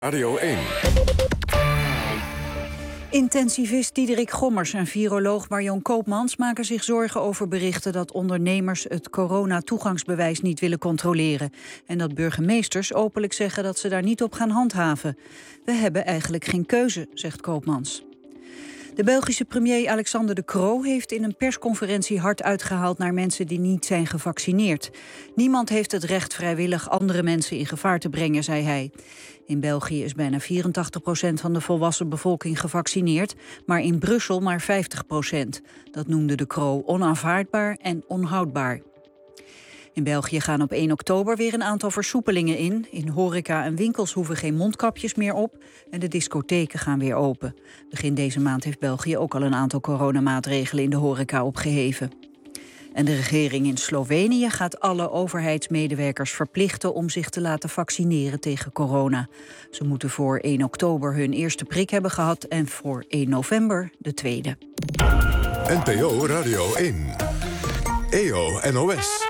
Radio 1. Intensivist Diederik Gommers en viroloog Marion Koopmans maken zich zorgen over berichten dat ondernemers het corona-toegangsbewijs niet willen controleren. En dat burgemeesters openlijk zeggen dat ze daar niet op gaan handhaven. We hebben eigenlijk geen keuze, zegt Koopmans. De Belgische premier Alexander De Croo heeft in een persconferentie hard uitgehaald naar mensen die niet zijn gevaccineerd. Niemand heeft het recht vrijwillig andere mensen in gevaar te brengen, zei hij. In België is bijna 84% van de volwassen bevolking gevaccineerd, maar in Brussel maar 50%. Dat noemde De Croo onaanvaardbaar en onhoudbaar. In België gaan op 1 oktober weer een aantal versoepelingen in. In horeca en winkels hoeven geen mondkapjes meer op en de discotheken gaan weer open. Begin deze maand heeft België ook al een aantal coronamaatregelen in de horeca opgeheven. En de regering in Slovenië gaat alle overheidsmedewerkers verplichten om zich te laten vaccineren tegen corona. Ze moeten voor 1 oktober hun eerste prik hebben gehad en voor 1 november de tweede. NPO Radio 1. EO NOS.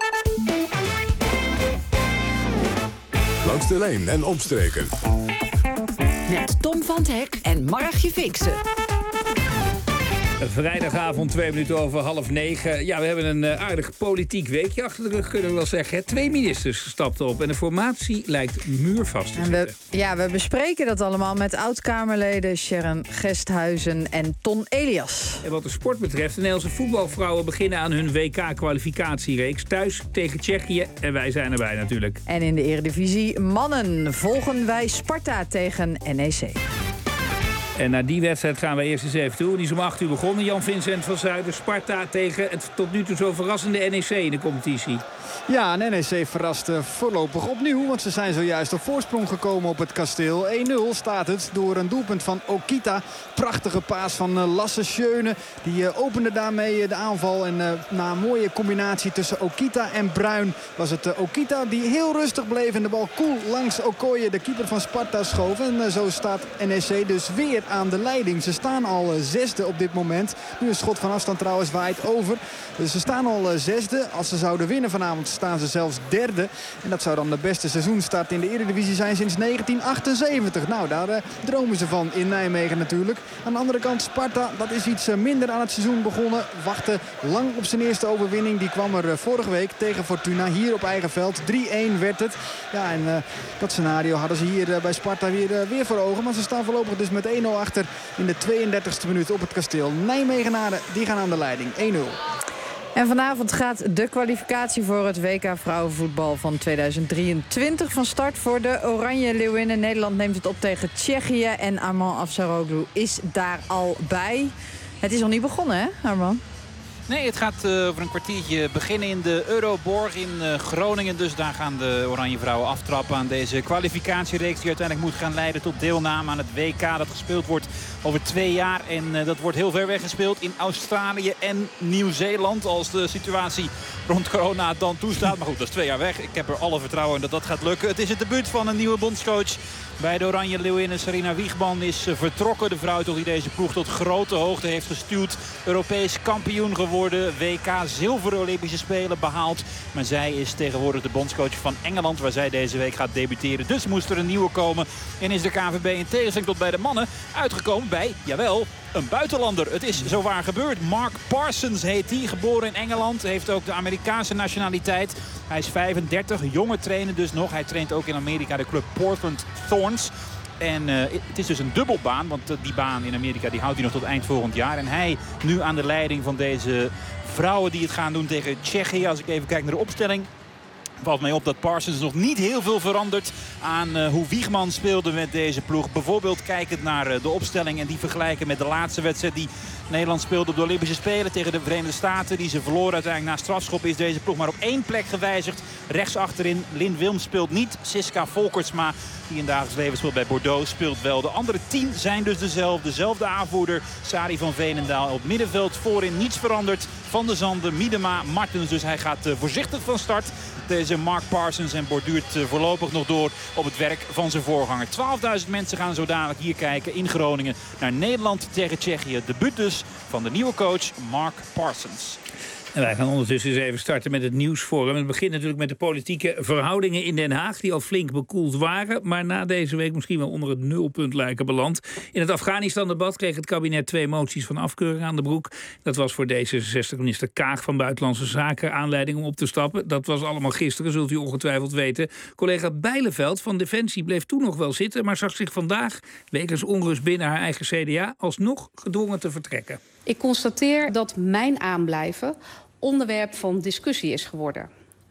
Langs de lijn en omstreken. Met Tom van 't Hek en Margje Fixen. Vrijdagavond, 2 minuten over 8:30. Ja, we hebben een aardig politiek weekje achter de rug, kunnen we wel zeggen. 2 ministers stapten op en de formatie lijkt muurvast te zitten. We bespreken dat allemaal met oud-Kamerleden Sharon Gesthuizen en Ton Elias. En wat de sport betreft, de Nederlandse voetbalvrouwen beginnen aan hun WK-kwalificatiereeks. Thuis tegen Tsjechië en wij zijn erbij natuurlijk. En in de Eredivisie mannen volgen wij Sparta tegen NEC. En naar die wedstrijd gaan we eerst eens even toe. Die is om 8 uur begonnen. Jan-Vincent van Zuiden, Sparta tegen het tot nu toe zo verrassende NEC in de competitie. Ja, en NEC verrast voorlopig opnieuw. Want ze zijn zojuist op voorsprong gekomen op het kasteel. 1-0 staat het door een doelpunt van Okita. Prachtige paas van Lasse Schöne. Die opende daarmee de aanval. En na een mooie combinatie tussen Okita en Bruin was het Okita die heel rustig bleef. En de bal koel langs Okoye, de keeper van Sparta, schoof. En zo staat NEC dus weer aan de leiding. Ze staan al zesde op dit moment. Nu een schot van afstand trouwens waait over. Dus ze staan al zesde. Als ze zouden winnen vanavond staan ze zelfs derde. En dat zou dan de beste seizoenstart in de Eredivisie zijn sinds 1978. Nou, daar dromen ze van in Nijmegen natuurlijk. Aan de andere kant Sparta, dat is iets minder aan het seizoen begonnen. Wachtte lang op zijn eerste overwinning. Die kwam er vorige week tegen Fortuna hier op eigen veld. 3-1 werd het. Ja, en dat scenario hadden ze hier bij Sparta weer voor ogen. Maar ze staan voorlopig dus met 1-0 achter in de 32e minuut op het kasteel. Nijmegenaren, die gaan aan de leiding. 1-0. En vanavond gaat de kwalificatie voor het WK vrouwenvoetbal van 2023 van start voor de Oranje Leeuwinnen. Nederland neemt het op tegen Tsjechië en Arman Afsaroglu is daar al bij. Het is nog niet begonnen, hè, Arman? Nee, het gaat over een kwartiertje beginnen in de Euroborg in Groningen. Dus daar gaan de Oranje Vrouwen aftrappen aan deze kwalificatiereeks die uiteindelijk moet gaan leiden tot deelname aan het WK dat gespeeld wordt over 2 jaar. En dat wordt heel ver weg gespeeld in Australië en Nieuw-Zeeland als de situatie rond corona het dan toestaat. Maar goed, dat is 2 jaar weg. Ik heb er alle vertrouwen in dat dat gaat lukken. Het is het debuut van een nieuwe bondscoach bij de Oranje Leeuwinnen. Sarina Wiegman is vertrokken. De vrouw toch die deze ploeg tot grote hoogte heeft gestuurd. Europees kampioen geworden. WK zilveren Olympische Spelen behaald. Maar zij is tegenwoordig de bondscoach van Engeland, waar zij deze week gaat debuteren. Dus moest er een nieuwe komen. En is de KNVB in tegenstelling tot bij de mannen uitgekomen bij, jawel, een buitenlander. Het is zowaar gebeurd. Mark Parsons heet hij, geboren in Engeland. Heeft ook de Amerikaanse nationaliteit. Hij is 35, jonge trainer dus nog. Hij traint ook in Amerika de club Portland Thorns. En het is dus een dubbelbaan, want die baan in Amerika die houdt hij nog tot eind volgend jaar. En hij nu aan de leiding van deze vrouwen die het gaan doen tegen Tsjechië. Als ik even kijk naar de opstelling, valt mij op dat Parsons nog niet heel veel verandert aan hoe Wiegman speelde met deze ploeg. Bijvoorbeeld kijkend naar de opstelling en die vergelijken met de laatste wedstrijd die Nederland speelde op de Olympische Spelen tegen de Verenigde Staten. Die ze verloren uiteindelijk na strafschop, is deze ploeg maar op 1 plek gewijzigd. Rechts achterin Lynn Wilms speelt niet. Siska Volkertsma, die in dagelijks leven speelt bij Bordeaux, speelt wel. De andere 10 zijn dus dezelfde aanvoerder. Sari van Veenendaal op middenveld. Voorin niets veranderd. Van der Zanden, Miedema, Martens. Dus hij gaat voorzichtig van start. Deze Mark Parsons en borduurt voorlopig nog door op het werk van zijn voorganger. 12.000 mensen gaan zo dadelijk hier kijken in Groningen naar Nederland tegen Tsjechië. Debuut dus van de nieuwe coach Mark Parsons. En wij gaan ondertussen eens even starten met het nieuwsforum. Het begint natuurlijk met de politieke verhoudingen in Den Haag, die al flink bekoeld waren, maar na deze week misschien wel onder het nulpunt lijken beland. In het Afghanistan-debat kreeg het kabinet 2 moties van afkeuring aan de broek. Dat was voor D66-minister Kaag van Buitenlandse Zaken aanleiding om op te stappen. Dat was allemaal gisteren, zult u ongetwijfeld weten. Collega Bijleveld van Defensie bleef toen nog wel zitten, maar zag zich vandaag, wegens onrust binnen haar eigen CDA, alsnog gedwongen te vertrekken. Ik constateer dat mijn aanblijven onderwerp van discussie is geworden.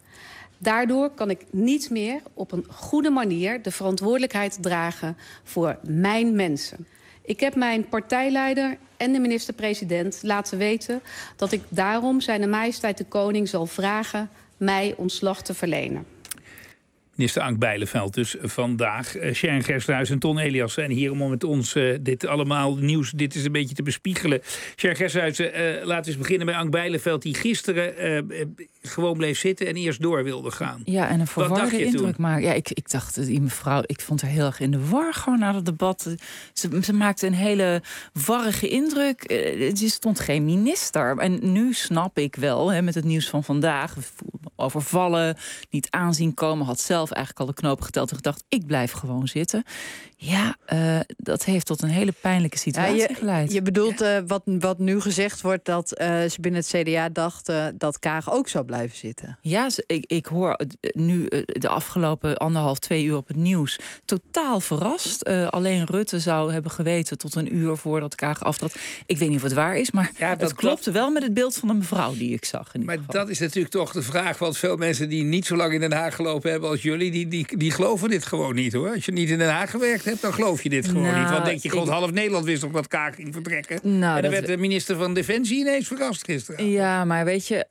Daardoor kan ik niet meer op een goede manier de verantwoordelijkheid dragen voor mijn mensen. Ik heb mijn partijleider en de minister-president laten weten dat ik daarom Zijne Majesteit de Koning zal vragen mij ontslag te verlenen. Minister Ank Bijleveld dus vandaag. Sharon Gersthuis en Ton Elias zijn hier om met ons dit allemaal nieuws, dit is een beetje te bespiegelen. Sharon Gersthuis, laten we eens beginnen bij Ank Bijleveld, die gisteren gewoon bleef zitten en eerst door wilde gaan. Ja, en een verwarde indruk maken. Ja, ik dacht, die mevrouw, ik vond haar heel erg in de war gewoon na het debat. Ze maakte een hele warrige indruk. Ze stond geen minister. En nu snap ik wel, met het nieuws van vandaag, overvallen, niet aanzien komen, had zelf eigenlijk al de knopen geteld en gedacht, ik blijf gewoon zitten. Ja, dat heeft tot een hele pijnlijke situatie geleid. Je bedoelt wat nu gezegd wordt, dat ze binnen het CDA dachten dat Kaag ook zou blijven zitten. Ja, ik hoor nu de afgelopen 1,5-2 uur op het nieuws totaal verrast. Alleen Rutte zou hebben geweten tot een uur voordat Kaag aftrad. Ik weet niet of het waar is, maar het klopte wel met het beeld van een mevrouw die ik zag. Maar dat is natuurlijk toch de vraag, want veel mensen die niet zo lang in Den Haag gelopen hebben als jullie, die geloven dit gewoon niet, hoor. Als je niet in Den Haag gewerkt hebt, dan geloof je dit gewoon niet. Want denk je, half Nederland wist nog dat Kaag ging vertrekken. En dan werd de minister van Defensie ineens verrast gisteren. Ja, maar weet je,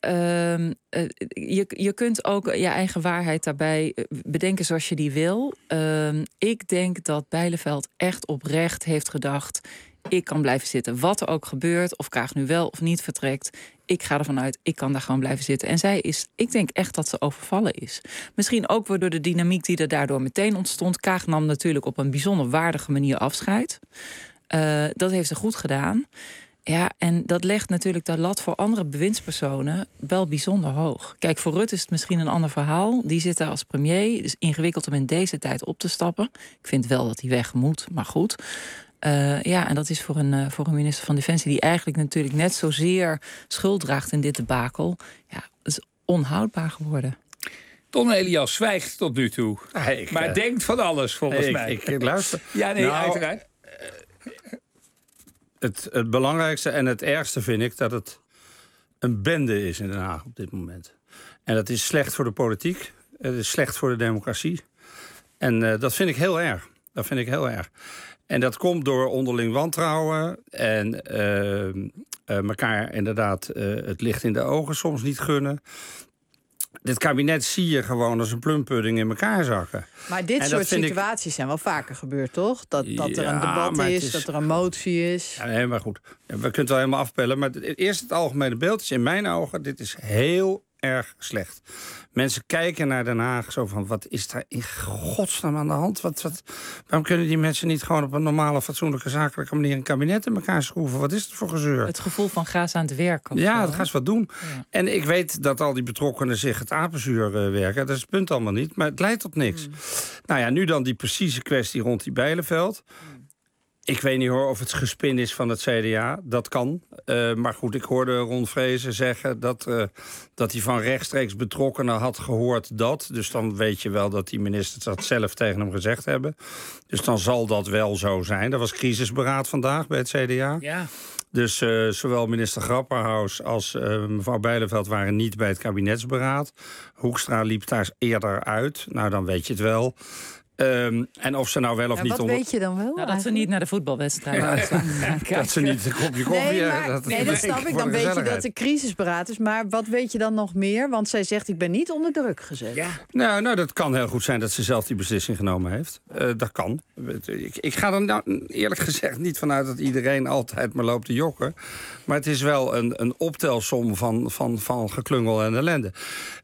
je kunt ook je eigen waarheid daarbij bedenken zoals je die wil. Ik denk dat Bijleveld echt oprecht heeft gedacht, ik kan blijven zitten. Wat er ook gebeurt, of Kaag nu wel of niet vertrekt, ik ga ervan uit, ik kan daar gewoon blijven zitten. En zij is, ik denk echt dat ze overvallen is. Misschien ook door de dynamiek die er daardoor meteen ontstond. Kaag nam natuurlijk op een bijzonder waardige manier afscheid. Dat heeft ze goed gedaan. Ja, en dat legt natuurlijk de lat voor andere bewindspersonen wel bijzonder hoog. Kijk, voor Rutte is het misschien een ander verhaal. Die zit daar als premier. Het is ingewikkeld om in deze tijd op te stappen. Ik vind wel dat hij weg moet, maar goed. En dat is voor een minister van Defensie die eigenlijk natuurlijk net zozeer schuld draagt in dit debakel. Ja, dat is onhoudbaar geworden. Ton Elias zwijgt tot nu toe. Maar denkt van alles, volgens mij. Ik luister. Ja, nee, uiteraard. Het belangrijkste en het ergste vind ik dat het een bende is in Den Haag op dit moment. En dat is slecht voor de politiek. Het is slecht voor de democratie. En dat vind ik heel erg. En dat komt door onderling wantrouwen en elkaar inderdaad het licht in de ogen soms niet gunnen. Dit kabinet zie je gewoon als een plumpudding in elkaar zakken. Maar dit soort situaties zijn wel vaker gebeurd, toch? Dat er een debat is, dat er een motie is. Ja, nee, maar goed, we kunnen het wel helemaal afpellen. Maar eerst het algemene beeld is in mijn ogen, dit is heel erg slecht. Mensen kijken naar Den Haag zo van, wat is daar in godsnaam aan de hand? Waarom kunnen die mensen niet gewoon op een normale, fatsoenlijke, zakelijke manier een kabinet in elkaar schroeven? Wat is het voor gezeur? Het gevoel van ga eens aan het werk. Ja, dat gaan ze wat doen. Ja. En ik weet dat al die betrokkenen zich het apenzuur werken. Dat is het punt allemaal niet, maar het leidt tot niks. Nou ja, nu dan die precieze kwestie rond die Bijleveld. Ik weet niet hoor of het gespin is van het CDA. Dat kan. Maar goed, ik hoorde Ron Vrezen zeggen dat hij van rechtstreeks betrokkenen had gehoord dat. Dus dan weet je wel dat die ministers dat zelf tegen hem gezegd hebben. Dus dan zal dat wel zo zijn. Er was crisisberaad vandaag bij het CDA. Ja. Dus zowel minister Grapperhaus als mevrouw Bijleveld waren niet bij het kabinetsberaad. Hoekstra liep daar eerder uit. Nou, dan weet je het wel. En of ze nou wel of niet... Wat weet je dan wel? Nou, dat ze niet naar de voetbalwedstrijd dat ze niet een kopje koffie... dat snap ik. Dan weet je dat er crisisberaad is. Maar wat weet je dan nog meer? Want zij zegt, ik ben niet onder druk gezet. Ja. Nou, dat kan heel goed zijn dat ze zelf die beslissing genomen heeft. Dat kan. Ik ga er nou eerlijk gezegd niet vanuit dat iedereen altijd maar loopt te jokken. Maar het is wel een optelsom van geklungel en ellende.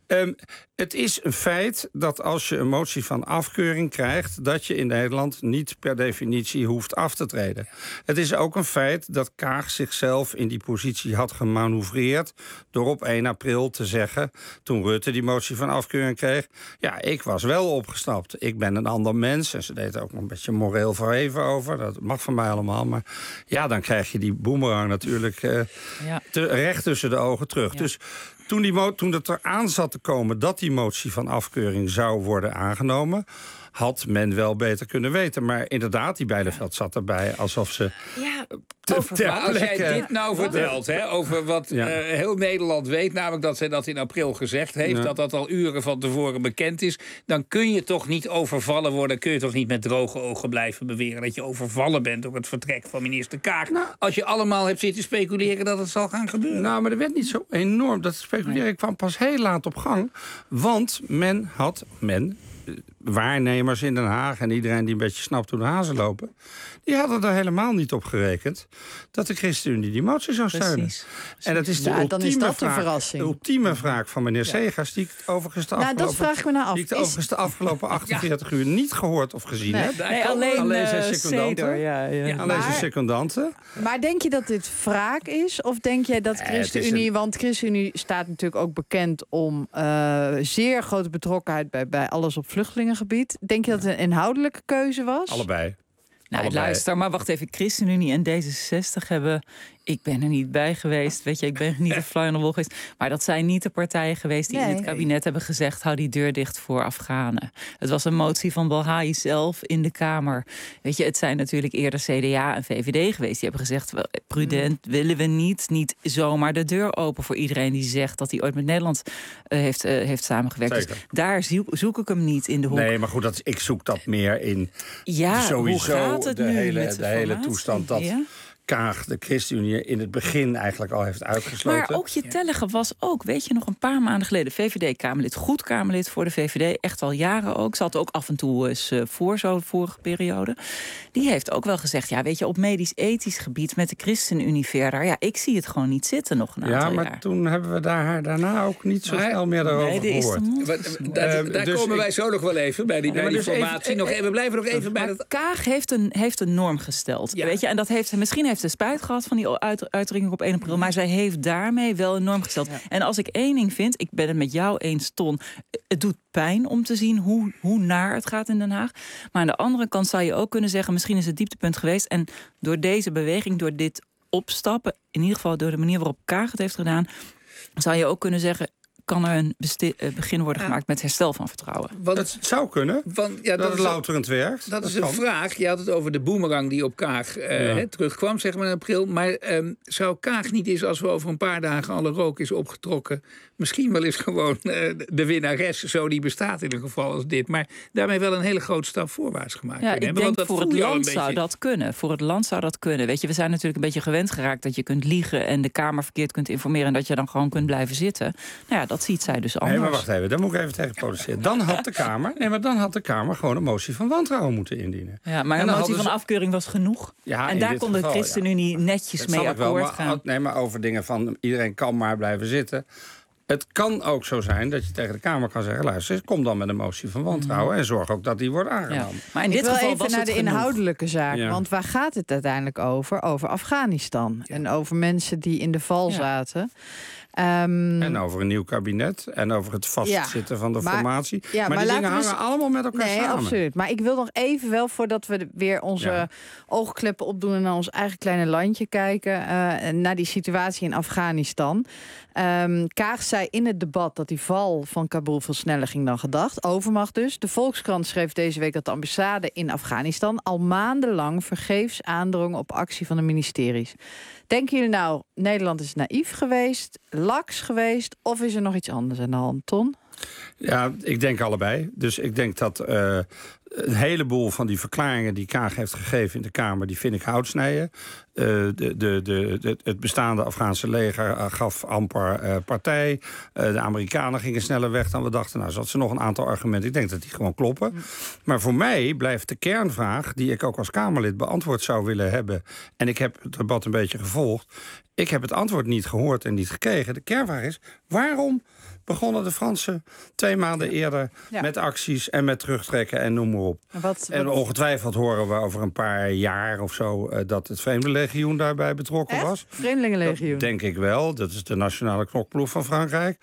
Het is een feit dat als je een motie van afkeuring krijgt, dat je in Nederland niet per definitie hoeft af te treden. Het is ook een feit dat Kaag zichzelf in die positie had gemanoeuvreerd door op 1 april te zeggen, toen Rutte die motie van afkeuring kreeg, ja, ik was wel opgestapt. Ik ben een ander mens. En ze deed er ook nog een beetje moreel verheven over. Dat mag van mij allemaal. Maar ja, dan krijg je die boemerang natuurlijk recht tussen de ogen terug. Ja. Dus toen het eraan zat te komen dat die motie van afkeuring zou worden aangenomen, had men wel beter kunnen weten. Maar inderdaad, die Bijleveld zat erbij alsof ze... Als jij dit nou vertelt, over wat heel Nederland weet, namelijk dat zij dat in april gezegd heeft, dat al uren van tevoren bekend is, dan kun je toch niet overvallen worden, kun je toch niet met droge ogen blijven beweren dat je overvallen bent door het vertrek van minister Kaag. Als je allemaal hebt zitten speculeren dat het zal gaan gebeuren. Nou, maar er werd niet zo enorm. Dat speculeren kwam pas heel laat op gang. Want waarnemers in Den Haag en iedereen die een beetje snapt hoe de hazen lopen, die hadden er helemaal niet op gerekend dat de ChristenUnie die motie zou steunen. Precies. En dat is de ultieme vraag van meneer Segers, die ik overigens de afgelopen 48 uur niet gehoord of gezien heb. Alleen zijn secondanten. Maar denk je dat dit wraak is? Of denk jij dat ChristenUnie, want ChristenUnie staat natuurlijk ook bekend om zeer grote betrokkenheid bij alles op vluchtelingengebied. Denk je dat het een inhoudelijke keuze was? Allebei. Nou, luister, maar wacht even. ChristenUnie en D66 hebben... Ik ben er niet bij geweest, weet je, ik ben niet de fly on the wall geweest. Maar dat zijn niet de partijen geweest die in het kabinet hebben gezegd, hou die deur dicht voor Afghanen. Het was een motie van Belhaï zelf in de Kamer. Weet je, het zijn natuurlijk eerder CDA en VVD geweest. Die hebben gezegd, prudent willen we niet zomaar de deur open voor iedereen die zegt dat hij ooit met Nederland heeft samengewerkt. Zeker. Dus daar zoek ik hem niet in de hoek. Nee, maar goed, ik zoek dat meer in sowieso hoe gaat het de hele toestand dat Kaag de ChristenUnie in het begin eigenlijk al heeft uitgesloten. Maar ook je Tellige was ook, weet je, nog een paar maanden geleden VVD-Kamerlid, goed Kamerlid voor de VVD, echt al jaren ook. Zat ook af en toe eens voor zo'n vorige periode. Die heeft ook wel gezegd, ja, weet je, op medisch-ethisch gebied met de ChristenUnie verder, ja, ik zie het gewoon niet zitten nog een aantal jaar. Ja, maar toen hebben we daarna ook niet zo snel meer daarover gehoord. Daar komen wij zo nog wel even bij die formatie. We blijven nog even bij dat. Kaag heeft een norm gesteld, weet je, en dat heeft misschien heeft ze spijt gehad van die uitdrukking op 1 april... maar zij heeft daarmee wel een norm gesteld. Ja. En als ik één ding vind, ik ben het met jou eens, Ton, het doet pijn om te zien hoe naar het gaat in Den Haag. Maar aan de andere kant zou je ook kunnen zeggen, misschien is het dieptepunt geweest, en door deze beweging, door dit opstappen, in ieder geval door de manier waarop Kaag het heeft gedaan, zou je ook kunnen zeggen, kan er een begin worden gemaakt met herstel van vertrouwen. Dat zou kunnen, dat het louterend werkt. Dat is een vraag. Je had het over de boemerang die op Kaag terugkwam, zeg maar in april. Maar zou Kaag niet eens, als we over een paar dagen alle rook is opgetrokken, misschien wel eens gewoon de winnares, zo die bestaat in een geval als dit, maar daarmee wel een hele grote stap voorwaarts gemaakt kunnen hebben. Ik denk voor het land zou dat kunnen. Voor het land zou dat kunnen. Weet je, we zijn natuurlijk een beetje gewend geraakt dat je kunt liegen en de Kamer verkeerd kunt informeren en dat je dan gewoon kunt blijven zitten. Nou ja, dat ziet zij dus anders. Nee, maar wacht even, daar moet ik even tegen protesteren. Dan had de Kamer gewoon een motie van wantrouwen moeten indienen. Ja, maar een motie van afkeuring was genoeg. Ja, en daar kon de ChristenUnie netjes mee akkoord gaan. Maar over dingen van iedereen kan maar blijven zitten. Het kan ook zo zijn dat je tegen de Kamer kan zeggen, luister, kom dan met een motie van wantrouwen en zorg ook dat die wordt aangenomen. Ja. Maar in dit geval even naar de inhoudelijke zaak. Want waar gaat het uiteindelijk over? Over Afghanistan. Ja. En over mensen die in de val zaten. En over een nieuw kabinet. En over het vastzitten van de formatie. Maar die dingen hangen allemaal met elkaar samen. Absoluut. Maar ik wil nog even wel, voordat we weer onze oogkleppen opdoen en naar ons eigen kleine landje kijken, naar die situatie in Afghanistan. Kaag zei in het debat dat die val van Kabul veel sneller ging dan gedacht. Overmacht dus. De Volkskrant schreef deze week dat de ambassade in Afghanistan al maandenlang vergeefs aandrong op actie van de ministeries. Denken jullie nou, Nederland is naïef geweest, laks geweest, of is er nog iets anders aan de hand, Ton? Ja, ik denk allebei. Dus ik denk dat een heleboel van die verklaringen die Kaag heeft gegeven in de Kamer, die vind ik houtsnijden. Het bestaande Afghaanse leger gaf amper partij. De Amerikanen gingen sneller weg dan we dachten. Nou, zat ze nog een aantal argumenten. Ik denk dat die gewoon kloppen. Maar voor mij blijft de kernvraag, die ik ook als Kamerlid beantwoord zou willen hebben, en ik heb het debat een beetje gevolgd, ik heb het antwoord niet gehoord en niet gekregen. De kernvraag is, waarom begonnen de Fransen 2 maanden eerder met acties en met terugtrekken en noem maar op. En ongetwijfeld horen we over een paar jaar of zo dat het Vreemdelenlegioen daarbij betrokken was. Vreemdelingenlegioen? Dat denk ik wel. Dat is de nationale knokploeg van Frankrijk.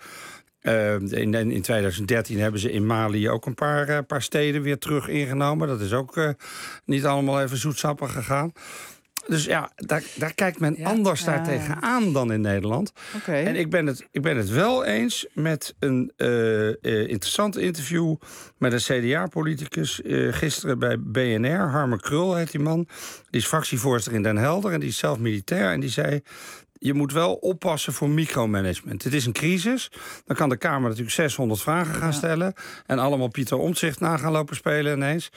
In 2013 hebben ze in Mali ook een paar steden weer terug ingenomen. Dat is ook niet allemaal even zoetsappig gegaan. Dus ja, daar kijkt men anders daar tegenaan dan in Nederland. Okay. En ik ben het wel eens met een interessant interview met een CDA-politicus gisteren bij BNR. Harme Krul heet die man. Die is fractievoorzitter in Den Helder en die is zelf militair. En die zei: je moet wel oppassen voor micromanagement. Het is een crisis. Dan kan de Kamer natuurlijk 600 vragen gaan stellen. En allemaal Pieter Omtzigt na gaan lopen spelen ineens.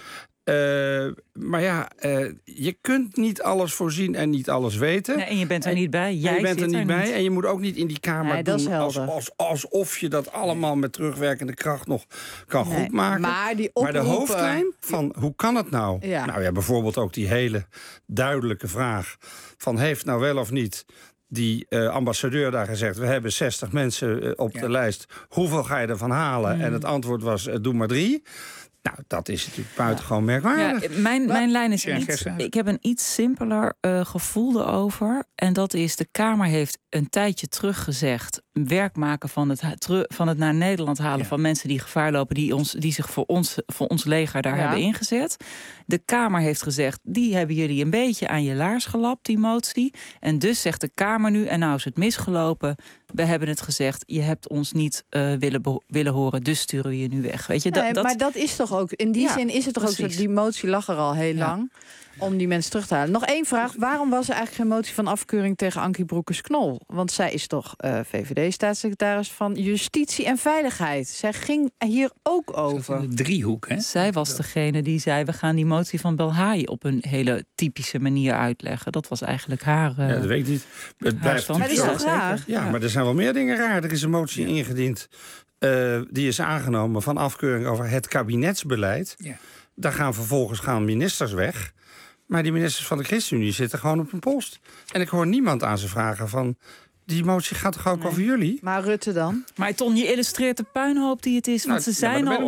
Maar je kunt niet alles voorzien en niet alles weten. Nee, en je bent er niet bij. Je bent er niet bij. En je moet ook niet in die Kamer doen alsof je dat allemaal met terugwerkende kracht nog kan goedmaken. Maar de hoofdlijn van hoe kan het nou? Ja. Nou ja, bijvoorbeeld ook die hele duidelijke vraag van heeft nou wel of niet die ambassadeur daar gezegd: we hebben 60 mensen op de lijst. Hoeveel ga je ervan halen? En het antwoord was: doe maar 3. Nou, dat is natuurlijk buitengewoon merkwaardig. Ja, mijn lijn is ik heb een iets simpeler gevoel erover. En dat is, de Kamer heeft een tijdje terug gezegd: werk maken van het naar Nederland halen van mensen die gevaar lopen, die zich voor ons leger daar hebben ingezet. De Kamer heeft gezegd: die hebben jullie een beetje aan je laars gelapt, die motie. En dus zegt de Kamer nu: en nou is het misgelopen. We hebben het gezegd, je hebt ons niet willen horen, dus sturen we je nu weg. Weet je, maar dat is toch ook, in die zin is het toch ook zo, die motie lag er al heel lang om die mensen terug te halen. Nog 1 vraag, waarom was er eigenlijk geen motie van afkeuring tegen Ankie Broekers-Knol? Want zij is toch VVD-staatssecretaris van Justitie en Veiligheid. Zij ging hier ook over. De driehoek, hè? Zij was degene die zei: we gaan die motie van Belhaai op een hele typische manier uitleggen. Dat was eigenlijk haar. Ja, dat weet ik niet. Het blijft maar dat is toch raar? Ja, maar er zijn wel meer dingen raar. Er is een motie ingediend. Die is aangenomen van afkeuring over het kabinetsbeleid. Ja. Daar gaan vervolgens ministers weg. Maar die ministers van de ChristenUnie zitten gewoon op een post. En ik hoor niemand aan ze vragen van: die motie gaat toch ook over jullie? Maar Rutte dan? Maar Ton, je illustreert de puinhoop die het is. Want ze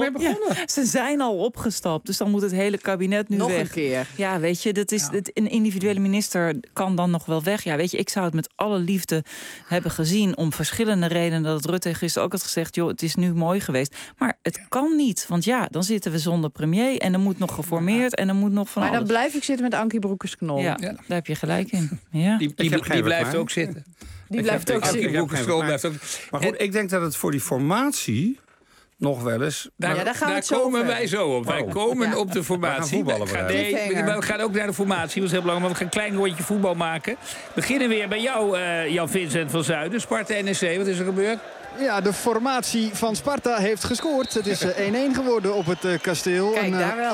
zijn al opgestapt. Dus dan moet het hele kabinet nu nog weg. Een keer. Ja, weet je, dat is een individuele minister kan dan nog wel weg. Ja, weet je, ik zou het met alle liefde hebben gezien om verschillende redenen. Dat Rutte gisteren ook had gezegd: joh, het is nu mooi geweest. Maar het kan niet. Want dan zitten we zonder premier. En er moet nog geformeerd. En er moet nog van Maar dan blijf ik zitten met Ankie Broekers-Knol. Ja, daar heb je gelijk in. Ja. Die blijft ook zitten. Die blijft ook zitten. Maar goed, ik denk dat het voor die formatie nog wel eens. Daar komen wij zo op. Wij komen op de formatie. We gaan ook naar de formatie. Dat is heel belangrijk. Maar we gaan een klein rondje voetbal maken. We beginnen weer bij jou, Jan-Vincent van Zuiden. Sparta NEC. Wat is er gebeurd? Ja, de formatie van Sparta heeft gescoord. Het is 1-1 geworden op het kasteel. Kijk, daar wel.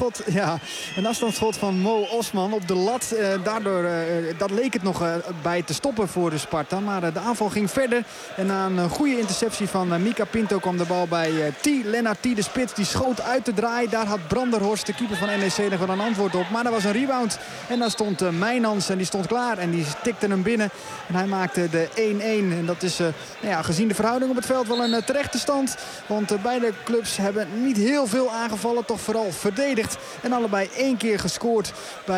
Een afstandsschot van Mo Osman op de lat. Daardoor dat leek het nog bij te stoppen voor de Sparta. Maar de aanval ging verder. En na een goede interceptie van Mika Pinto kwam de bal bij Lennart T. de spits. Die schoot uit de draai. Daar had Branderhorst, de keeper van NEC, nog wel een antwoord op. Maar er was een rebound. En daar stond Mijnans en die stond klaar. En die tikte hem binnen. En hij maakte de 1-1. En dat is gezien de verhouding op het veld wel een terechte stand. Want beide clubs hebben niet heel veel aangevallen. Toch vooral verdedigd. En allebei 1 keer gescoord.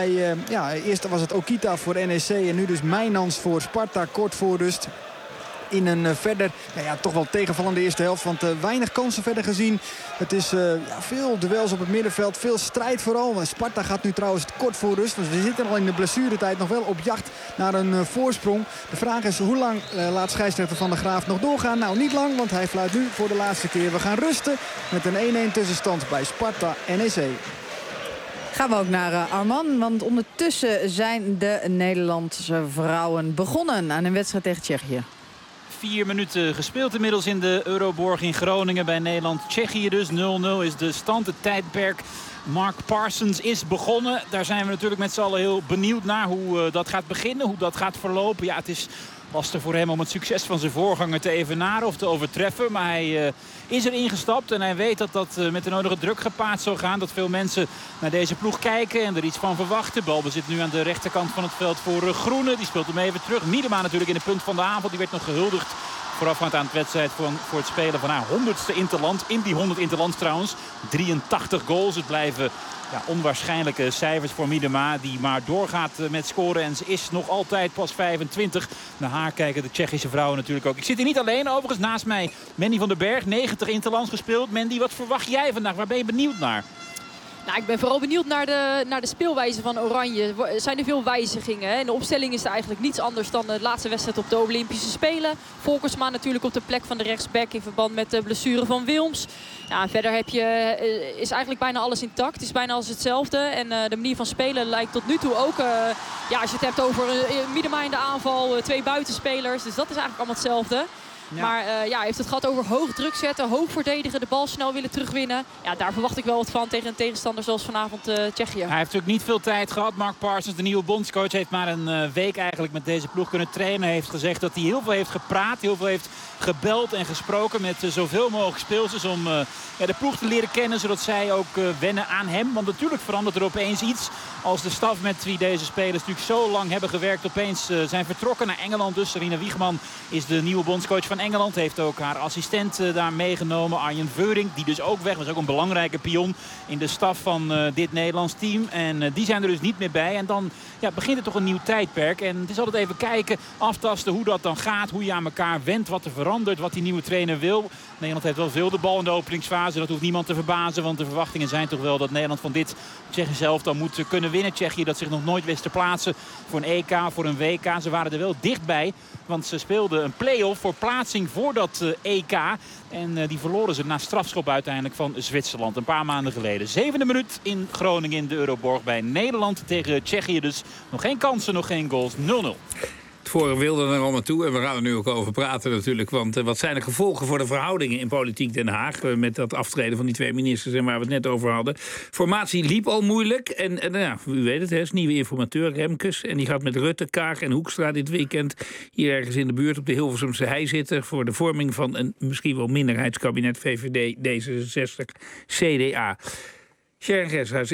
Eerst was het Okita voor NEC. En nu dus Mijnans voor Sparta kort voor rust. In een verder toch wel tegenvallende eerste helft. Want weinig kansen verder gezien. Het is veel duels op het middenveld. Veel strijd vooral. Sparta gaat nu trouwens kort voor rust. Dus we zitten al in de blessuretijd nog wel op jacht naar een voorsprong. De vraag is: hoe lang laat scheidsrechter Van der Graaf nog doorgaan? Nou, niet lang, want hij fluit nu voor de laatste keer. We gaan rusten met een 1-1 tussenstand bij Sparta NEC. Gaan we ook naar Arman, want ondertussen zijn de Nederlandse vrouwen begonnen aan een wedstrijd tegen Tsjechië. 4 minuten gespeeld inmiddels in de Euroborg in Groningen bij Nederland-Tsjechië dus. 0-0 is de stand. Het tijdperk Mark Parsons is begonnen. Daar zijn we natuurlijk met z'n allen heel benieuwd naar hoe dat gaat beginnen. Hoe dat gaat verlopen. Ja, het is lastig voor hem om het succes van zijn voorganger te evenaren of te overtreffen. Maar hij is er ingestapt en hij weet dat dat met de nodige druk gepaard zal gaan. Dat veel mensen naar deze ploeg kijken en er iets van verwachten. Balbezit nu aan de rechterkant van het veld voor Groene. Die speelt hem even terug. Miedema natuurlijk in het punt van de aanval. Die werd nog gehuldigd Voorafgaand aan het wedstrijd voor het spelen van haar 100ste interland. In die 100 interlands trouwens 83 goals. Het blijven onwaarschijnlijke cijfers voor Miedema, die maar doorgaat met scoren. En ze is nog altijd pas 25. Naar haar kijken de Tsjechische vrouwen natuurlijk ook. Ik zit hier niet alleen overigens. Naast mij Mandy van den Berg. 90 interlands gespeeld. Mandy, wat verwacht jij vandaag? Waar ben je benieuwd naar? Nou, ik ben vooral benieuwd naar de speelwijze van Oranje. Zijn er veel wijzigingen? Hè? In de opstelling is er eigenlijk niets anders dan de laatste wedstrijd op de Olympische Spelen. Volkersma natuurlijk op de plek van de rechtsback in verband met de blessure van Wilms. Ja, en verder is eigenlijk bijna alles intact. Het is bijna alles hetzelfde. En de manier van spelen lijkt tot nu toe ook... als je het hebt over Miedema in de aanval, 2 buitenspelers. Dus dat is eigenlijk allemaal hetzelfde. Ja. Maar hij heeft het gehad over hoog druk zetten, hoog verdedigen, de bal snel willen terugwinnen. Ja, daar verwacht ik wel wat van tegen een tegenstander zoals vanavond Tsjechië. Hij heeft natuurlijk niet veel tijd gehad. Mark Parsons, de nieuwe bondscoach, heeft maar een week eigenlijk met deze ploeg kunnen trainen. Hij heeft gezegd dat hij heel veel heeft gepraat, heel veel heeft gebeld en gesproken met zoveel mogelijk speelsters om de ploeg te leren kennen, zodat zij ook wennen aan hem. Want natuurlijk verandert er opeens iets als de staf met wie deze spelers natuurlijk zo lang hebben gewerkt opeens zijn vertrokken naar Engeland. Dus Sarina Wiegman is de nieuwe bondscoach van Engeland. Heeft ook haar assistent daar meegenomen, Arjen Veurink, die dus ook weg was. Ook een belangrijke pion in de staf van dit Nederlands team. En die zijn er dus niet meer bij. En dan begint er toch een nieuw tijdperk. En het is altijd even kijken, aftasten hoe dat dan gaat. Hoe je aan elkaar wendt, wat er verandert, wat die nieuwe trainer wil. Nederland heeft wel veel de bal in de openingsfase. Dat hoeft niemand te verbazen, want de verwachtingen zijn toch wel dat Nederland van dit Tsjechië zelf dan moet kunnen winnen. Tsjechië dat zich nog nooit wist te plaatsen voor een EK, voor een WK. Ze waren er wel dichtbij, want ze speelden een play-off voor plaatsing voor dat EK. En die verloren ze na strafschop uiteindelijk van Zwitserland een paar maanden geleden. 7e minuut in Groningen in de Euroborg bij Nederland tegen Tsjechië. Dus nog geen kansen, nog geen goals. 0-0. Het forum wilde er allemaal toe en we gaan er nu ook over praten natuurlijk. Want wat zijn de gevolgen voor de verhoudingen in politiek Den Haag... met dat aftreden van die 2 ministers en waar we het net over hadden. Formatie liep al moeilijk. En u weet het, is nieuwe informateur Remkes. En die gaat met Rutte, Kaag en Hoekstra dit weekend... hier ergens in de buurt op de Hilversumse hei zitten... voor de vorming van een misschien wel minderheidskabinet VVD, D66, CDA... Sharon Gershuis,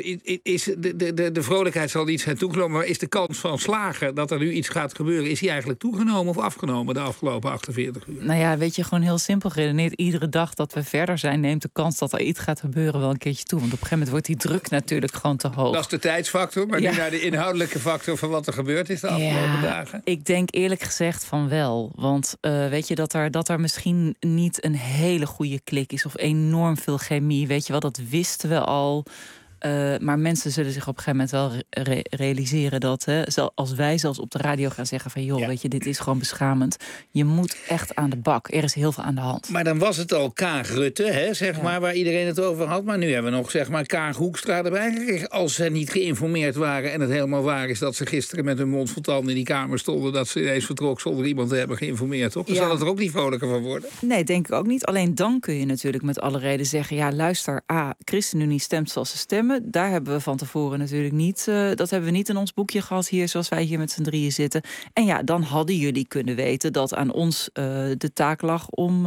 de vrolijkheid zal niet zijn toegenomen... maar is de kans van slagen dat er nu iets gaat gebeuren... is die eigenlijk toegenomen of afgenomen de afgelopen 48 uur? Nou ja, weet je, gewoon heel simpel geredeneerd. Iedere dag dat we verder zijn, neemt de kans dat er iets gaat gebeuren wel een keertje toe. Want op een gegeven moment wordt die druk natuurlijk gewoon te hoog. Dat is de tijdsfactor, maar nu naar de inhoudelijke factor... van wat er gebeurd is de afgelopen dagen. Ik denk eerlijk gezegd van wel. Want weet je, dat er misschien niet een hele goede klik is... of enorm veel chemie, weet je wel, dat wisten we al... maar mensen zullen zich op een gegeven moment wel realiseren dat... als wij zelfs op de radio gaan zeggen van... joh, weet je, dit is gewoon beschamend. Je moet echt aan de bak. Er is heel veel aan de hand. Maar dan was het al Kaag-Rutte, maar, waar iedereen het over had. Maar nu hebben we nog, Kaag-Hoekstra erbij gekregen. Als ze niet geïnformeerd waren en het helemaal waar is... dat ze gisteren met hun mond vol tanden in die kamer stonden... dat ze ineens vertrok zonder iemand te hebben geïnformeerd, toch? Dan zal het er ook niet vrolijker van worden? Nee, denk ik ook niet. Alleen dan kun je natuurlijk met alle reden zeggen... ja, luister, ChristenUnie stemt zoals ze stemmen. Daar hebben we van tevoren natuurlijk niet... dat hebben we niet in ons boekje gehad hier... zoals wij hier met z'n drieën zitten. En ja, dan hadden jullie kunnen weten... dat aan ons de taak lag om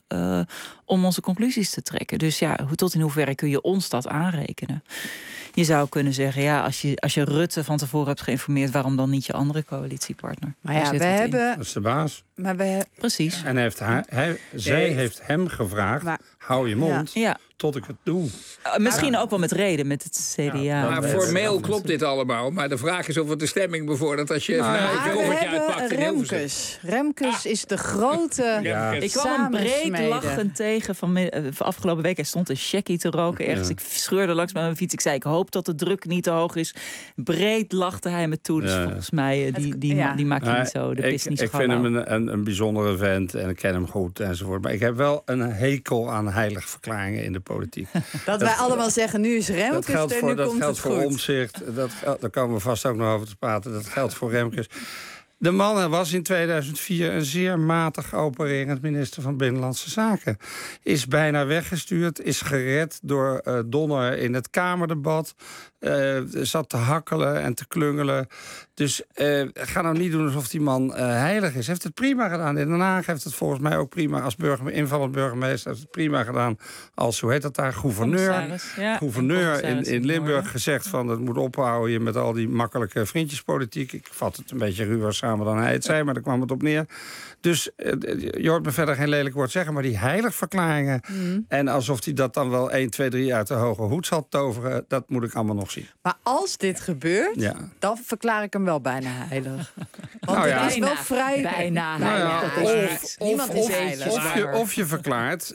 onze conclusies te trekken. Dus ja, tot in hoeverre kun je ons dat aanrekenen? Je zou kunnen zeggen, ja, als je Rutte van tevoren hebt geïnformeerd... waarom dan niet je andere coalitiepartner? Maar ja, we hebben... Dat is de baas. Maar precies. En zij heeft hem gevraagd, hou je mond... Ja. Tot ik het doe. Misschien ook wel met reden, met het CDA. Ja, maar formeel klopt dit allemaal. Maar de vraag is of het de stemming bevordert als je een koffertje uitpakt in Hilversum. Remkes is de grote Ik kwam een breed lachen tegen van afgelopen week. Hij stond een checkie te roken ergens. Ik scheurde langs met mijn fiets. Ik zei, ik hoop dat de druk niet te hoog is. Breed lachte hij me toe. Dus volgens mij, die maakt je niet zo. De pis niet zo ik vind hem een bijzondere vent en ik ken hem goed enzovoort. Maar ik heb wel een hekel aan heiligverklaringen in de politiek. Dat wij allemaal zeggen, nu is Remkes en nu komt het goed. Dat geldt voor Omtzigt. Daar komen we vast ook nog over te praten. Dat geldt voor Remkes. De man was in 2004 een zeer matig opererend minister van Binnenlandse Zaken. Is bijna weggestuurd, is gered door Donner in het Kamerdebat. zat te hakkelen en te klungelen. Dus ga nou niet doen alsof die man heilig is. Heeft het prima gedaan. In Den Haag heeft het volgens mij ook prima als invallend burgemeester. Heeft het prima gedaan als, hoe heet dat daar, gouverneur in Limburg gezegd van het moet ophouden je met al die makkelijke vriendjespolitiek. Ik vat het een beetje ruwer samen dan hij het zei, maar daar kwam het op neer. Dus je hoort me verder geen lelijk woord zeggen, maar die heiligverklaringen en alsof hij dat dan wel 1, 2, 3 uit de hoge hoed zal toveren, dat moet ik allemaal nog zien. Maar als dit gebeurt, dan verklaar ik hem wel bijna heilig. Want het is wel vrij... Bijna heilig. Niemand is heilig. Of je verklaart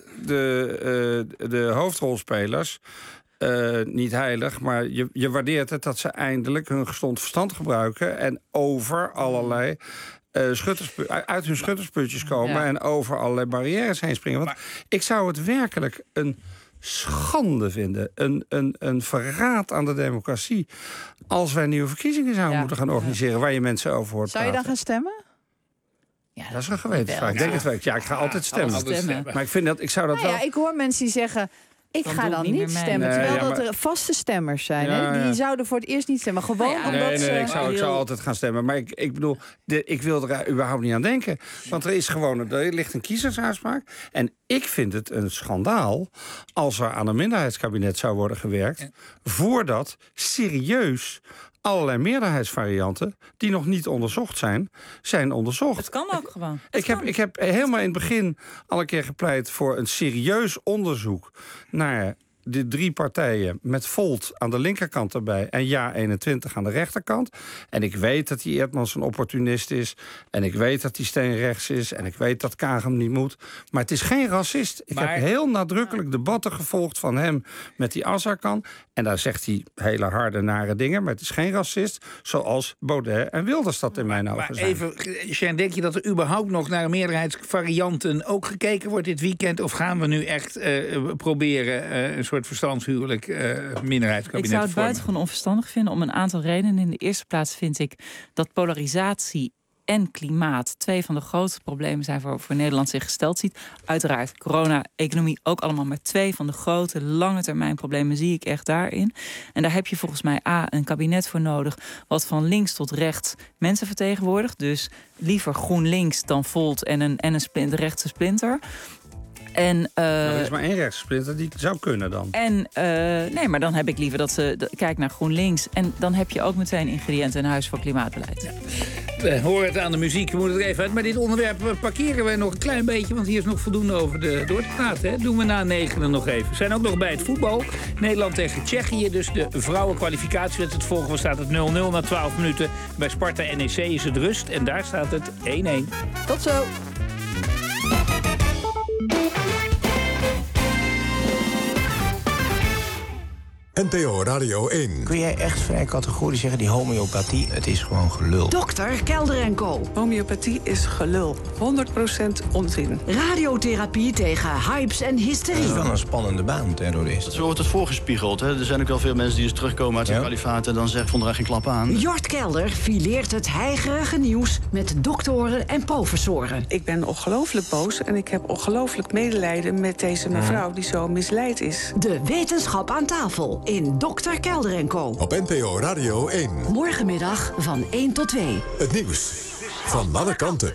de hoofdrolspelers niet heilig, maar je waardeert het dat ze eindelijk hun gezond verstand gebruiken en over allerlei uit hun schuttersputjes komen en over allerlei barrières heen springen. Want ik zou het werkelijk een schande vinden, een verraad aan de democratie, als wij nieuwe verkiezingen zouden moeten gaan organiseren waar je mensen over hoort praten. Zou je dan gaan stemmen? Ja, dat is een gewetensvraag. Ik denk het wel. Ja, ik ga altijd stemmen. Maar ik zou dat wel... Ik hoor mensen die zeggen, ik ga dan niet stemmen. Terwijl dat er vaste stemmers zijn. Hè? Die zouden voor het eerst niet stemmen. Gewoon omdat ze... Ik zou altijd gaan stemmen. Maar ik bedoel, ik wil er überhaupt niet aan denken. Want er ligt een kiezersuitspraak. En ik vind het een schandaal als er aan een minderheidskabinet zou worden gewerkt, voordat serieus allerlei meerderheidsvarianten die nog niet onderzocht zijn onderzocht. Het kan ook gewoon. Ik heb helemaal in het begin al een keer gepleit voor een serieus onderzoek naar de 3 partijen met Volt aan de linkerkant erbij en Ja21 aan de rechterkant. En ik weet dat die Eertmans een opportunist is. En ik weet dat die steenrechts is. En ik weet dat Kagem niet moet. Maar het is geen racist. Ik heb heel nadrukkelijk debatten gevolgd van hem met die Azarkan. En daar zegt hij hele harde, nare dingen. Maar het is geen racist, zoals Baudet en Wilders dat in mijn ogen zijn. Even, Jean, denk je dat er überhaupt nog naar meerderheidsvarianten ook gekeken wordt dit weekend? Of gaan we nu echt proberen een soort verstandshuwelijk minderheidskabinet Ik zou het buitengewoon onverstandig vinden om een aantal redenen. In de eerste plaats vind ik dat polarisatie en klimaat 2 van de grootste problemen zijn voor Nederland zich gesteld ziet. Uiteraard, corona, economie ook allemaal, maar 2 van de grote lange termijn problemen zie ik echt daarin. En daar heb je volgens mij een kabinet voor nodig wat van links tot rechts mensen vertegenwoordigt. Dus liever GroenLinks dan Volt en een rechtse splinter. En, er is maar 1 rechtssplinter die zou kunnen dan. Nee, maar dan heb ik liever dat ze kijkt naar GroenLinks. En dan heb je ook meteen ingrediënten in huis voor klimaatbeleid. Ja. We horen het aan de muziek, we moeten er even uit. Maar dit onderwerp parkeren we nog een klein beetje, want hier is nog voldoende over door te praten. Hè. Doen we na 9 nog even. We zijn ook nog bij het voetbal. Nederland tegen Tsjechië, dus de vrouwenkwalificatiewedstrijd volgen. We staat het 0-0 na 12 minuten. Bij Sparta NEC is het rust en daar staat het 1-1. Tot zo. NPO Radio 1. Kun jij echt vrij categorisch zeggen, die homeopathie, het is gewoon gelul? Dokter Kelder en Co. Homeopathie is gelul. 100% onzin. Radiotherapie tegen hypes en hysterie. Dat is wel een spannende baan, terrorist. Zo wordt het voorgespiegeld. Hè? Er zijn ook wel veel mensen die eens terugkomen uit de kwalifaat en dan zeggen, vond er geen klap aan. Jort Kelder fileert het heigerige nieuws met doktoren en professoren. Ik ben ongelooflijk boos en ik heb ongelooflijk medelijden met deze mevrouw die zo misleid is. De wetenschap aan tafel in Dokter Kelder en Co. Op NPO Radio 1. Morgenmiddag van 1 tot 2. Het nieuws van alle kanten.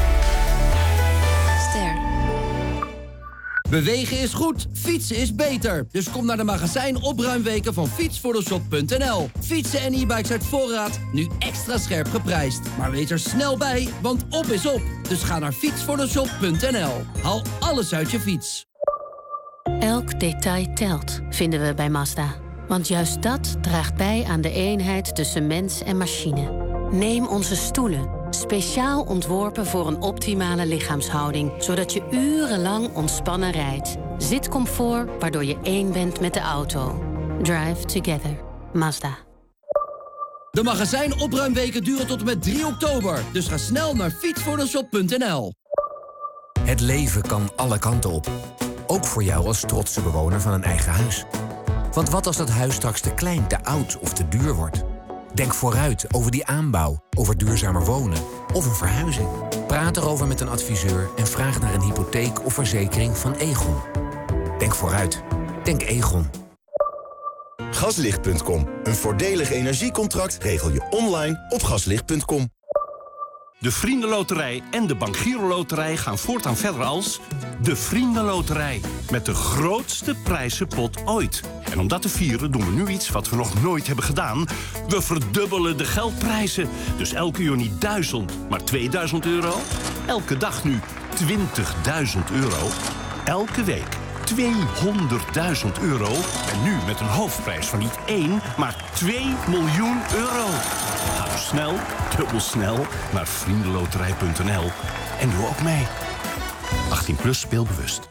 Ster. Bewegen is goed, fietsen is beter. Dus kom naar de magazijn opruimweken van fietsphotoshop.nl. Fietsen en e-bikes uit voorraad, nu extra scherp geprijsd. Maar wees er snel bij, want op is op. Dus ga naar fietsphotoshop.nl. Haal alles uit je fiets. Elk detail telt, vinden we bij Mazda. Want juist dat draagt bij aan de eenheid tussen mens en machine. Neem onze stoelen. Speciaal ontworpen voor een optimale lichaamshouding, zodat je urenlang ontspannen rijdt. Zitcomfort, waardoor je één bent met de auto. Drive together. Mazda. De magazijn opruimweken duren tot en met 3 oktober. Dus ga snel naar fietsphotoshop.nl. Het leven kan alle kanten op. Ook voor jou als trotse bewoner van een eigen huis. Want wat als dat huis straks te klein, te oud of te duur wordt? Denk vooruit over die aanbouw, over duurzamer wonen of een verhuizing. Praat erover met een adviseur en vraag naar een hypotheek of verzekering van Egon. Denk vooruit. Denk Egon. Gaslicht.com. Een voordelig energiecontract regel je online op gaslicht.com. De Vriendenloterij en de Bank Giro Loterij gaan voortaan verder als de Vriendenloterij. Met de grootste prijzenpot ooit. En om dat te vieren doen we nu iets wat we nog nooit hebben gedaan. We verdubbelen de geldprijzen. Dus elke uur niet 1000, maar 2000 euro. Elke dag nu 20.000 euro. Elke week 200.000 euro. En nu met een hoofdprijs van niet 1, maar 2 miljoen euro. Ga dus snel, dubbel snel naar vriendenloterij.nl en doe ook mee. 18 plus speelbewust.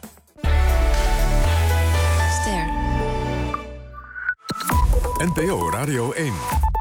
Ster. NPO Radio 1.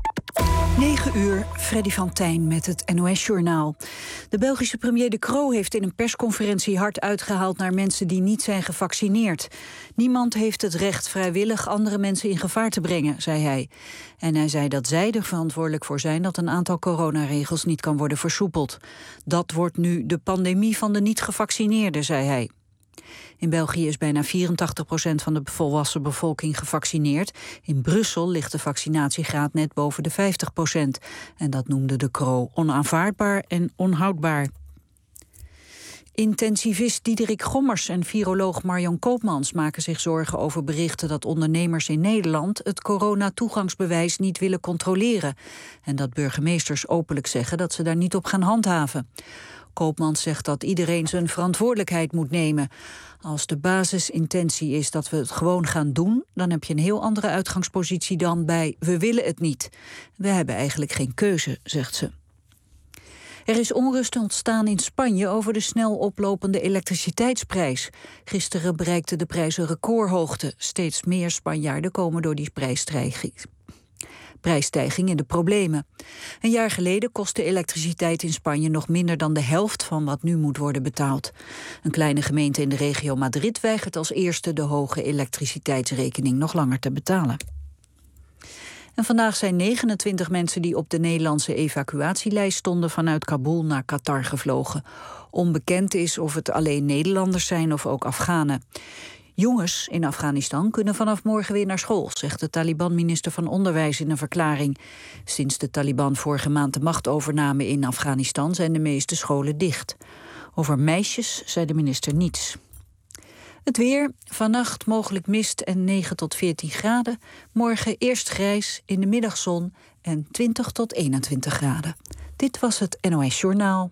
9 uur, Freddy van Tijn met het NOS-journaal. De Belgische premier De Croo heeft in een persconferentie hard uitgehaald naar mensen die niet zijn gevaccineerd. Niemand heeft het recht vrijwillig andere mensen in gevaar te brengen, zei hij. En hij zei dat zij er verantwoordelijk voor zijn dat een aantal coronaregels niet kan worden versoepeld. Dat wordt nu de pandemie van de niet-gevaccineerden, zei hij. In België is bijna 84% van de volwassen bevolking gevaccineerd. In Brussel ligt de vaccinatiegraad net boven de 50%. En dat noemde De Croo onaanvaardbaar en onhoudbaar. Intensivist Diederik Gommers en viroloog Marion Koopmans maken zich zorgen over berichten dat ondernemers in Nederland het corona-toegangsbewijs niet willen controleren. En dat burgemeesters openlijk zeggen dat ze daar niet op gaan handhaven. Koopmans zegt dat iedereen zijn verantwoordelijkheid moet nemen. Als de basisintentie is dat we het gewoon gaan doen, dan heb je een heel andere uitgangspositie dan bij we willen het niet. We hebben eigenlijk geen keuze, zegt ze. Er is onrust ontstaan in Spanje over de snel oplopende elektriciteitsprijs. Gisteren bereikte de prijs een recordhoogte. Steeds meer Spanjaarden komen door die prijsstijging in de problemen. Een jaar geleden kostte elektriciteit in Spanje nog minder dan de helft van wat nu moet worden betaald. Een kleine gemeente in de regio Madrid weigert als eerste de hoge elektriciteitsrekening nog langer te betalen. En vandaag zijn 29 mensen die op de Nederlandse evacuatielijst stonden vanuit Kabul naar Qatar gevlogen. Onbekend is of het alleen Nederlanders zijn of ook Afghanen. Jongens in Afghanistan kunnen vanaf morgen weer naar school, zegt de Taliban-minister van Onderwijs in een verklaring. Sinds de Taliban vorige maand de macht overnamen in Afghanistan zijn de meeste scholen dicht. Over meisjes zei de minister niets. Het weer, vannacht mogelijk mist en 9 tot 14 graden. Morgen eerst grijs, in de middag zon en 20 tot 21 graden. Dit was het NOS Journaal.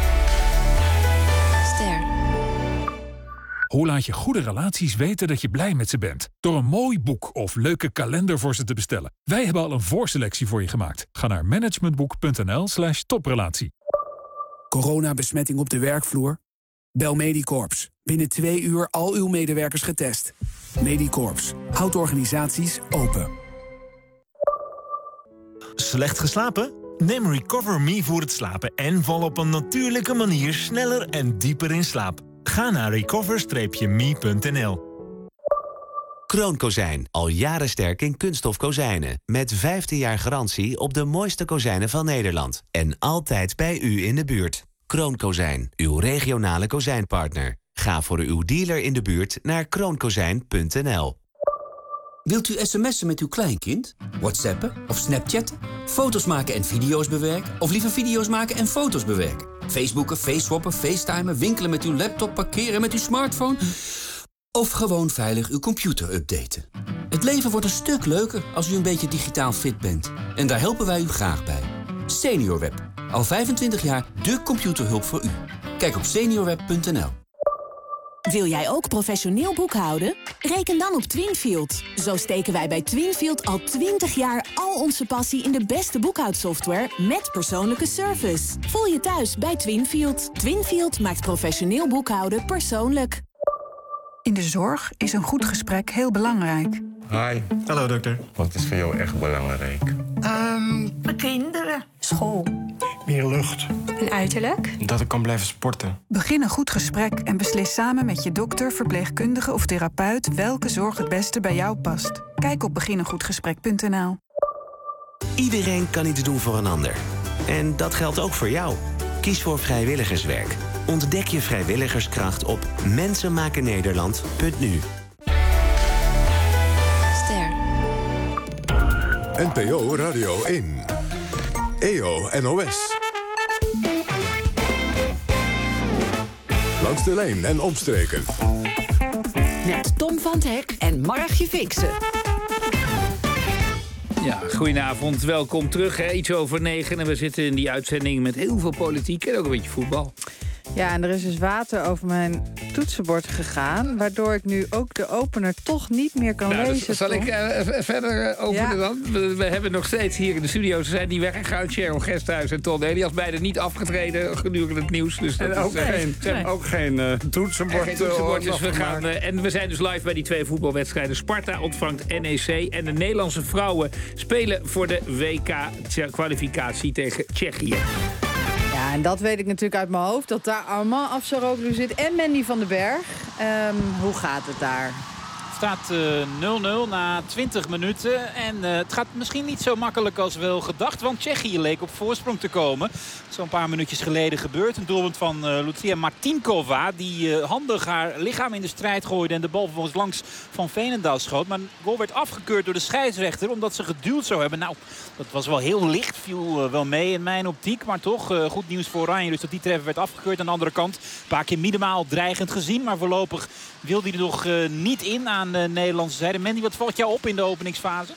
Ster. Hoe laat je goede relaties weten dat je blij met ze bent? Door een mooi boek of leuke kalender voor ze te bestellen. Wij hebben al een voorselectie voor je gemaakt. Ga naar managementboek.nl/toprelatie. Coronabesmetting op de werkvloer? Bel Medicorps. Binnen 2 uur al uw medewerkers getest. Medicorps. Houdt organisaties open. Slecht geslapen? Neem Recover Me voor het slapen en val op een natuurlijke manier sneller en dieper in slaap. Ga naar recover-me.nl. Kroonkozijn, al jaren sterk in kunststof kozijnen. Met 15 jaar garantie op de mooiste kozijnen van Nederland. En altijd bij u in de buurt. Kroonkozijn, uw regionale kozijnpartner. Ga voor uw dealer in de buurt naar kroonkozijn.nl. Wilt u sms'en met uw kleinkind? WhatsAppen of Snapchatten? Foto's maken en video's bewerken? Of liever video's maken en foto's bewerken? Facebooken, faceswappen, facetimen, winkelen met uw laptop, parkeren met uw smartphone? Of gewoon veilig uw computer updaten? Het leven wordt een stuk leuker als u een beetje digitaal fit bent. En daar helpen wij u graag bij. SeniorWeb. Al 25 jaar de computerhulp voor u. Kijk op seniorweb.nl. Wil jij ook professioneel boekhouden? Reken dan op Twinfield. Zo steken wij bij Twinfield al 20 jaar al onze passie in de beste boekhoudsoftware met persoonlijke service. Voel je thuis bij Twinfield. Twinfield maakt professioneel boekhouden persoonlijk. In de zorg is een goed gesprek heel belangrijk. Hi. Hallo dokter. Wat is voor jou echt belangrijk? Mijn kinderen. School. Meer lucht. En uiterlijk. Dat ik kan blijven sporten. Begin een goed gesprek en beslis samen met je dokter, verpleegkundige of therapeut welke zorg het beste bij jou past. Kijk op begineengoedgesprek.nl. Iedereen kan iets doen voor een ander. En dat geldt ook voor jou. Kies voor vrijwilligerswerk. Ontdek je vrijwilligerskracht op mensenmakennederland.nu. Ster. NPO Radio 1. EO NOS. Langs de lijn en omstreken. Met Tom van 't Hek en Margje Fixen. Ja, goedenavond. Welkom terug. Hè. Iets over 9 en we zitten in die uitzending met heel veel politiek en ook een beetje voetbal. Ja, en er is dus water over mijn toetsenbord gegaan, waardoor ik nu ook de opener toch niet meer kan lezen. Dus zal ik verder openen dan? We hebben nog steeds hier in de studio, ze zijn niet weggegaan, Cheryl Gesthuis en Ton Elias, beide niet afgetreden gedurende het nieuws. Dus dat ook geen toetsenbord. Dus we gaan, en we zijn dus live bij die 2 voetbalwedstrijden. Sparta ontvangt NEC en de Nederlandse vrouwen spelen voor de WK-kwalificatie tegen Tsjechië. Ja, en dat weet ik natuurlijk uit mijn hoofd, dat daar Armand Afsaroglu zit en Mandy van den Berg. Hoe gaat het daar? Het staat 0-0 na 20 minuten. En het gaat misschien niet zo makkelijk als wel gedacht. Want Tsjechië leek op voorsprong te komen. Zo'n paar minuutjes geleden gebeurd. Een doelpunt van Lucia Martinkova. Die handig haar lichaam in de strijd gooide. En de bal vervolgens langs Van Veenendaal schoot. Maar de goal werd afgekeurd door de scheidsrechter. Omdat ze geduwd zou hebben. Nou, dat was wel heel licht. Viel wel mee in mijn optiek. Maar toch goed nieuws voor Oranje. Dus dat die treffer werd afgekeurd. Aan de andere kant een paar keer minimaal dreigend gezien. Maar voorlopig wil hij er nog niet in aan de Nederlandse zijde. Mandy, wat valt jou op in de openingsfase?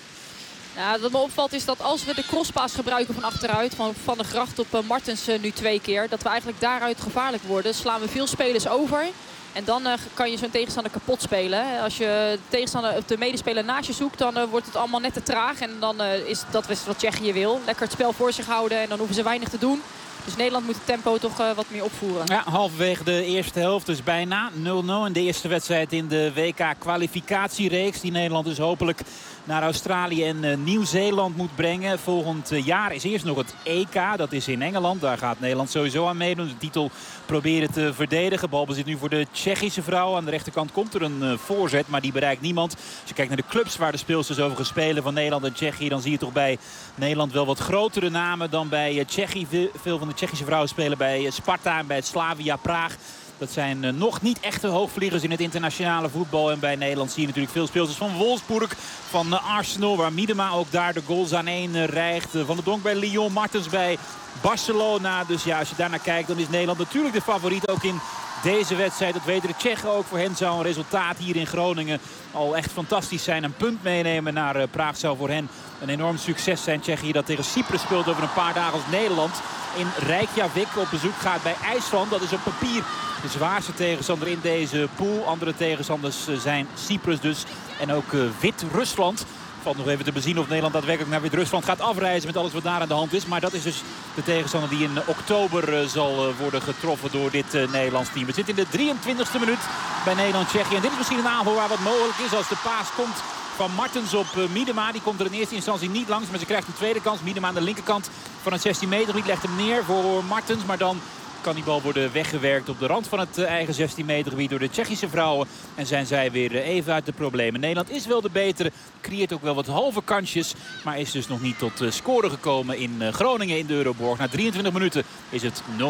Ja, wat me opvalt is dat als we de crosspaas gebruiken van achteruit, van de gracht op Martens nu 2 keer, dat we eigenlijk daaruit gevaarlijk worden. Slaan we veel spelers over. En dan kan je zo'n tegenstander kapot spelen. Als je de medespeler naast je zoekt, dan wordt het allemaal net te traag. En dan is dat wat Tsjechië wil. Lekker het spel voor zich houden en dan hoeven ze weinig te doen. Dus Nederland moet het tempo toch wat meer opvoeren. Ja, halverwege de eerste helft, dus bijna 0-0. In de eerste wedstrijd in de WK-kwalificatiereeks. Die Nederland dus hopelijk naar Australië en Nieuw-Zeeland moet brengen. Volgend jaar is eerst nog het EK. Dat is in Engeland. Daar gaat Nederland sowieso aan meedoen. De titel proberen te verdedigen. Balbezit nu voor de Tsjechische vrouw. Aan de rechterkant komt er een voorzet, maar die bereikt niemand. Als je kijkt naar de clubs waar de speelsters over spelen van Nederland en Tsjechië, dan zie je toch bij Nederland wel wat grotere namen dan bij Tsjechië. Veel van de Tsjechische vrouwen spelen bij Sparta en bij Slavia Praag. Dat zijn nog niet echte hoogvliegers in het internationale voetbal. En bij Nederland zie je natuurlijk veel speelsters van Wolfsburg, van Arsenal, waar Miedema ook daar de goals aan één rijgt. Van der Donk bij Lyon, Martens bij Barcelona. Dus ja, als je daarnaar kijkt, dan is Nederland natuurlijk de favoriet ook in deze wedstrijd. Dat weten de Tsjechen ook. Voor hen zou een resultaat hier in Groningen al echt fantastisch zijn. Een punt meenemen naar Praag zou voor hen een enorm succes zijn. Tsjechië dat tegen Cyprus speelt over een paar dagen als Nederland in Reykjavik op bezoek gaat bij IJsland. Dat is op papier de zwaarste tegenstander in deze pool. Andere tegenstanders zijn Cyprus dus en ook Wit-Rusland. Valt nog even te bezien of Nederland daadwerkelijk naar Wit-Rusland gaat afreizen met alles wat daar aan de hand is. Maar dat is dus de tegenstander die in oktober zal worden getroffen door dit Nederlands team. We zitten in de 23e minuut bij Nederland-Tsjechië. En dit is misschien een aanval waar wat mogelijk is als de paas komt van Martens op Miedema. Die komt er in eerste instantie niet langs, maar ze krijgt een tweede kans. Miedema aan de linkerkant van het 16 meter gebied legt hem neer voor Martens. Maar dan kan die bal worden weggewerkt op de rand van het eigen 16 meter gebied door de Tsjechische vrouwen. En zijn zij weer even uit de problemen. Nederland is wel de betere, creëert ook wel wat halve kansjes. Maar is dus nog niet tot scoren gekomen in Groningen in de Euroborg. Na 23 minuten is het 0-0.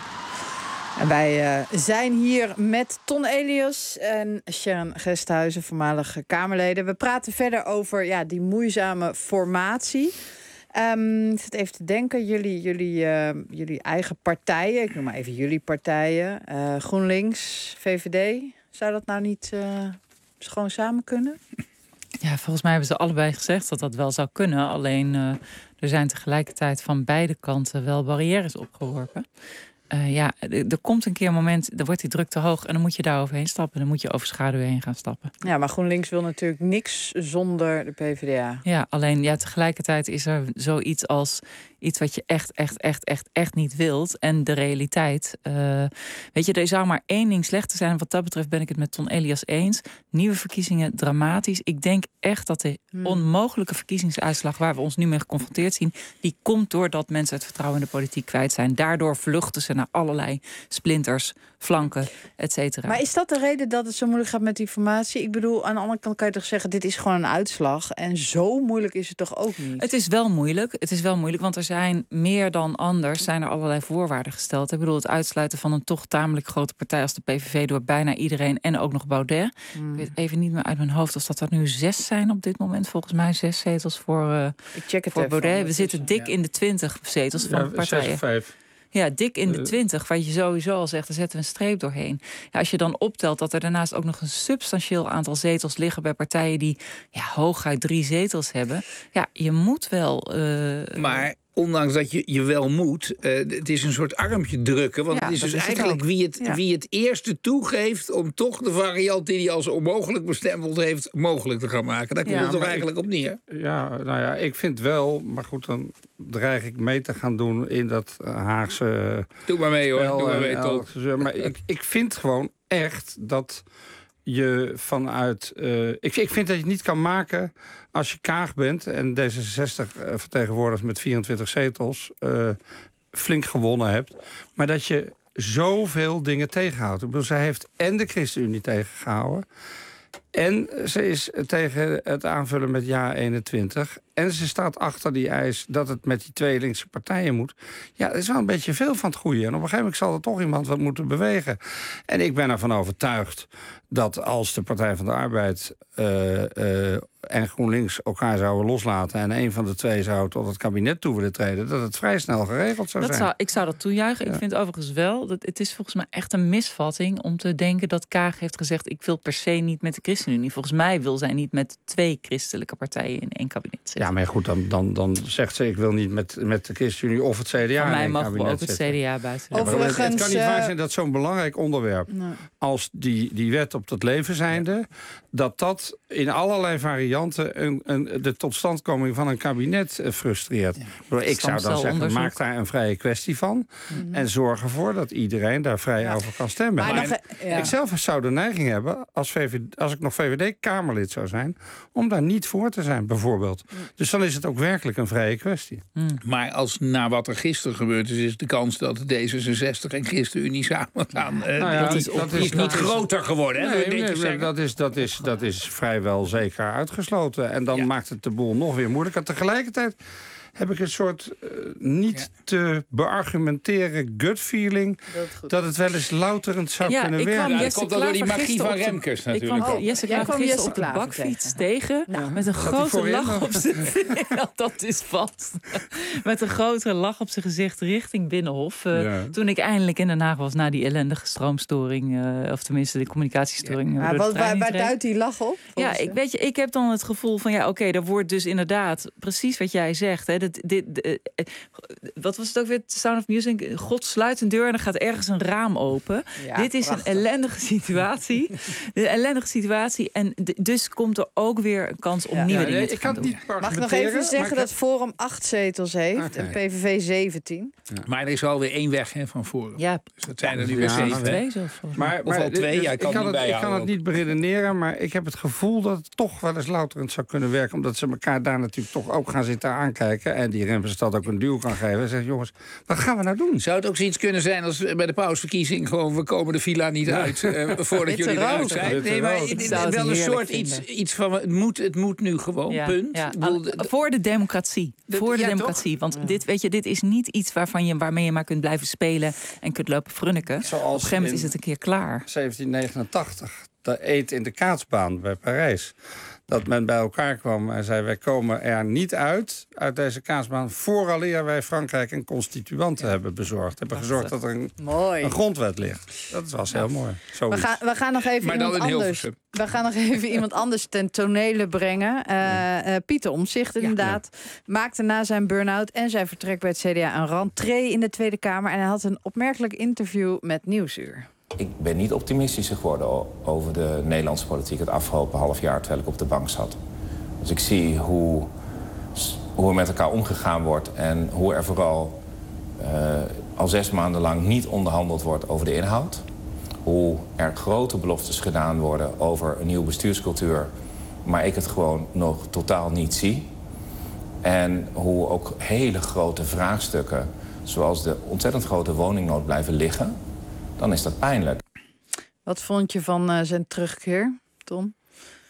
En wij zijn hier met Ton Elias en Sharon Gesthuizen, voormalige Kamerleden. We praten verder over die moeizame formatie. Ik zit even te denken, jullie eigen partijen, ik noem maar even jullie partijen, GroenLinks, VVD, zou dat nou niet gewoon samen kunnen? Ja, volgens mij hebben ze allebei gezegd dat dat wel zou kunnen. Alleen er zijn tegelijkertijd van beide kanten wel barrières opgeworpen. Er komt een keer een moment, dan wordt die druk te hoog en dan moet je daar overheen stappen. Dan moet je over schaduw heen gaan stappen. Ja, maar GroenLinks wil natuurlijk niks zonder de PvdA. Ja, alleen tegelijkertijd is er zoiets als iets wat je echt niet wilt. En de realiteit, weet je, er zou maar één ding slechter zijn. Wat dat betreft ben ik het met Ton Elias eens. Nieuwe verkiezingen, dramatisch. Ik denk echt dat de onmogelijke verkiezingsuitslag waar we ons nu mee geconfronteerd zien, die komt doordat mensen het vertrouwen in de politiek kwijt zijn. Daardoor vluchten ze naar allerlei splinters, flanken, et cetera. Maar is dat de reden dat het zo moeilijk gaat met die formatie? Ik bedoel, aan de andere kant kan je toch zeggen, dit is gewoon een uitslag. En zo moeilijk is het toch ook niet? Het is wel moeilijk, want er zijn meer dan anders zijn er allerlei voorwaarden gesteld. Ik bedoel, het uitsluiten van een toch tamelijk grote partij als de PVV door bijna iedereen en ook nog Baudet. Ik weet even niet meer uit mijn hoofd of dat er nu 6 zijn op dit moment. Volgens mij 6 zetels voor Baudet. We zitten dik in de 20 zetels van de partijen. 6 of 5. Ja, dik in de 20, waar je sowieso al zegt, daar zetten we een streep doorheen. Ja, als je dan optelt dat er daarnaast ook nog een substantieel aantal zetels liggen bij partijen die hooguit 3 zetels hebben. Ja, je moet wel... Maar ondanks dat je wel moet, het is een soort armpje drukken. Want het is dus eigenlijk wie het eerste toegeeft om toch de variant die hij als onmogelijk bestempeld heeft, mogelijk te gaan maken. Daar komt het toch eigenlijk op neer? Ja, nou ja, ik vind wel, maar goed, dan dreig ik mee te gaan doen in dat Haagse... Doe maar mee hoor, doe maar mee, toch. Maar ik vind gewoon echt dat je vanuit... Ik vind dat je het niet kan maken als je Kaag bent en D66 vertegenwoordigd met 24 zetels flink gewonnen hebt, maar dat je zoveel dingen tegenhoudt. Ik bedoel, zij heeft en de ChristenUnie tegengehouden en ze is tegen het aanvullen met Ja21. En ze staat achter die eis dat het met die twee linkse partijen moet. Ja, dat is wel een beetje veel van het goede. En op een gegeven moment zal er toch iemand wat moeten bewegen. En ik ben ervan overtuigd dat als de Partij van de Arbeid en GroenLinks elkaar zouden loslaten en een van de twee zou tot het kabinet toe willen treden, dat het vrij snel geregeld zou zijn. Ik zou dat toejuichen. Ja. Ik vind overigens wel, dat het is volgens mij echt een misvatting om te denken dat Kaag heeft gezegd, ik wil per se niet met de ChristenUnie. Volgens mij wil zij niet met 2 christelijke partijen in 1 kabinet zitten. Ja, maar goed, dan zegt ze, ik wil niet met de ChristenUnie of het CDA. Van mij mag we ook het CDA buiten. Overigens, het kan niet waar zijn dat zo'n belangrijk onderwerp als die wet op het leven zijnde, dat in allerlei varianten de totstandkoming van een kabinet frustreert. Ik zou dan zeggen, maak daar een vrije kwestie van en zorg ervoor dat iedereen daar vrij over kan stemmen. Ik zelf zou de neiging hebben, als ik nog VVD-Kamerlid zou zijn, om daar niet voor te zijn, bijvoorbeeld. Dus dan is het ook werkelijk een vrije kwestie. Maar als na wat er gisteren gebeurd is de kans dat D66 en ChristenUnie samen gaan, dat is niet groter geworden. Nee, dat is vrijwel zeker uitgesloten. En dan maakt het de boel nog weer moeilijker. Tegelijkertijd heb ik een soort niet te beargumenteren gut feeling dat het wel eens louterend zou kunnen werken. Dat komt door die magie van Remkes natuurlijk. Jesse Klaver gisteren op de bakfiets tegen met een grote lach op zijn dat is vast. Met een grote lach op zijn gezicht richting Binnenhof. Toen ik eindelijk in Den Haag was na die ellendige stroomstoring, of tenminste de communicatiestoring. Waar duidt die lach op? Ja, ik heb dan het gevoel van oké, er wordt dus inderdaad precies wat jij zegt. Hè, wat was het ook weer? Sound of Music. God sluit een deur en dan gaat ergens een raam open. Ja, dit is een ellendige situatie. En dus komt er ook weer een kans om nieuwe dingen te gaan doen. Mag ik nog even zeggen dat Forum 8 zetels heeft en PVV 17? Ja. Maar er is alweer 1 weg van Forum. Ja. Dus dat zijn er nu weer 7. Of al 2. Ik kan het niet beredeneren, maar ik heb het gevoel dat het toch wel eens louterend zou kunnen werken, omdat ze elkaar daar natuurlijk toch ook gaan zitten aankijken en die Remsenstad ook een duw kan geven en zegt, jongens, wat gaan we nou doen? Zou het ook zoiets kunnen zijn als bij de pausverkiezing gewoon, we komen de villa niet uit voordat jullie eruit zijn? Nee, maar wel een soort iets van, het moet nu gewoon, punt. Ja. Voor de democratie. Want dit is niet iets waarmee je maar kunt blijven spelen en kunt lopen frunniken. Op een gegeven moment is het een keer klaar. 1789, de eet in de Kaatsbaan bij Parijs. Dat men bij elkaar kwam en zei, wij komen er niet uit deze Kaatsbaan, vooraleer wij Frankrijk een constituante hebben bezorgd. Hebben gezorgd dat er een grondwet ligt. Dat was heel mooi. We gaan nog even iemand anders. We gaan nog even iemand anders ten tonele brengen. Pieter Omtzigt inderdaad maakte na zijn burn-out en zijn vertrek bij het CDA een rentree in de Tweede Kamer. En hij had een opmerkelijk interview met Nieuwsuur. Ik ben niet optimistischer geworden over de Nederlandse politiek het afgelopen half jaar terwijl ik op de bank zat. Dus ik zie hoe er met elkaar omgegaan wordt en hoe er vooral al 6 maanden lang niet onderhandeld wordt over de inhoud. Hoe er grote beloftes gedaan worden over een nieuwe bestuurscultuur, maar ik het gewoon nog totaal niet zie. En hoe ook hele grote vraagstukken, zoals de ontzettend grote woningnood, blijven liggen. Dan is dat pijnlijk. Wat vond je van zijn terugkeer, Tom?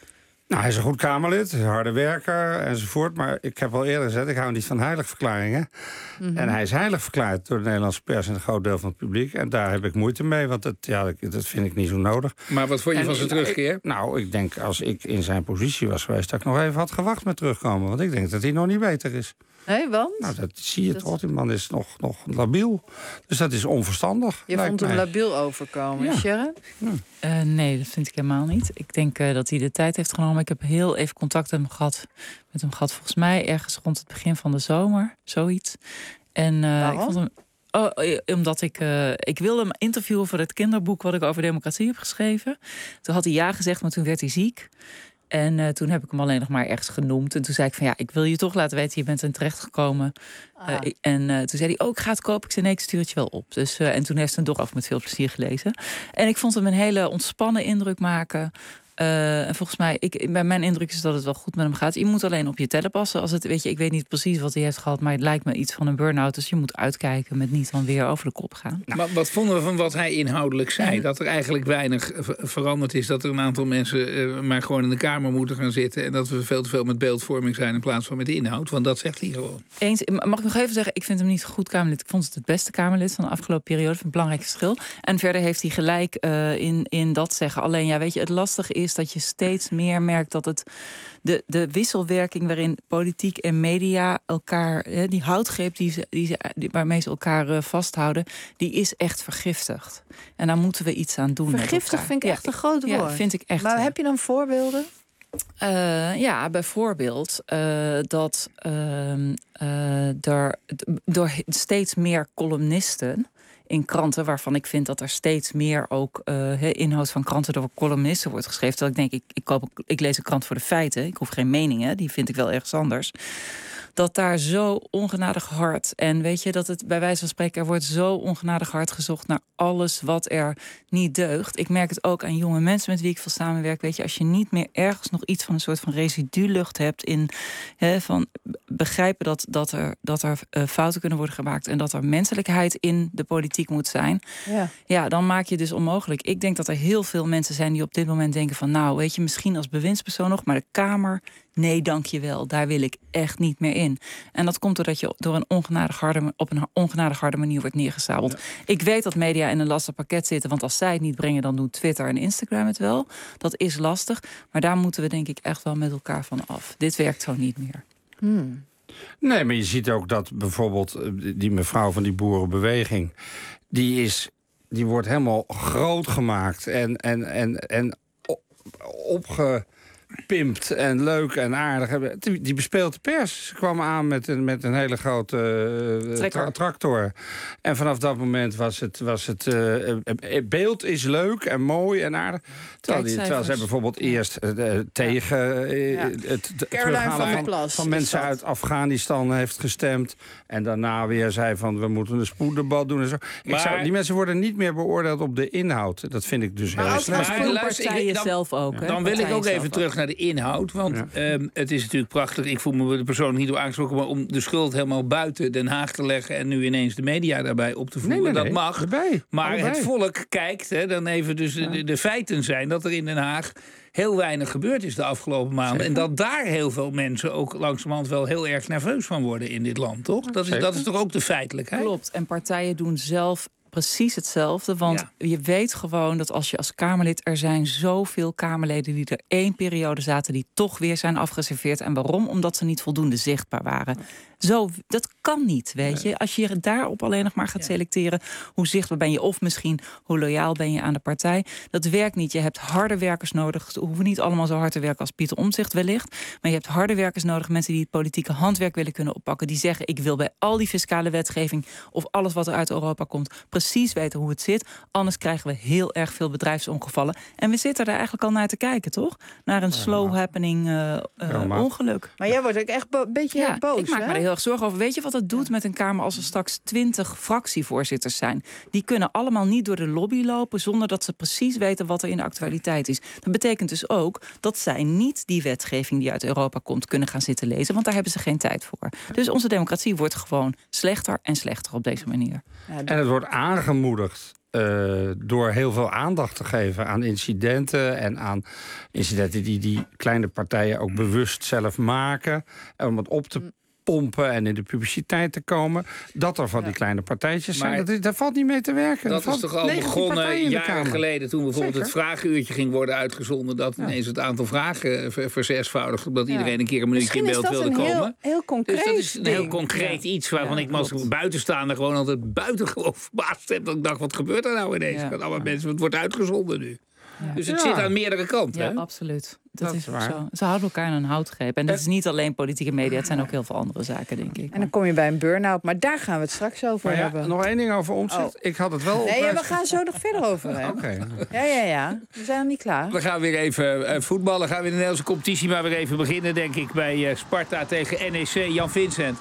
Nou, hij is een goed Kamerlid, een harde werker enzovoort. Maar ik heb al eerder gezegd, ik hou niet van heiligverklaringen. Mm-hmm. En hij is heilig verklaard door de Nederlandse pers en een groot deel van het publiek. En daar heb ik moeite mee, want dat vind ik niet zo nodig. Maar wat vond je van zijn terugkeer? Ik denk, als ik in zijn positie was geweest, dat ik nog even had gewacht met terugkomen. Want ik denk dat hij nog niet beter is. Nee, want? Nou, dat zie je toch. Die man is nog labiel. Dus dat is onverstandig. Je vond hem labiel overkomen, ja. Sharon? Ja. Nee, dat vind ik helemaal niet. Ik denk dat hij de tijd heeft genomen. Ik heb heel even contact met hem gehad. Volgens mij ergens rond het begin van de zomer. Zoiets. En ik vond hem... omdat ik wilde hem interviewen voor het kinderboek wat ik over democratie heb geschreven. Toen had hij ja gezegd, maar toen werd hij ziek. En toen heb ik hem alleen nog maar ergens genoemd. En toen zei ik van ik wil je toch laten weten, je bent er terechtgekomen. Toen zei hij, ik ga het kopen. Ik zei, nee, ik stuur het je wel op. Dus, en toen heeft hij het toch ook met veel plezier gelezen. En ik vond hem een hele ontspannen indruk maken. En volgens mij, mijn indruk is dat het wel goed met hem gaat. Je moet alleen op je tellen passen. Als het, ik weet niet precies wat hij heeft gehad, maar het lijkt me iets van een burn-out. Dus je moet uitkijken met niet dan weer over de kop gaan. Maar wat vonden we van wat hij inhoudelijk zei? Dat er eigenlijk weinig veranderd is. Dat er een aantal mensen maar gewoon in de Kamer moeten gaan zitten. En dat we veel te veel met beeldvorming zijn in plaats van met de inhoud. Want dat zegt hij gewoon. Eens, mag ik nog even zeggen, ik vind hem niet goed Kamerlid. Ik vond het beste Kamerlid van de afgelopen periode. Een belangrijk verschil. En verder heeft hij gelijk in dat zeggen. Alleen, het lastige is dat je steeds meer merkt dat het de wisselwerking waarin politiek en media elkaar, die houtgreep waarmee ze elkaar vasthouden, die is echt vergiftigd. En daar moeten we iets aan doen. Vergiftigd vind ik echt een groot woord. Ja, vind ik echt. Maar heb je dan voorbeelden? Bijvoorbeeld dat door steeds meer columnisten in kranten, waarvan ik vind dat er steeds meer ook inhoud van kranten door columnisten wordt geschreven. Terwijl ik denk, ik lees een krant voor de feiten. Ik hoef geen meningen, die vind ik wel ergens anders. Dat daar zo ongenadig hard, en weet je, dat het bij wijze van spreken, er wordt zo ongenadig hard gezocht naar alles wat er niet deugt. Ik merk het ook aan jonge mensen met wie ik veel samenwerk. Weet je, als je niet meer ergens nog iets van een soort van residulucht hebt in van begrijpen dat er fouten kunnen worden gemaakt en dat er menselijkheid in de politiek moet zijn. Ja, dan maak je dus onmogelijk. Ik denk dat er heel veel mensen zijn die op dit moment denken van, weet je, misschien als bewindspersoon nog, maar de Kamer, nee, dank je wel. Daar wil ik echt niet meer in. En dat komt doordat je op een ongenadig harde manier wordt neergezabeld. Ja. Ik weet dat media in een lastig pakket zitten, want als zij het niet brengen, dan doen Twitter en Instagram het wel. Dat is lastig, maar daar moeten we denk ik echt wel met elkaar van af. Dit werkt zo niet meer. Nee, maar je ziet ook dat bijvoorbeeld die mevrouw van die boerenbeweging, die wordt helemaal groot gemaakt en opgepimpt en leuk en aardig. Die bespeelt de pers. Ze kwam aan met een hele grote tractor. En vanaf dat moment was het beeld is leuk en mooi en aardig. Terwijl zij bijvoorbeeld eerst tegen het terughalen van mensen uit Afghanistan heeft gestemd. En daarna weer zei van, we moeten een spoeddebat doen en zo. Die mensen worden niet meer beoordeeld op de inhoud. Dat vind ik dus heel slecht. Dan wil ik ook even terug naar de inhoud. Want het is natuurlijk prachtig. Ik voel me er persoonlijk niet door aangesproken, maar om de schuld helemaal buiten Den Haag te leggen en nu ineens de media daarbij op te voeren, dat mag. Maar het volk kijkt, dan even dus de feiten zijn dat er in Den Haag heel weinig gebeurd is de afgelopen maanden. En dat daar heel veel mensen ook langzamerhand wel heel erg nerveus van worden in dit land, toch? Dat is toch ook de feitelijkheid? Klopt. En partijen doen zelf precies hetzelfde. Want je weet gewoon dat als je als Kamerlid, er zijn zoveel Kamerleden die er 1 periode zaten die toch weer zijn afgeserveerd. En waarom? Omdat ze niet voldoende zichtbaar waren. Dat kan niet, weet je. Als je daarop alleen nog maar gaat selecteren, hoe zichtbaar ben je of misschien hoe loyaal ben je aan de partij. Dat werkt niet. Je hebt harde werkers nodig. Ze hoeven niet allemaal zo hard te werken als Pieter Omtzigt wellicht. Maar je hebt harde werkers nodig. Mensen die het politieke handwerk willen kunnen oppakken. Die zeggen, ik wil bij al die fiscale wetgeving of alles wat er uit Europa komt precies weten hoe het zit. Anders krijgen we heel erg veel bedrijfsongevallen. En we zitten daar eigenlijk al naar te kijken, toch? Naar een slow happening ongeluk. Maar jij wordt ook echt een beetje boos, ik maak me er heel erg zorgen over. Weet je wat het doet met een Kamer als er straks 20 fractievoorzitters zijn? Die kunnen allemaal niet door de lobby lopen zonder dat ze precies weten wat er in de actualiteit is. Dat betekent dus ook dat zij niet die wetgeving die uit Europa komt kunnen gaan zitten lezen, want daar hebben ze geen tijd voor. Dus onze democratie wordt gewoon slechter en slechter op deze manier. En het wordt aangemoedigd door heel veel aandacht te geven aan incidenten... en aan incidenten die kleine partijen ook bewust zelf maken... en om het op te pompen en in de publiciteit te komen... dat er van die kleine partijtjes zijn. Daar valt niet mee te werken. Dat is toch al begonnen jaren geleden... toen bijvoorbeeld het vragenuurtje ging worden uitgezonden... dat ineens het aantal vragen verzesvoudigd... omdat iedereen een keer een minuutje in beeld wilde komen. Heel concreet dus dat is een heel concreet iets... waarvan ik me als buitenstaander gewoon altijd buitengewoon verbaasd heb. Dat ik dacht, wat gebeurt er nou ineens? Met allemaal mensen, het wordt uitgezonden nu. Ja. Dus het zit aan meerdere kanten. Ja, absoluut. Dat is waar. Zo. Ze houden elkaar in een houtgreep. En dat is niet alleen politieke media, het zijn ook heel veel andere zaken, denk ik. En dan kom je bij een burn-out, maar daar gaan we het straks over hebben. Nog één ding over Omtzigt. Ik had het wel we gaan zo nog verder over hebben. Oké. Ja. We zijn nog niet klaar. We gaan weer even voetballen. Gaan we in de Nederlandse competitie maar weer even beginnen, denk ik, bij Sparta tegen NEC. Jan Vincent.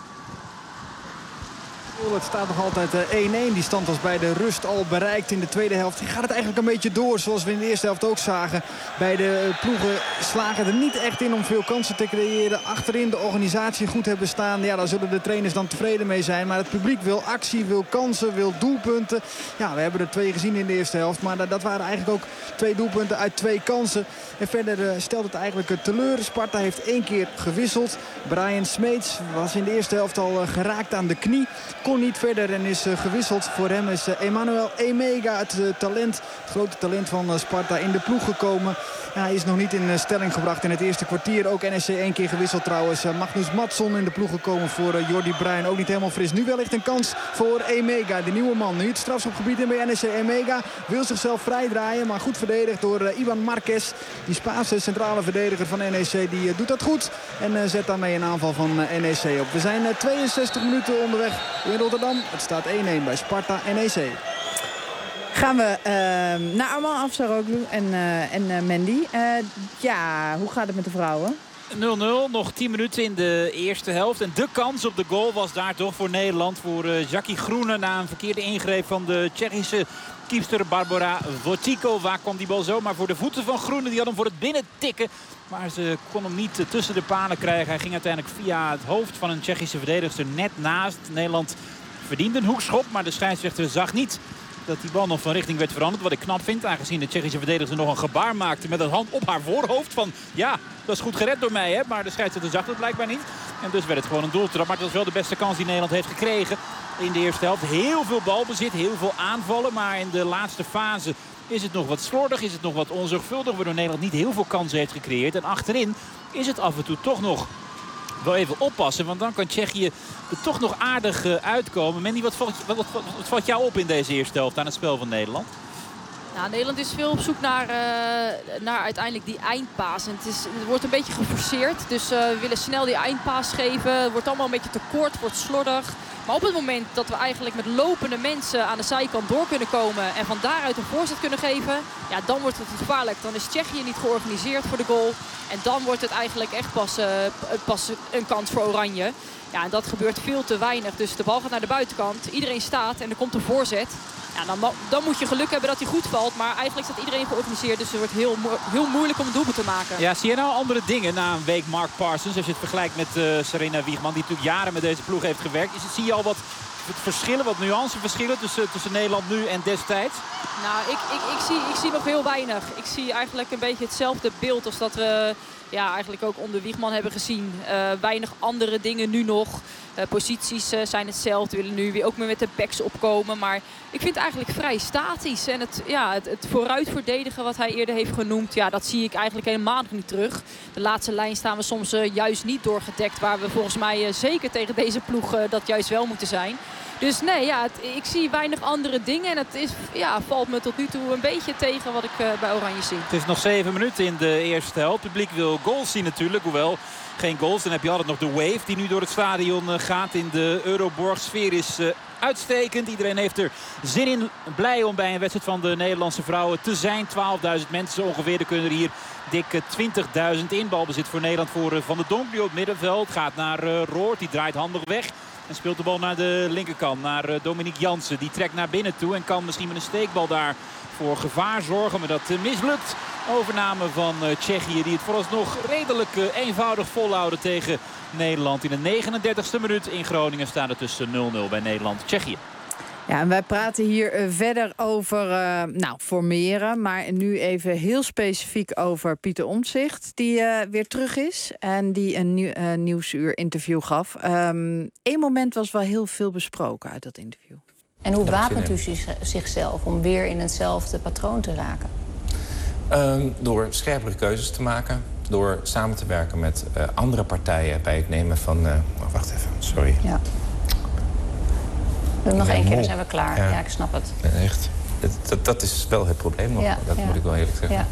Het staat nog altijd 1-1. Die stand was bij de rust al bereikt in de tweede helft. Gaat het eigenlijk een beetje door zoals we in de eerste helft ook zagen. Beide ploegen slagen er niet echt in om veel kansen te creëren. Achterin de organisatie goed hebben staan. Ja, daar zullen de trainers dan tevreden mee zijn. Maar het publiek wil actie, wil kansen, wil doelpunten. Ja, we hebben er 2 gezien in de eerste helft. Maar dat waren eigenlijk ook 2 doelpunten uit 2 kansen. En verder stelt het eigenlijk teleur. Sparta heeft 1 keer gewisseld. Brian Smeets was in de eerste helft al geraakt aan de knie. Kon niet verder en is gewisseld. Voor hem is Emmanuel Emega, het grote talent van Sparta, in de ploeg gekomen. Ja, hij is nog niet in stelling gebracht in het eerste kwartier. Ook NEC 1 keer gewisseld trouwens. Magnus Madsson in de ploeg gekomen voor Jordi Bruin. Ook niet helemaal fris. Nu wellicht een kans voor Emega, de nieuwe man. Nu het strafschopgebied in bij NEC. Emega wil zichzelf vrijdraaien, maar goed verdedigd door Ivan Marquez. Die Spaanse centrale verdediger van NEC, die doet dat goed. En zet daarmee een aanval van NEC op. We zijn 62 minuten onderweg in Rotterdam. Het staat 1-1 bij Sparta NEC. Gaan we naar Arman Afsaroglu en Mandy. Hoe gaat het met de vrouwen? 0-0, nog 10 minuten in de eerste helft. En de kans op de goal was daar toch voor Nederland. Voor Jackie Groene na een verkeerde ingreep van de Tsjechische kiepster Barbara Votiko. Waar kwam die bal zomaar voor de voeten van Groene? Die had hem voor het binnen tikken. Maar ze kon hem niet tussen de palen krijgen. Hij ging uiteindelijk via het hoofd van een Tsjechische verdedigster net naast. Nederland verdiende een hoekschop, maar de scheidsrechter zag niet dat die bal nog van richting werd veranderd. Wat ik knap vind, aangezien de Tsjechische verdedigster nog een gebaar maakte met een hand op haar voorhoofd. Van ja, dat is goed gered door mij, hè? Maar de scheidsrechter zag dat blijkbaar niet. En dus werd het gewoon een doeltrap. Maar het was wel de beste kans die Nederland heeft gekregen in de eerste helft. Heel veel balbezit, heel veel aanvallen. Maar in de laatste fase is het nog wat slordig, is het nog wat onzorgvuldig. Waardoor Nederland niet heel veel kansen heeft gecreëerd. En achterin is het af en toe toch nog wel even oppassen. Want dan kan Tsjechië er toch nog aardig uitkomen. Mandy, wat valt jou op in deze eerste helft aan het spel van Nederland? Nou, Nederland is veel op zoek naar uiteindelijk die eindpaas. En het wordt een beetje geforceerd. Dus we willen snel die eindpaas geven. Het wordt allemaal een beetje te kort, het wordt slordig. Maar op het moment dat we eigenlijk met lopende mensen aan de zijkant door kunnen komen en van daaruit een voorzet kunnen geven, ja, dan wordt het gevaarlijk. Dan is Tsjechië niet georganiseerd voor de goal. En dan wordt het eigenlijk echt pas een kans voor Oranje. Ja, en dat gebeurt veel te weinig. Dus de bal gaat naar de buitenkant. Iedereen staat en er komt een voorzet. Ja, dan moet je geluk hebben dat hij goed valt. Maar eigenlijk staat iedereen georganiseerd. Dus het wordt heel moeilijk om een doelpunt te maken. Ja, zie je nou andere dingen na een week Mark Parsons? Als je het vergelijkt met Serena Wiegman, die natuurlijk jaren met deze ploeg heeft gewerkt. Zie je al wat verschillen, wat nuanceverschillen tussen Nederland nu en destijds? Nou, ik zie nog heel weinig. Ik zie eigenlijk een beetje hetzelfde beeld als dat we eigenlijk ook onder Wiegman hebben gezien. Weinig andere dingen nu nog. Posities zijn hetzelfde. We willen nu weer ook meer met de backs opkomen. Maar ik vind het eigenlijk vrij statisch. En het vooruit verdedigen wat hij eerder heeft genoemd, ja, dat zie ik eigenlijk helemaal niet terug. De laatste lijn staan we soms juist niet doorgedekt. Waar we volgens mij zeker tegen deze ploeg dat juist wel moeten zijn. Dus nee, ik zie weinig andere dingen. En het valt me tot nu toe een beetje tegen wat ik bij Oranje zie. Het is nog 7 minuten in de eerste helft. Het publiek wil goals zien natuurlijk. Hoewel geen goals. Dan heb je altijd nog de wave die nu door het stadion gaat in de Euroborg. Sfeer is uitstekend. Iedereen heeft er zin in. Blij om bij een wedstrijd van de Nederlandse vrouwen te zijn. 12.000 mensen ongeveer. Er kunnen er hier dik 20.000 in. Balbezit voor Nederland voor Van der Donk. Nu op het middenveld. Gaat naar Roord. Die draait handig weg. En speelt de bal naar de linkerkant. Naar Dominique Jansen. Die trekt naar binnen toe. En kan misschien met een steekbal daar voor gevaar zorgen. Maar dat mislukt. Overname van Tsjechië. Die het vooralsnog redelijk eenvoudig volhouden tegen Nederland. In de 39e minuut in Groningen staat het tussen 0-0 bij Nederland-Tsjechië. Ja, en wij praten hier verder over formeren. Maar nu even heel specifiek over Pieter Omtzigt, die weer terug is. En die een Nieuwsuur interview gaf. Eén moment was wel heel veel besproken uit dat interview. En hoe wapent u zichzelf om weer in hetzelfde patroon te raken? Door scherpere keuzes te maken. Door samen te werken met andere partijen bij het nemen van... wacht even, sorry. Ja. Doe nog één keer, dan zijn we klaar. Ja, ik snap het. Echt. Dat is wel het probleem nog. Dat moet ik wel eerlijk zeggen. Ja.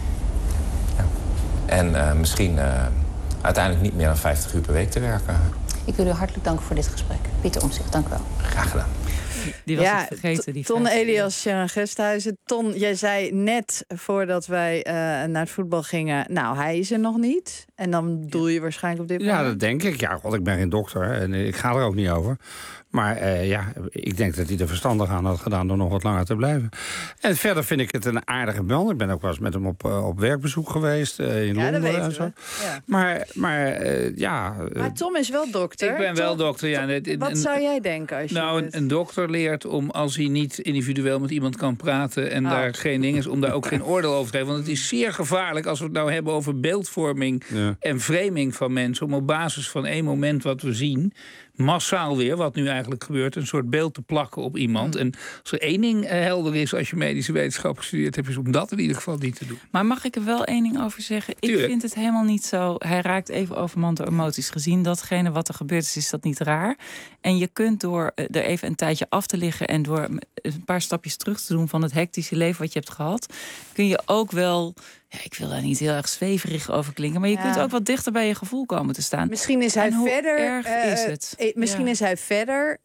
En misschien uiteindelijk niet meer dan 50 uur per week te werken. Ik wil u hartelijk danken voor dit gesprek. Pieter Omtzigt, dank u wel. Graag gedaan. Die was het vergeten. Die Ton Elias, Sharon Gesthuizen. Ton, jij zei net voordat wij naar het voetbal gingen... nou, hij is er nog niet. En dan bedoel je waarschijnlijk op dit moment... Ja, dat denk ik. Ja, god, ik ben geen dokter en ik ga er ook niet over. Maar ik denk dat hij er verstandig aan had gedaan door nog wat langer te blijven. En verder vind ik het een aardige man. Ik ben ook wel eens met hem op werkbezoek geweest in Londen en zo. Ja. Maar Maar Tom is wel dokter. Ik ben wel dokter, ja. Wat zou jij denken als je... een dokter leert om, als hij niet individueel met iemand kan praten... en daar geen ding is, om daar ook geen oordeel over te geven. Want het is zeer gevaarlijk als we het nou hebben over beeldvorming... en framing van mensen... om op basis van één moment wat we zien... massaal weer, wat nu eigenlijk gebeurt... een soort beeld te plakken op iemand. En als er één ding helder is als je medische wetenschap gestudeerd hebt... is om dat in ieder geval niet te doen. Maar mag ik er wel één ding over zeggen? Tuurlijk. Ik vind het helemaal niet zo... Hij raakt even overmand door emoties. Gezien datgene wat er gebeurd is dat niet raar. En je kunt door er even een tijdje af te liggen... en door een paar stapjes terug te doen van het hectische leven wat je hebt gehad... kun je ook wel... Ja, ik wil daar niet heel erg zweverig over klinken... maar je kunt ook wat dichter bij je gevoel komen te staan. Misschien is hij verder... erg is het? Misschien is hij verder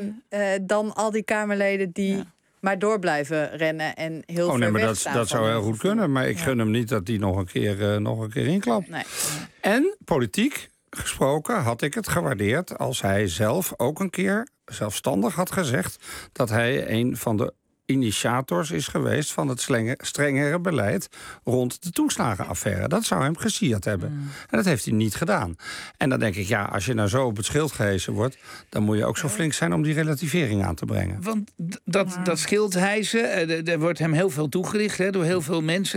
dan al die Kamerleden die... maar door blijven rennen en heel ver maar weg staan. dat zou heel goed kunnen. Maar ik gun hem niet dat hij nog een keer inklapt. Nee. En politiek gesproken had ik het gewaardeerd... als hij zelf ook een keer zelfstandig had gezegd... dat hij een van de initiators is geweest van het strengere beleid rond de toeslagenaffaire. Dat zou hem gesierd hebben. En dat heeft hij niet gedaan. En dan denk ik, ja, als je nou zo op het schild gehesen wordt... dan moet je ook zo flink zijn om die relativering aan te brengen. Want dat schildhijzen, er wordt hem heel veel toegericht door heel veel mensen.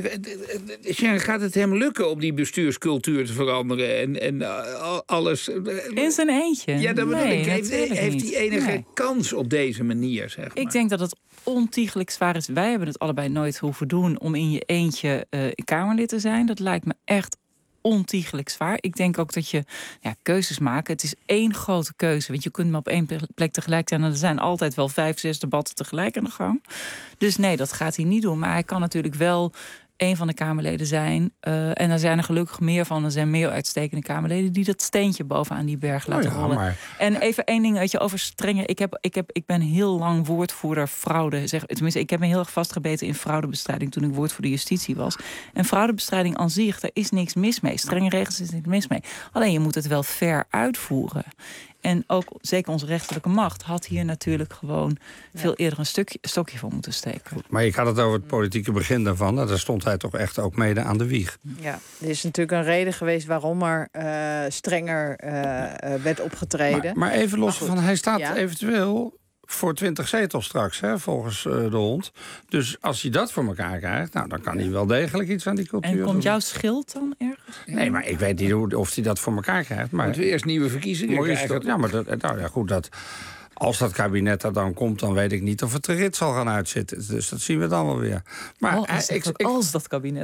Gaat het hem lukken om die bestuurscultuur te veranderen en alles? In zijn eentje? Ja, dat bedoel ik. Heeft hij enige kans op deze manier, zeg maar? Ik denk dat het ontiegelijk zwaar is. Wij hebben het allebei nooit hoeven doen om in je eentje Kamerlid te zijn. Dat lijkt me echt ontiegelijk zwaar. Ik denk ook dat je keuzes maken. Het is één grote keuze. Want je kunt maar op één plek tegelijk zijn. En er zijn altijd wel 5, 6 debatten tegelijk aan de gang. Dus nee, dat gaat hij niet doen. Maar hij kan natuurlijk wel een van de Kamerleden zijn. En er zijn er gelukkig meer van. Er zijn meer uitstekende Kamerleden die dat steentje bovenaan die berg laten rollen. Maar... En even één ding uit je over strenge. Ik ben heel lang woordvoerder fraude. Tenminste, ik heb me heel erg vastgebeten in fraudebestrijding toen ik woordvoerder justitie was. En fraudebestrijding aan zich, daar is niks mis mee. Strenge regels is niks mis mee. Alleen je moet het wel fair uitvoeren. En ook zeker onze rechterlijke macht had hier natuurlijk gewoon veel eerder een stokje voor moeten steken. Goed, maar ik had het over het politieke begin daarvan. Daar stond hij toch echt ook mede aan de wieg. Ja, er is natuurlijk een reden geweest waarom er strenger werd opgetreden. Maar even los van, hij staat eventueel voor 20 zetels straks, volgens de hond. Dus als hij dat voor elkaar krijgt, nou, dan kan hij wel degelijk iets aan die cultuur doen. En komt jouw schild dan ergens? Nee, maar ik weet niet of hij dat voor elkaar krijgt. Maar moeten we eerst nieuwe verkiezingen krijgen? Ja, maar goed, als dat kabinet er dan komt, dan weet ik niet of het de rit zal gaan uitzitten. Dus dat zien we dan wel weer. Maar als dat kabinet...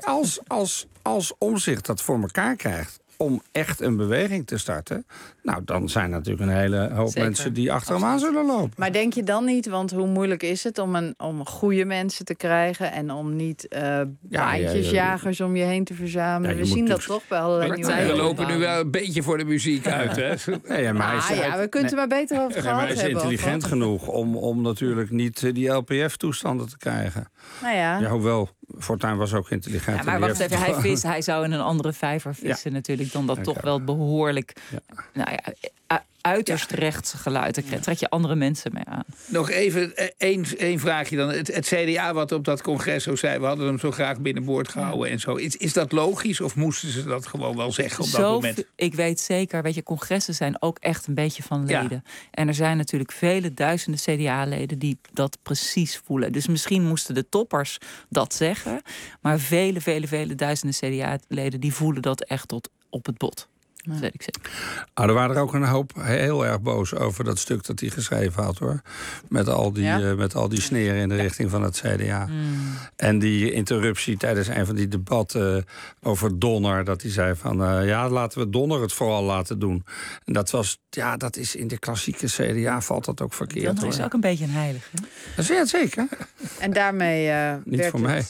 Als Omtzigt dat voor elkaar krijgt om echt een beweging te starten, nou, dan zijn er natuurlijk een hele hoop mensen die achter hem aan zullen lopen. Maar denk je dan niet, want hoe moeilijk is het om goede mensen te krijgen en om niet baantjesjagers om je heen te verzamelen? We zien dat toch bij allerlei nieuwe. We lopen nu wel een beetje voor de muziek uit, hè? We kunnen het maar beter over gehad hebben. Hij is intelligent genoeg om natuurlijk niet die LPF-toestanden te krijgen. Nou ja. Hoewel, Fortuyn was ook intelligent. Ja, maar wacht even, hij zou in een andere vijver vissen natuurlijk dan dat toch wel behoorlijk... Ja. Nou uiterst rechtse geluid. Daar trek je andere mensen mee aan. Nog even één vraagje dan. Het CDA wat op dat congres zo zei... we hadden hem zo graag binnenboord gehouden en zo. Is dat logisch of moesten ze dat gewoon wel zeggen op dat moment? Ik weet zeker, weet je, congressen zijn ook echt een beetje van leden. Ja. En er zijn natuurlijk vele duizenden CDA-leden... die dat precies voelen. Dus misschien moesten de toppers dat zeggen... maar vele duizenden CDA-leden... die voelen dat echt tot op het bot. Dat weet ik zeker. Er waren er ook een hoop heel erg boos over dat stuk dat hij geschreven had, hoor. Met al die sneren in de richting van het CDA. En die interruptie tijdens een van die debatten over Donner... dat hij zei van, laten we Donner het vooral laten doen. En dat is in de klassieke CDA valt dat ook verkeerd. Donner is ook een beetje een heilige. Dat is zeker. En daarmee niet voor mij.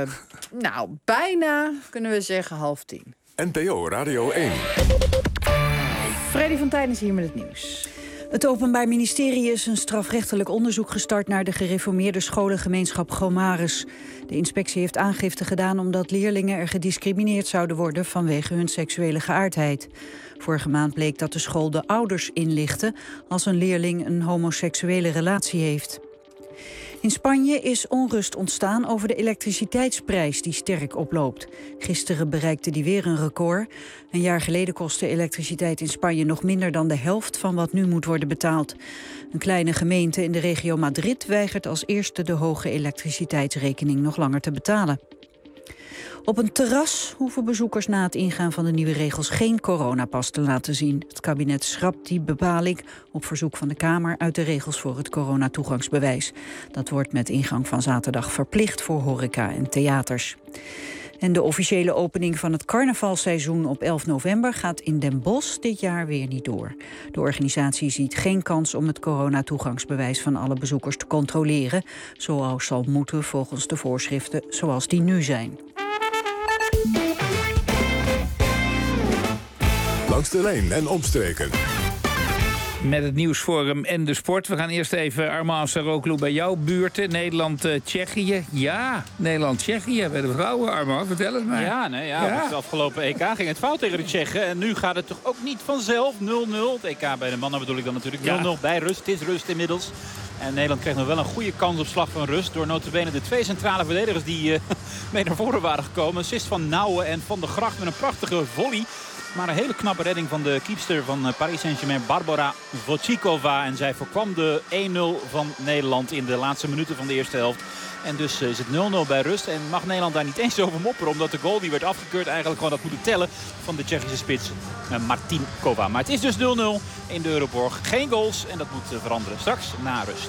Bijna, kunnen we zeggen, 9:30. NPO Radio 1. Freddy van Tijn is hier met het nieuws. Het Openbaar Ministerie is een strafrechtelijk onderzoek gestart... naar de gereformeerde scholengemeenschap Gomarus. De inspectie heeft aangifte gedaan omdat leerlingen er gediscrimineerd zouden worden... vanwege hun seksuele geaardheid. Vorige maand bleek dat de school de ouders inlichtte... als een leerling een homoseksuele relatie heeft. In Spanje is onrust ontstaan over de elektriciteitsprijs die sterk oploopt. Gisteren bereikte die weer een record. Een jaar geleden kostte elektriciteit in Spanje nog minder dan de helft van wat nu moet worden betaald. Een kleine gemeente in de regio Madrid weigert als eerste de hoge elektriciteitsrekening nog langer te betalen. Op een terras hoeven bezoekers na het ingaan van de nieuwe regels geen coronapas te laten zien. Het kabinet schrapt die bepaling op verzoek van de Kamer uit de regels voor het coronatoegangsbewijs. Dat wordt met ingang van zaterdag verplicht voor horeca en theaters. En de officiële opening van het carnavalseizoen op 11 november gaat in Den Bosch dit jaar weer niet door. De organisatie ziet geen kans om het coronatoegangsbewijs van alle bezoekers te controleren, zoals zal moeten volgens de voorschriften zoals die nu zijn. Langs de lijn en omstreken. Met het nieuwsforum en de sport. We gaan eerst even Armand Afsaroglu bij jouw buurten. Nederland-Tsjechië. Ja, Nederland-Tsjechië bij de vrouwen. Armand, vertel het maar. Op het afgelopen EK ging het fout tegen de Tsjechen. En nu gaat het toch ook niet vanzelf. 0-0. Het EK bij de mannen bedoel ik dan natuurlijk 0-0 bij rust. Het is rust inmiddels. En Nederland kreeg nog wel een goede kans op slag van rust. Door nota bene de twee centrale verdedigers die mee naar voren waren gekomen. Assist van Nouwen en Van der Gracht met een prachtige volley. Maar een hele knappe redding van de keepster van Paris Saint-Germain, Barbara Vocikova. En zij voorkwam de 1-0 van Nederland in de laatste minuten van de eerste helft. En dus is het 0-0 bij rust. En mag Nederland daar niet eens over mopperen. Omdat de goal die werd afgekeurd eigenlijk gewoon had moeten tellen van de Tsjechische spits Martinkova. Maar het is dus 0-0 in de Euroborg. Geen goals en dat moet veranderen straks na rust.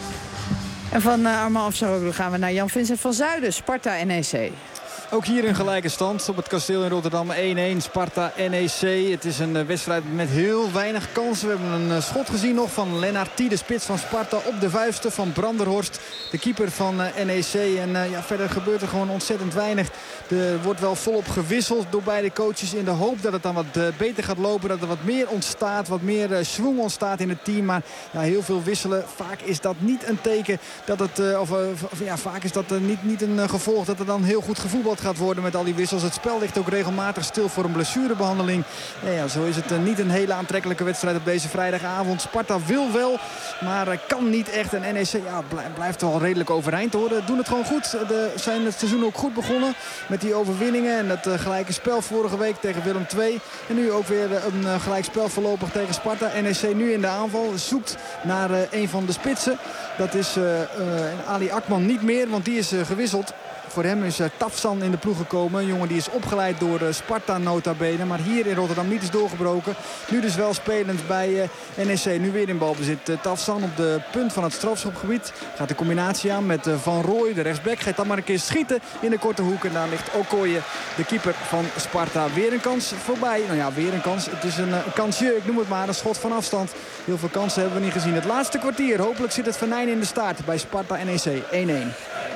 En van Armand Afsaroglu gaan we naar Jan-Vincent van Zuiden, Sparta NEC. Ook hier een gelijke stand op het kasteel in Rotterdam. 1-1 Sparta-NEC. Het is een wedstrijd met heel weinig kansen. We hebben een schot gezien nog van Lennartie, de spits van Sparta, op de vuisten van Branderhorst, de keeper van NEC. En verder gebeurt er gewoon ontzettend weinig. Er wordt wel volop gewisseld door beide coaches in de hoop dat het dan wat beter gaat lopen. Dat er wat meer ontstaat, wat meer schwung ontstaat in het team. Maar heel veel wisselen, vaak is dat niet een teken dat het... vaak is dat niet een gevolg dat er dan heel goed gevoetbald gaat worden met al die wissels. Het spel ligt ook regelmatig stil voor een blessurebehandeling. Zo is het niet een hele aantrekkelijke wedstrijd op deze vrijdagavond. Sparta wil wel, maar kan niet echt. En NEC blijft wel redelijk overeind hoor. Doen het gewoon goed. Zijn het seizoen ook goed begonnen met die overwinningen en het gelijke spel vorige week tegen Willem II. En nu ook weer een gelijk spel voorlopig tegen Sparta. NEC nu in de aanval. Zoekt naar een van de spitsen. Dat is Ali Akman niet meer, want die is gewisseld. Voor hem is Tafsan in de ploeg gekomen. Een jongen die is opgeleid door Sparta nota bene. Maar hier in Rotterdam niet is doorgebroken. Nu dus wel spelend bij NEC. Nu weer in balbezit. Tafsan op de punt van het strafschopgebied. Gaat de combinatie aan met Van Rooij, de rechtsback. Gaat dan maar een keer schieten in de korte hoek. En daar ligt Okoye, de keeper van Sparta. Weer een kans voorbij. Weer een kans. Het is een kansje, ik noem het maar. Een schot van afstand. Heel veel kansen hebben we niet gezien. Het laatste kwartier. Hopelijk zit het venijn in de staart bij Sparta NEC. 1-1.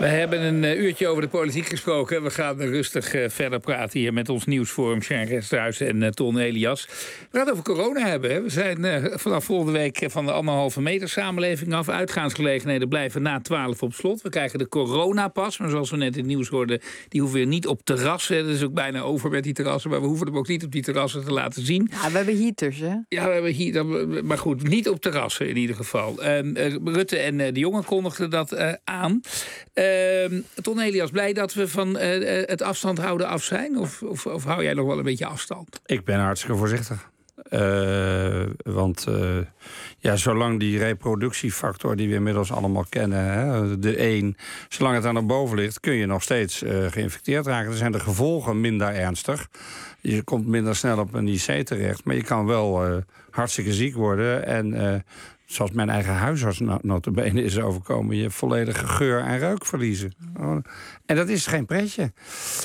We hebben een uurtje over de politiek gesproken. We gaan rustig verder praten hier met ons nieuwsforum Sharon Resthuis en Ton Elias. We gaan het over corona hebben. Hè. We zijn vanaf volgende week van de 1,5 meter samenleving af. Uitgaansgelegenheden blijven na 12 op slot. We krijgen de coronapas, maar zoals we net in het nieuws hoorden, die hoeven weer niet op terrassen. Dat is ook bijna over met die terrassen, maar we hoeven hem ook niet op die terrassen te laten zien. Ja, we hebben heaters, hè? Ja, we hebben hier, maar goed, niet op terrassen in ieder geval. Rutte en de Jonge kondigden dat aan. Ton Elias, blij dat we van het afstand houden af zijn? Of hou jij nog wel een beetje afstand? Ik ben hartstikke voorzichtig. Want zolang die reproductiefactor die we inmiddels allemaal kennen, hè, de 1, zolang het aan de boven ligt, kun je nog steeds geïnfecteerd raken. Dan zijn de gevolgen minder ernstig. Je komt minder snel op een IC terecht, maar je kan wel hartstikke ziek worden. En zoals mijn eigen huisarts notabene is overkomen, je volledige geur en reuk verliezen. En dat is geen pretje.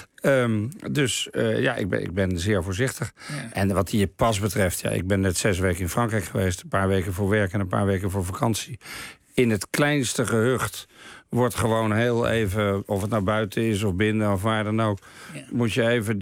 Ik ben zeer voorzichtig. Ja. En wat die pas betreft, ik ben net 6 weken in Frankrijk geweest. Een paar weken voor werk en een paar weken voor vakantie. In het kleinste gehucht wordt gewoon heel even, of het nou buiten is of binnen of waar dan ook, moet je even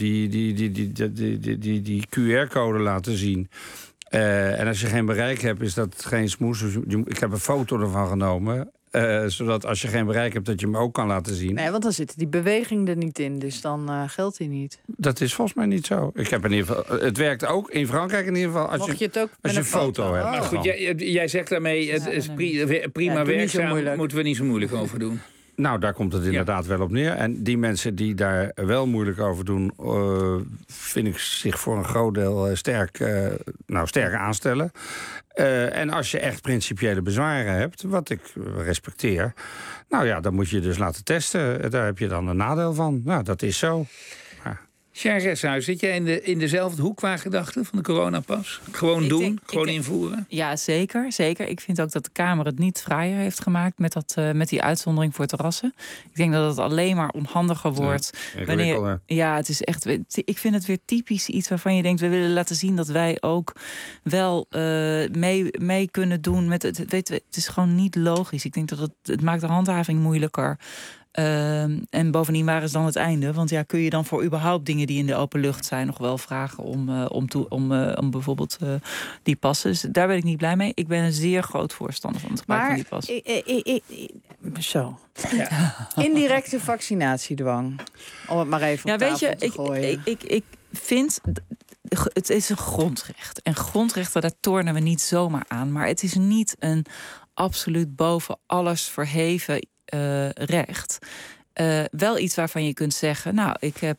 die QR-code laten zien. En als je geen bereik hebt, is dat geen smoes. Ik heb een foto ervan genomen. Zodat als je geen bereik hebt, dat je hem ook kan laten zien. Nee, want dan zit die beweging er niet in. Dus dan geldt die niet. Dat is volgens mij niet zo. Ik heb in ieder geval, het werkt ook in Frankrijk in ieder geval. Als Mocht je het ook als je een foto hebt. Maar goed, jij zegt daarmee, het is prima werkzaam. Moeten we niet zo moeilijk over doen. Nou, daar komt het inderdaad wel op neer. En die mensen die daar wel moeilijk over doen, vind ik zich voor een groot deel sterk aanstellen. En als je echt principiële bezwaren hebt, wat ik respecteer, dan moet je dus laten testen. Daar heb je dan een nadeel van. Nou, dat is zo. Sharon Resthuis, zit jij in dezelfde hoek qua gedachten van de coronapas? Gewoon invoeren? Ja, zeker. Ik vind ook dat de Kamer het niet fraaier heeft gemaakt met die uitzondering voor terrassen. Ik denk dat het alleen maar onhandiger wordt. Het is echt. Ik vind het weer typisch iets waarvan je denkt, we willen laten zien dat wij ook wel mee kunnen doen met het. Het is gewoon niet logisch. Ik denk dat het maakt de handhaving moeilijker. En bovendien, waar is dan het einde? Want kun je dan voor überhaupt dingen die in de open lucht zijn nog wel vragen om bijvoorbeeld die passen? Dus daar ben ik niet blij mee. Ik ben een zeer groot voorstander van het gebruik van die passen. Zo. Ja. Indirecte vaccinatiedwang. Om het maar even op tafel te gooien. Ik vind, het is een grondrecht. En grondrechten, daar tornen we niet zomaar aan. Maar het is niet een absoluut boven alles verheven recht. Wel iets waarvan je kunt zeggen, ik heb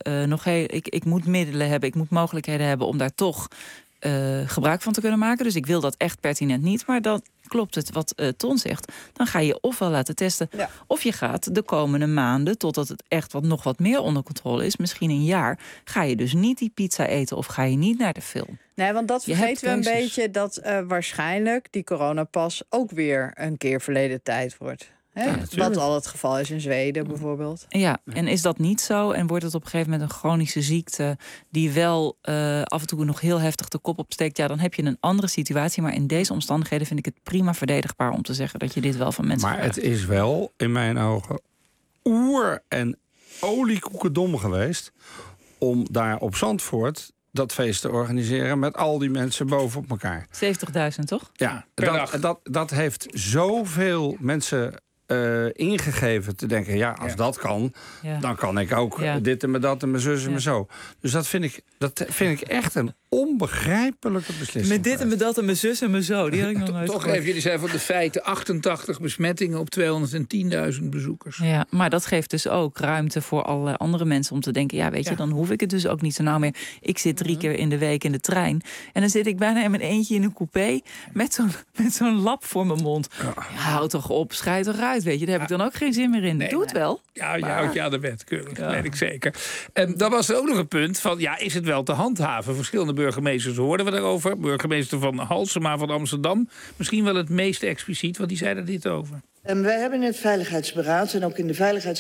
ik moet middelen hebben, ik moet mogelijkheden hebben om daar toch gebruik van te kunnen maken. Dus ik wil dat echt pertinent niet. Maar dan klopt het wat Ton zegt. Dan ga je ofwel laten testen, of je gaat de komende maanden, totdat het echt nog wat meer onder controle is, misschien een jaar, ga je dus niet die pizza eten of ga je niet naar de film. Nee, want dat vergeten we een beetje, dat waarschijnlijk die coronapas ook weer een keer verleden tijd wordt. Wat al het geval is in Zweden bijvoorbeeld. Ja, en is dat niet zo? En wordt het op een gegeven moment een chronische ziekte die wel af en toe nog heel heftig de kop opsteekt? Ja, dan heb je een andere situatie. Maar in deze omstandigheden vind ik het prima verdedigbaar om te zeggen dat je dit wel van mensen vraagt. Maar het is wel, in mijn ogen, oer- en oliekoekendom geweest om daar op Zandvoort dat feest te organiseren met al die mensen bovenop elkaar. 70.000, toch? Ja, dat heeft zoveel mensen ingegeven te denken, als dat kan, dan kan ik ook dit en me dat en mijn zus en me zo. Dus dat vind ik echt een onbegrijpelijke beslissing. Met dit en met dat en mijn zus en me zo. Die had ik nog nooit Toch even, jullie zijn van de feiten 88 besmettingen op 210.000 bezoekers. Ja, maar dat geeft dus ook ruimte voor alle andere mensen om te denken, dan hoef ik het dus ook niet zo nauw meer. Ik zit 3 keer in de week in de trein en dan zit ik bijna in mijn eentje in een coupé met zo'n lap voor mijn mond. Houd toch op, schrijf eruit, weet je. Daar heb ik dan ook geen zin meer in. Doe het wel. Ja, je houdt je aan de wet, keurig. Dat weet ik zeker. Dan was er ook nog een punt van, is het wel te handhaven? Verschillende burgemeesters hoorden we daarover. Burgemeester van Halsema van Amsterdam. Misschien wel het meest expliciet, want die zei er dit over. Wij hebben in het Veiligheidsberaad en ook in de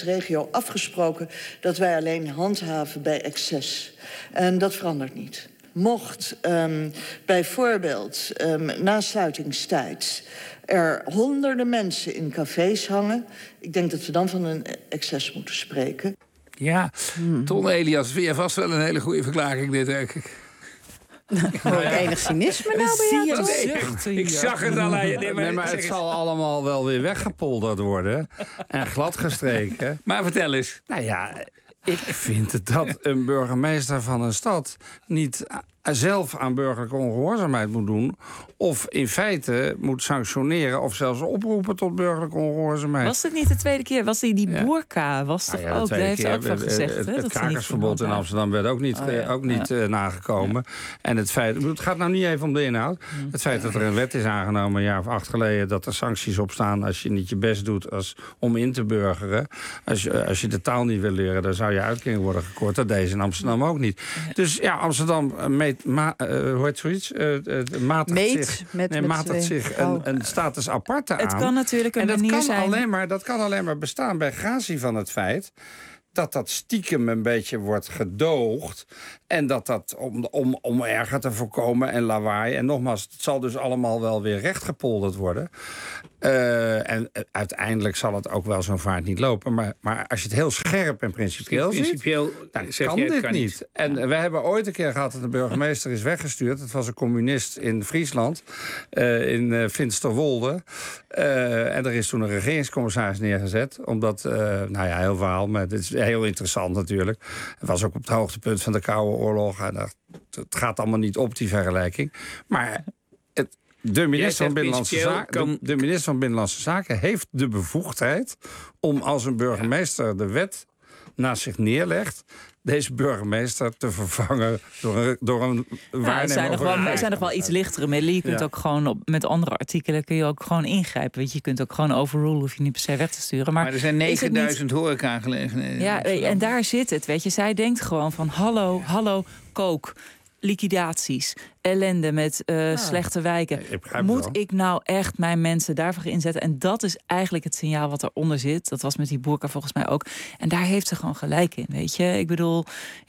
veiligheidsregio afgesproken dat wij alleen handhaven bij excess. En dat verandert niet. mocht bijvoorbeeld na sluitingstijd er honderden mensen in cafés hangen, ik denk dat we dan van een excess moeten spreken. Ja, Ton Elias, vind jij vast wel een hele goede verklaring dit, denk ik. Hoor ik enig cynisme nou bij Ik zag het al aan je. Nee, maar het zal allemaal wel weer weggepolderd worden en gladgestreken. Maar vertel eens. Nou ja, ik vind dat een burgemeester van een stad niet zelf aan burgerlijke ongehoorzaamheid moet doen, of in feite moet sanctioneren of zelfs oproepen tot burgerlijke ongehoorzaamheid. Was het niet de tweede keer? Was die boerka? Was toch ook? Daar heeft ze ook van gezegd. Het krakersverbod in Amsterdam werd ook niet nagekomen. Ja. En het feit, het gaat nou niet even om de inhoud. Het feit dat er een wet is aangenomen een jaar of 8 geleden, dat er sancties op staan als je niet je best doet om in te burgeren. Als je de taal niet wil leren, dan zou je uitkering worden gekort. Dat deed ze in Amsterdam ook niet. Dus ja, Amsterdam hoe heet zoiets? Matigt zich een status aparte aan. Het kan natuurlijk een manier zijn. Dat kan alleen maar bestaan bij gratie van het feit dat stiekem een beetje wordt gedoogd. En dat om erger te voorkomen en lawaai. En nogmaals, het zal dus allemaal wel weer rechtgepolderd worden. En uiteindelijk zal het ook wel zo'n vaart niet lopen. Maar als je het heel scherp en principieel ziet, dan kan dit niet. En we hebben ooit een keer gehad dat de burgemeester is weggestuurd. Het was een communist in Friesland, in Finsterwolde. En er is toen een regeringscommissaris neergezet. Omdat, heel verhaal, maar dit is heel interessant natuurlijk. Het was ook op het hoogtepunt van de Koude Oorlog. En het gaat allemaal niet op, die vergelijking. Maar de minister van Binnenlandse Zaken heeft de bevoegdheid om als een burgemeester de wet naast zich neerlegt, deze burgemeester te vervangen door een waarnemer. Er zijn nog wel iets lichtere middelen. Je kunt ook gewoon met andere artikelen kun je ook gewoon ingrijpen. Weet je kunt ook gewoon overrulen, hoef je niet per se weg te sturen. Maar er zijn 9000 horeca-gelegenheden. Ja, en daar zit het. Weet je, zij denkt gewoon van hallo, kook. Liquidaties, ellende met slechte wijken. Moet ik nou echt mijn mensen daarvoor inzetten? En dat is eigenlijk het signaal wat eronder zit. Dat was met die boerka volgens mij ook. En daar heeft ze gewoon gelijk in, weet je. Ik bedoel,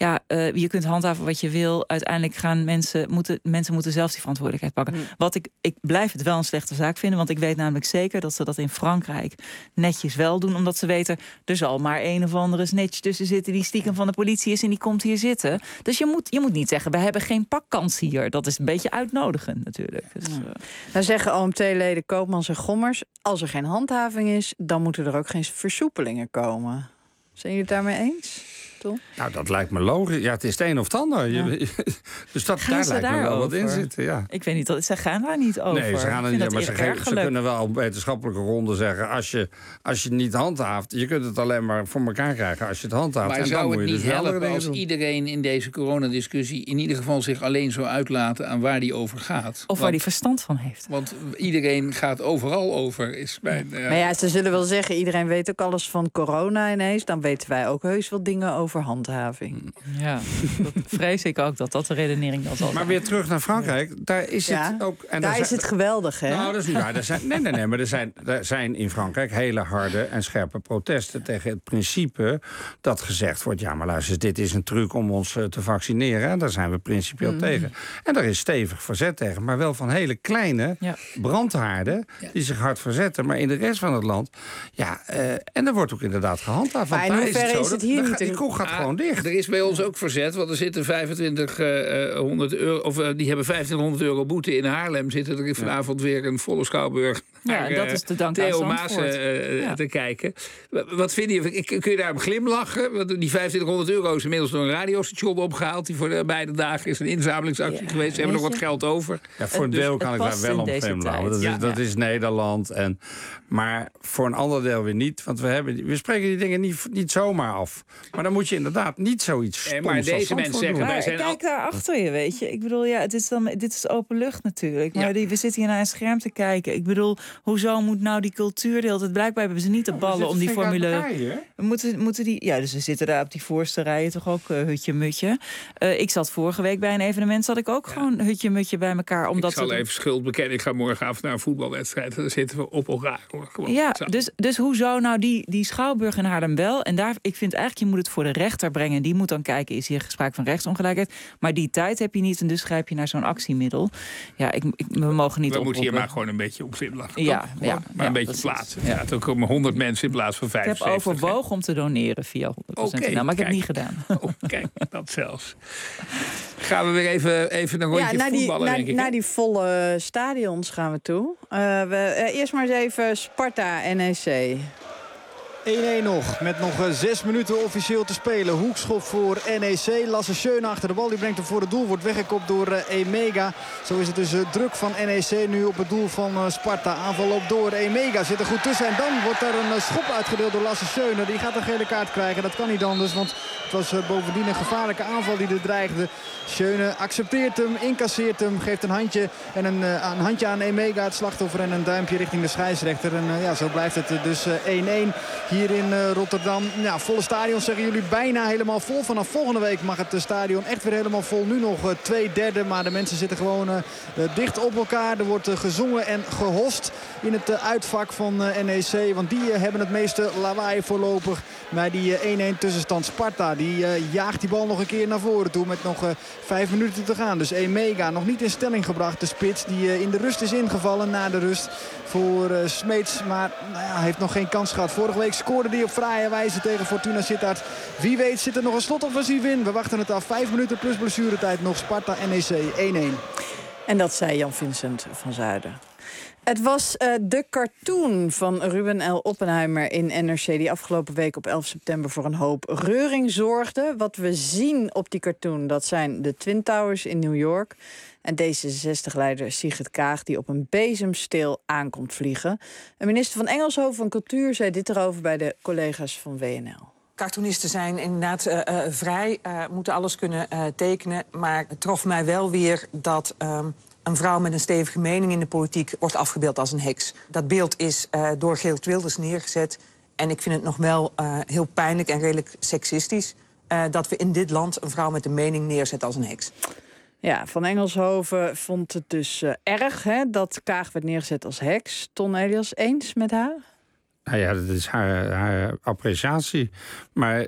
je kunt handhaven wat je wil. Uiteindelijk gaan mensen moeten zelf die verantwoordelijkheid pakken. Wat ik blijf het wel een slechte zaak vinden, want ik weet namelijk zeker dat ze dat in Frankrijk netjes wel doen, omdat ze weten, er zal maar een of andere snitch tussen zitten die stiekem van de politie is en die komt hier zitten. Dus je moet niet zeggen, we hebben geen pakkans hier. Dat is een beetje uitnodigend natuurlijk. Dus, Dan zeggen OMT-leden Koopmans en Gommers, als er geen handhaving is, dan moeten er ook geen versoepelingen komen. Zijn jullie het daarmee eens? Tom? Nou, dat lijkt me logisch. Ja, het is het een of het ander. Ja. Dus daar lijkt me wel wat in zitten. Ja. Ik weet niet, ze gaan daar niet over. Nee, ze gaan er niet, maar ze kunnen wel op wetenschappelijke gronden zeggen, als je niet handhaaft, je kunt het alleen maar voor elkaar krijgen als je het handhaaft. Maar en zou dan het moet niet je dus helpen als iedereen in deze coronadiscussie in ieder geval zich alleen zou uitlaten aan waar die over gaat? Of waar die verstand van heeft. Want iedereen gaat overal over, is mijn... Maar ja, ze zullen wel zeggen, iedereen weet ook alles van corona ineens. Dan weten wij ook heus wel dingen over handhaving. Ja, dat vrees ik ook dat de redenering dan zal. Maar weer terug naar Frankrijk, daar is het ook... En daar is het geweldig, hè? Nou, dat is niet waar. Maar er zijn in Frankrijk hele harde en scherpe protesten tegen het principe dat gezegd wordt, ja, maar luister, dit is een truc om ons te vaccineren. En daar zijn we principieel tegen. En daar is stevig verzet tegen, maar wel van hele kleine brandhaarden die zich hard verzetten. Maar in de rest van het land, en er wordt ook inderdaad gehandhaafd. Maar in hoeverre is het hier niet? Die kroeg gaat gewoon dicht. Er is bij ons ook verzet, want er zitten 2500 euro, of die hebben 2500 euro boete in Haarlem. Zitten er vanavond weer een volle schouwburg. Ja, dat is de dank Theo Maas te kijken. Wat vind je? Kun je daarom glimlachen? Want die 2500 euro is inmiddels door een radiostation opgehaald. Die voor beide dagen is een inzamelingsactie geweest. Ze hebben nog wat geld over. Ja, voor een deel kan ik daar wel om glimlachen. Dat is Nederland. Maar voor een ander deel weer niet. Want we spreken die dingen niet zomaar af. Maar dan moet je inderdaad niet zoiets stoms maar deze mensen zeggen, wij zijn kijk daar achter je, weet je. Ik bedoel, dit is open lucht natuurlijk. Maar we zitten hier naar een scherm te kijken. Ik bedoel, Hoezo moet nou die cultuur de hele tijd... Blijkbaar hebben ze niet de ballen om die formule... Moeten die... Ja, dus ze zitten daar op die voorste rijen toch ook hutje-mutje. Ik zat vorige week bij een evenement... zat ik ook gewoon hutje-mutje bij elkaar. Omdat ik zal even schuld bekennen. Ik ga morgenavond naar een voetbalwedstrijd. En dan zitten we op elkaar. Gewoon ja, dus hoezo nou die Schouwburg in Haarlem wel? En daar, ik vind eigenlijk, je moet het voor de rechter brengen. Die moet dan kijken, is hier sprake van rechtsongelijkheid? Maar die tijd heb je niet en dus grijp je naar zo'n actiemiddel. Ja, we mogen niet. We moeten hier maar gewoon een beetje op zin lachen. Ja, maar een beetje plaatsen. Ja, het ook 100 mensen in plaats van 75. Ik heb overwogen om te doneren via 100%. Maar ik heb het niet gedaan. Kijk, dat zelfs. Gaan we weer even een rondje voetballen, denk ik. Naar die volle stadions gaan we toe. Eerst maar eens even Sparta-NEC. 1-1 nog, met nog 6 minuten officieel te spelen. Hoekschop voor NEC. Lasse Schöne achter de bal, die brengt hem voor het doel. Wordt weggekopt door Emega. Zo is het dus druk van NEC nu op het doel van Sparta. Aanval loopt door, Emega zit er goed tussen. En dan wordt er een schop uitgedeeld door Lasse Schöne. Die gaat een gele kaart krijgen, dat kan niet anders. Want het was bovendien een gevaarlijke aanval die er dreigde. Schöne accepteert hem, incasseert hem, geeft een handje. En een handje aan Emega, het slachtoffer. En een duimpje richting de scheidsrechter. En zo blijft het dus 1-1. Hier in Rotterdam. Ja, volle stadion zeggen jullie bijna helemaal vol. Vanaf volgende week mag het stadion echt weer helemaal vol. Nu nog 2/3, maar de mensen zitten gewoon dicht op elkaar. Er wordt gezongen en gehost in het uitvak van NEC. Want die hebben het meeste lawaai voorlopig bij die 1-1 tussenstand. Sparta die jaagt die bal nog een keer naar voren toe met nog 5 minuten te gaan. Dus Emega nog niet in stelling gebracht. De spits die in de rust is ingevallen na de rust voor Smeets. Maar hij heeft nog geen kans gehad. Vorige week scoorde hij op fraaie wijze tegen Fortuna Sittard. Wie weet zit er nog een slotoffensief in. We wachten het af. 5 minuten plus blessuretijd nog. Sparta NEC 1-1. En dat zei Jan-Vincent van Zuiden. Het was de cartoon van Ruben L. Oppenheimer in NRC... die afgelopen week op 11 september voor een hoop reuring zorgde. Wat we zien op die cartoon, dat zijn de Twin Towers in New York... en D66-leider Sigrid Kaag die op een bezemsteel aankomt vliegen. Een minister van Engelshoven van Cultuur zei dit erover bij de collega's van WNL. Cartoonisten zijn inderdaad vrij, moeten alles kunnen tekenen. Maar het trof mij wel weer dat een vrouw met een stevige mening in de politiek wordt afgebeeld als een heks. Dat beeld is door Geert Wilders neergezet. En ik vind het nog wel heel pijnlijk en redelijk seksistisch... dat we in dit land een vrouw met een mening neerzetten als een heks. Ja, Van Engelshoven vond het dus erg dat Kaag werd neergezet als heks. Ton Elias, eens met haar? Nou ja, dat is haar appreciatie. Maar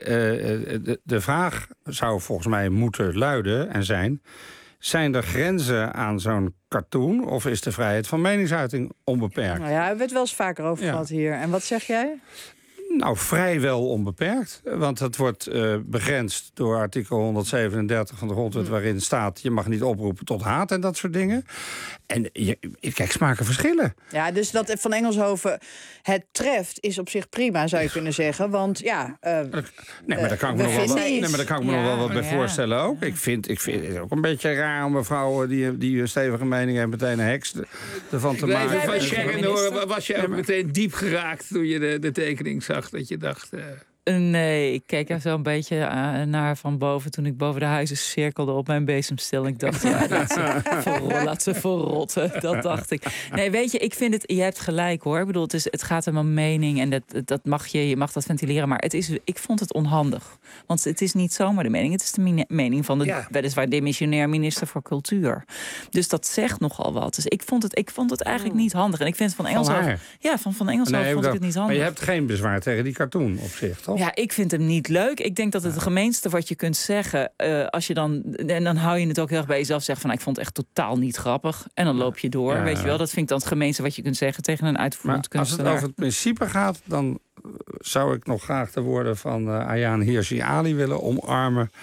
de vraag zou volgens mij moeten luiden en zijn... Zijn er grenzen aan zo'n cartoon of is de vrijheid van meningsuiting onbeperkt? Nou ja, we hebben het wel eens vaker over gehad hier. En wat zeg jij? Nou, vrijwel onbeperkt. Want het wordt begrensd door artikel 137 van de grondwet... waarin staat, je mag niet oproepen tot haat en dat soort dingen. En kijk, smaken verschillen. Ja, dus dat Van Engelshoven het treft is op zich prima, zou je kunnen zeggen. Want ja... maar daar kan ik me nog wel wat bij voorstellen ook. Ik vind het ook een beetje raar om een vrouw die een stevige mening heeft... meteen een heks ervan te maken. Was je meteen diep geraakt toen je de tekening zag? Dat je dacht... Nee, ik keek er zo een beetje naar van boven... toen ik boven de huizen cirkelde op mijn bezemstil. Ik dacht, laat ze verrotten. Dat dacht ik. Nee, weet je, ik vind het... Je hebt gelijk, hoor. Ik bedoel, het gaat om een mening en dat mag je mag dat ventileren. Maar ik vond het onhandig. Want het is niet zomaar de mening. Het is de mening van de weliswaar demissionair minister voor Cultuur. Dus dat zegt nogal wat. Dus ik vond het eigenlijk niet handig. En ik vind Van Engelshoven... Ja, van Engelshoven vond ik het niet handig. Maar je hebt geen bezwaar tegen die cartoon op zich, toch? Ja, ik vind hem niet leuk. Ik denk dat het gemeenste wat je kunt zeggen... als je dan hou je het ook heel erg bij jezelf zeggen... van ik vond het echt totaal niet grappig. En dan loop je door, weet je wel. Dat vind ik dan het gemeenste wat je kunt zeggen... tegen een uitvoerend kunstenaar. Als het over het principe gaat... dan zou ik nog graag de woorden van Ayaan Hirsi Ali willen omarmen...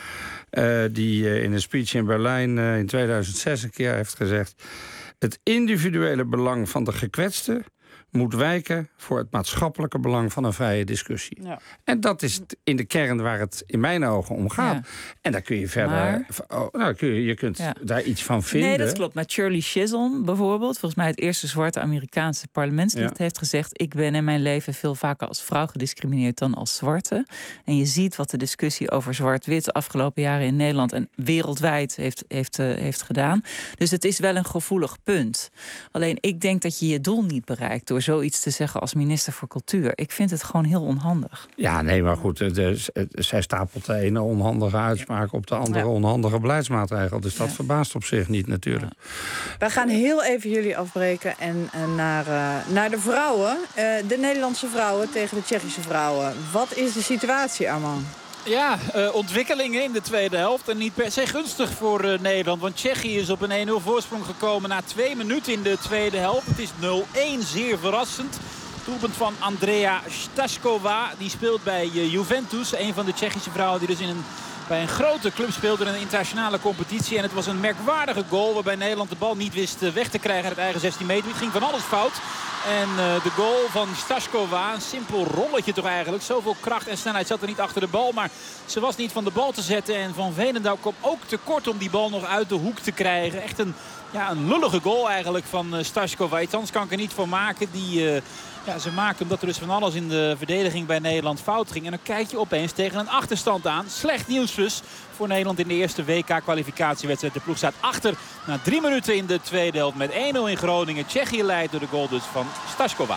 die in een speech in Berlijn in 2006 een keer heeft gezegd... het individuele belang van de gekwetste... moet wijken voor het maatschappelijke belang van een vrije discussie. Ja. En dat is in de kern waar het in mijn ogen om gaat. Ja. En daar kun je verder... je kunt daar iets van vinden. Nee, dat klopt. Maar Shirley Chisholm bijvoorbeeld, volgens mij het eerste zwarte Amerikaanse parlementslid, heeft gezegd: ik ben in mijn leven veel vaker als vrouw gediscrimineerd dan als zwarte. En je ziet wat de discussie over zwart-wit de afgelopen jaren in Nederland en wereldwijd heeft gedaan. Dus het is wel een gevoelig punt. Alleen ik denk dat je je doel niet bereikt door zoiets te zeggen als minister voor Cultuur. Ik vind het gewoon heel onhandig. Ja, nee, maar goed, zij stapelt de ene onhandige uitspraak op de andere onhandige beleidsmaatregel. Dus dat verbaast op zich niet natuurlijk. We gaan heel even jullie afbreken en naar de vrouwen. De Nederlandse vrouwen tegen de Tsjechische vrouwen. Wat is de situatie, Armand? Ja, ontwikkelingen in de tweede helft. En niet per se gunstig voor Nederland. Want Tsjechië is op een 1-0 voorsprong gekomen na 2 minuten in de tweede helft. Het is 0-1, zeer verrassend. Doelpunt van Andrea Stašková. Die speelt bij Juventus. Een van de Tsjechische vrouwen die dus bij een grote club speelde in een internationale competitie. En het was een merkwaardige goal waarbij Nederland de bal niet wist weg te krijgen uit het eigen 16 meter. Het ging van alles fout. En de goal van Stašková, een simpel rolletje toch eigenlijk. Zoveel kracht en snelheid zat er niet achter de bal. Maar ze was niet van de bal te zetten. En Van Veenendaal kwam ook tekort om die bal nog uit de hoek te krijgen. Echt een lullige goal eigenlijk van Stašková. Iets anders kan ik er niet voor maken. Ze maakte omdat er dus van alles in de verdediging bij Nederland fout ging. En dan kijk je opeens tegen een achterstand aan. Slecht nieuws dus voor Nederland in de eerste WK-kwalificatiewedstrijd. De ploeg staat achter na 3 minuten in de tweede helft met 1-0 in Groningen. Tsjechië leidt door de goal dus van Stašková.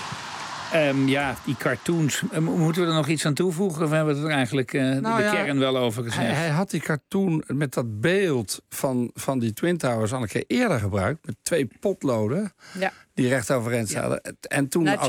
Die cartoons. Moeten we er nog iets aan toevoegen? Of hebben we het er eigenlijk de kern wel over gezegd? Hij had die cartoon met dat beeld van die Twin Towers al een keer eerder gebruikt. Met 2 potloden die recht overeind zaten. En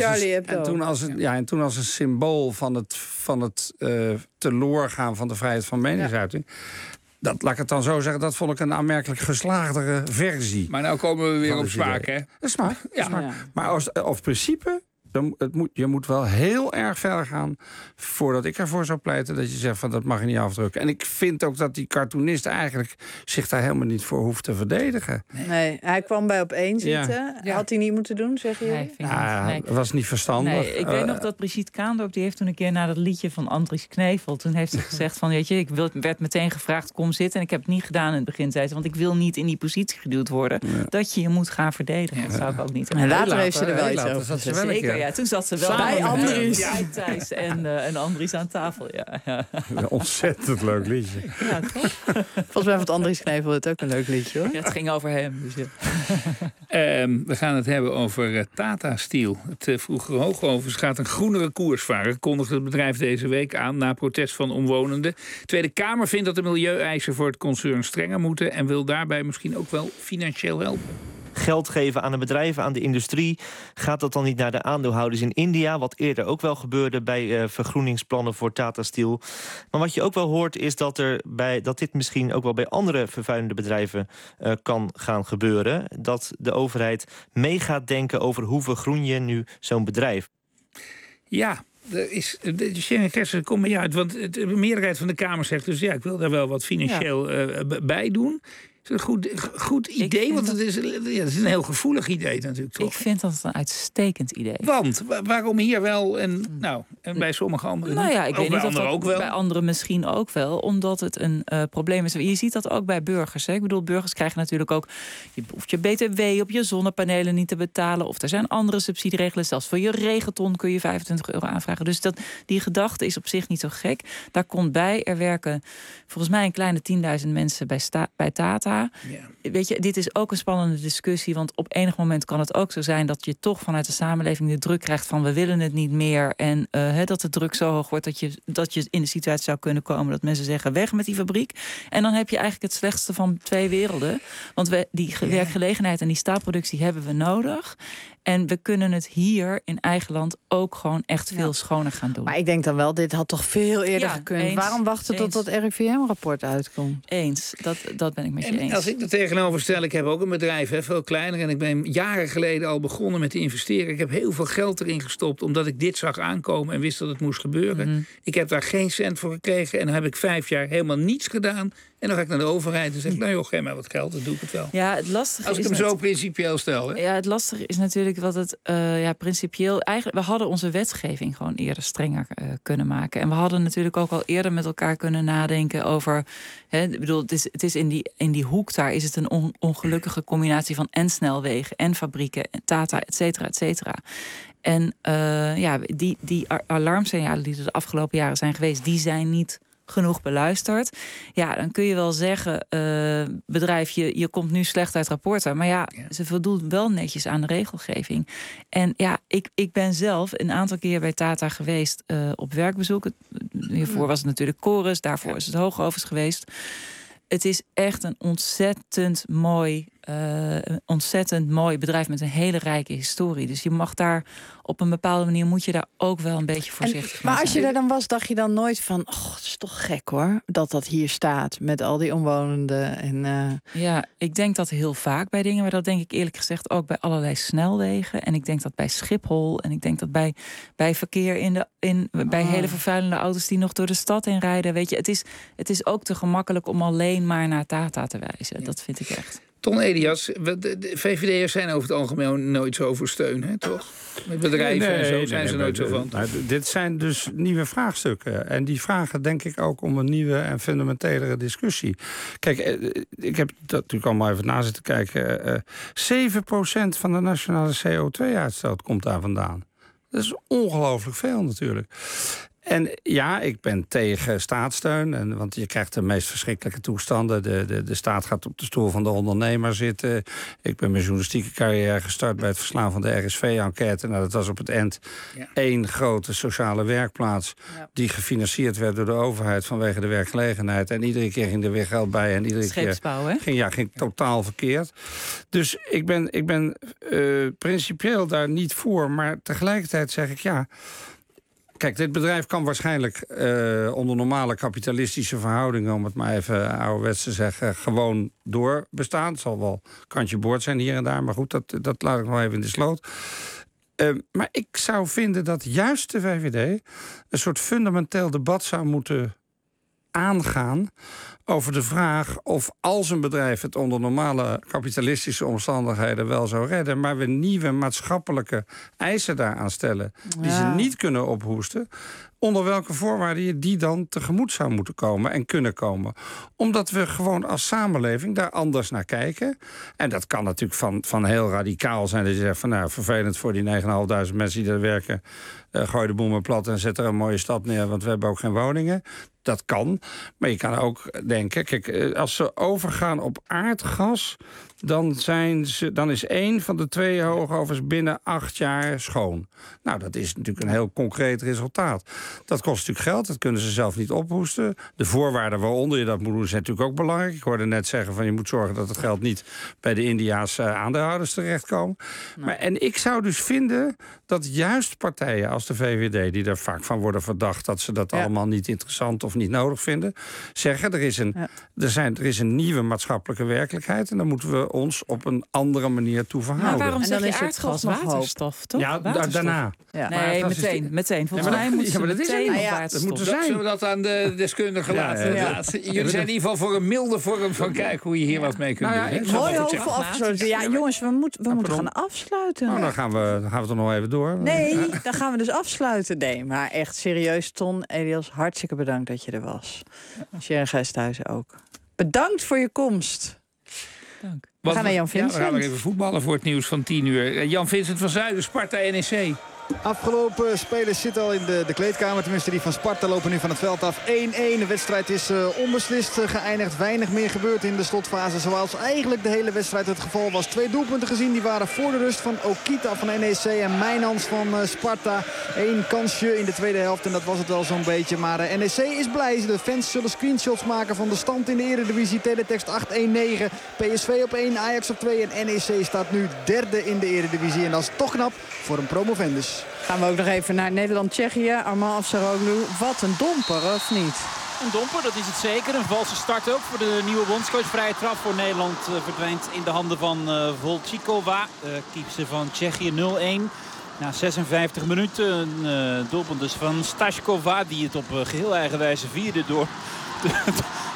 toen als een symbool van het teloorgaan van de vrijheid van meningsuiting. Laat ik het dan zo zeggen, dat vond ik een aanmerkelijk geslaagdere versie. Maar nou komen we weer op smaak, hè? Dat is smaak. Maar als principe... Je moet wel heel erg ver gaan voordat ik ervoor zou pleiten dat je zegt van dat mag je niet afdrukken. En ik vind ook dat die cartoonist eigenlijk zich daar helemaal niet voor hoeft te verdedigen. Nee, hij kwam bij Op1 zitten. Ja. Had hij niet moeten doen, zeggen jullie? Dat was niet verstandig. Nee, ik weet nog dat Brigitte Kaandorp, die heeft toen een keer na dat liedje van Andries Knevel, toen heeft ze gezegd van, weet je, ik werd meteen gevraagd, kom zitten. En ik heb het niet gedaan in het begin, zei ze, want ik wil niet in die positie geduwd worden dat je moet gaan verdedigen. Dat zou ik ook niet. En later heeft ze er wel iets over gezegd. Zeker, ja, toen zat ze wel bij Andries. Thijs en Andries aan tafel. Ja. Een ontzettend leuk liedje. Ja, toch? Volgens mij vond Andries Knevel het ook een leuk liedje, hoor. Ja, het ging over hem. Dus we gaan het hebben over Tata Steel. Het vroegere Hoogovens gaat een groenere koers varen. Kondigde het bedrijf deze week aan na protest van omwonenden. De Tweede Kamer vindt dat de milieueisen voor het concern strenger moeten en wil daarbij misschien ook wel financieel helpen. Geld geven aan de bedrijven, aan de industrie. Gaat dat dan niet naar de aandeelhouders in India? Wat eerder ook wel gebeurde bij vergroeningsplannen voor Tata Steel. Maar wat je ook wel hoort is dat dit misschien ook wel bij andere vervuilende bedrijven kan gaan gebeuren. Dat de overheid mee gaat denken over hoe vergroen je nu zo'n bedrijf. Ja. Sharon Kessler, kom maar uit. Want de meerderheid van de Kamer zegt dus ik wil daar wel wat financieel bij doen. Het is een goed idee, want het is een heel gevoelig idee natuurlijk. Toch? Ik vind dat een uitstekend idee. Want waarom hier wel en bij sommige anderen niet? Ik weet niet of dat ook wel. Bij anderen misschien ook wel, omdat het een probleem is. Je ziet dat ook bij burgers. Hè? Ik bedoel, burgers krijgen natuurlijk ook, je hoeft je BTW op je zonnepanelen niet te betalen, of er zijn andere subsidieregelen. Zelfs voor je regenton kun je €25 aanvragen. Dus die gedachte is op zich niet zo gek. Daar komt bij, er werken volgens mij een kleine 10.000 mensen bij Tata. Ja. Weet je, dit is ook een spannende discussie, want op enig moment kan het ook zo zijn dat je toch vanuit de samenleving de druk krijgt van we willen het niet meer en dat de druk zo hoog wordt dat je in de situatie zou kunnen komen dat mensen zeggen weg met die fabriek. En dan heb je eigenlijk het slechtste van 2 werelden. Want die werkgelegenheid en die staalproductie hebben we nodig. En we kunnen het hier in eigen land ook gewoon echt veel schoner gaan doen. Maar ik denk dan wel, dit had toch veel eerder gekund. Waarom wachten tot dat RIVM-rapport uitkomt? Eens, dat ben ik met je eens. Als ik er tegenover stel, ik heb ook een bedrijf, veel kleiner. En ik ben jaren geleden al begonnen met te investeren. Ik heb heel veel geld erin gestopt, omdat ik dit zag aankomen en wist dat het moest gebeuren. Ik heb daar geen cent voor gekregen en dan heb ik 5 jaar helemaal niets gedaan. En dan ga ik naar de overheid en zeg ik, nou joh, geef mij wat geld, dan doe ik het wel. Ja, het lastige als ik hem zo principieel stel. Hè? Ja, het lastige is natuurlijk wat het principieel... Eigenlijk, we hadden onze wetgeving gewoon eerder strenger kunnen maken. En we hadden natuurlijk ook al eerder met elkaar kunnen nadenken over... Ik bedoel, het is in die hoek daar is het een ongelukkige combinatie van en snelwegen en fabrieken en Tata, et cetera, et cetera. En die alarmsignalen die er de afgelopen jaren zijn geweest, die zijn niet genoeg beluisterd. Ja, dan kun je wel zeggen, bedrijf, je komt nu slecht uit rapporten. Maar ze voldoen wel netjes aan de regelgeving. En ik ben zelf een aantal keer bij Tata geweest op werkbezoek. Hiervoor was het natuurlijk Chorus, daarvoor is het Hoogovens geweest. Het is echt een ontzettend mooi bedrijf met een hele rijke historie. Dus je mag daar op een bepaalde manier moet je daar ook wel een beetje voorzichtig mee zijn. Maar als je daar dan was, dacht je dan nooit van... het is toch gek hoor, dat hier staat met al die omwonenden. Ja, ik denk dat heel vaak bij dingen... maar dat denk ik eerlijk gezegd ook bij allerlei snelwegen. En ik denk dat bij Schiphol en ik denk dat bij verkeer bij hele vervuilende auto's... die nog door de stad heen rijden. Weet je, het is ook te gemakkelijk om alleen maar naar Tata te wijzen. Ja. Dat vind ik echt. Ton Elias, de VVD'ers zijn over het algemeen nooit zo voor steun, hè, toch? Met bedrijven en zo zijn ze nooit zo van. Dit zijn dus nieuwe vraagstukken. En die vragen denk ik ook om een nieuwe en fundamentelere discussie. Kijk, ik heb dat natuurlijk allemaal even na zitten kijken. 7% van de nationale CO2-uitstoot komt daar vandaan. Dat is ongelooflijk veel natuurlijk. En ja, ik ben tegen staatssteun. Want je krijgt de meest verschrikkelijke toestanden. De staat gaat op de stoel van de ondernemer zitten. Ik ben mijn journalistieke carrière gestart bij het verslaan van de RSV-enquête. Nou, dat was op het eind één grote sociale werkplaats... die gefinancierd werd door de overheid vanwege de werkgelegenheid. En iedere keer ging er weer geld bij. En iedere keer ging totaal verkeerd. Dus ik ben principieel daar niet voor. Maar tegelijkertijd zeg ik Kijk, dit bedrijf kan waarschijnlijk onder normale kapitalistische verhoudingen... om het maar even ouderwets te zeggen, gewoon doorbestaan. Het zal wel kantje boord zijn hier en daar, maar goed, dat laat ik nog even in de sloot. Maar ik zou vinden dat juist de VVD een soort fundamenteel debat zou moeten aangaan... over de vraag of als een bedrijf het onder normale kapitalistische omstandigheden wel zou redden... maar we nieuwe maatschappelijke eisen daaraan stellen die ze niet kunnen ophoesten... onder welke voorwaarden je die dan tegemoet zou moeten komen en kunnen komen. Omdat we gewoon als samenleving daar anders naar kijken. En dat kan natuurlijk van heel radicaal zijn. Dat je zegt van vervelend voor die 9.500 mensen die daar werken... gooi de boel maar plat en zet er een mooie stad neer... want we hebben ook geen woningen. Dat kan. Maar je kan ook denken... Kijk, als ze overgaan op aardgas... dan is 1 van de 2 hoogovens binnen 8 jaar schoon. Nou, dat is natuurlijk een heel concreet resultaat. Dat kost natuurlijk geld, dat kunnen ze zelf niet ophoesten. De voorwaarden waaronder je dat moet doen zijn natuurlijk ook belangrijk. Ik hoorde net zeggen van je moet zorgen dat het geld niet... bij de Indiaanse aandeelhouders terechtkomen. En ik zou dus vinden dat juist partijen als de VVD... die er vaak van worden verdacht dat ze dat allemaal niet interessant of niet nodig vinden... zeggen er is een nieuwe maatschappelijke werkelijkheid... en dan moeten we ons op een andere manier toe verhouden. Maar waarom zeg je aardgas waterstof, toch? Ja, daarna. Ja. Nee, meteen. Volgens mij moet je meteen op waterstof. Dat moet er zijn. Zullen we dat aan de deskundigen laten? Jullie zijn in ieder geval voor een milde vorm van kijken hoe je hier wat mee kunt doen. Mooi hoofd afgesloten. Ja, jongens, we moeten gaan afsluiten. Nou, dan gaan we toch nog even door. Nee, dan gaan we dus afsluiten. Nee, maar echt serieus, Ton, Elias, hartstikke bedankt dat je er was. Sharon Gijshuizen ook. Bedankt voor je komst. Dank. We gaan naar Jan Vincent. We gaan nog even voetballen voor het nieuws van 10:00. Jan Vincent van Zuiden, Sparta NEC. Afgelopen spelers zitten al in de kleedkamer. Tenminste, die van Sparta lopen nu van het veld af. 1-1. De wedstrijd is onbeslist geëindigd. Weinig meer gebeurd in de slotfase. Zoals eigenlijk de hele wedstrijd het geval was. 2 doelpunten gezien. Die waren voor de rust van Okita van NEC en Mijnans van Sparta. 1 kansje in de tweede helft. En dat was het wel zo'n beetje. Maar NEC is blij. De fans zullen screenshots maken van de stand in de Eredivisie. Teletext 8-1-9. PSV op 1. Ajax op 2. En NEC staat nu derde in de Eredivisie. En dat is toch knap voor een promovendus. Gaan we ook nog even naar Nederland-Tsjechië. Armand Afsaroglu. Wat een domper, of niet? Een domper, dat is het zeker. Een valse start ook voor de nieuwe bondscoach. Vrije trap voor Nederland verdwijnt in de handen van Volčíková. Kiepster van Tsjechië 0-1. Na 56 minuten een doelpunt dus van Stašková. Die het op geheel eigen wijze vierde door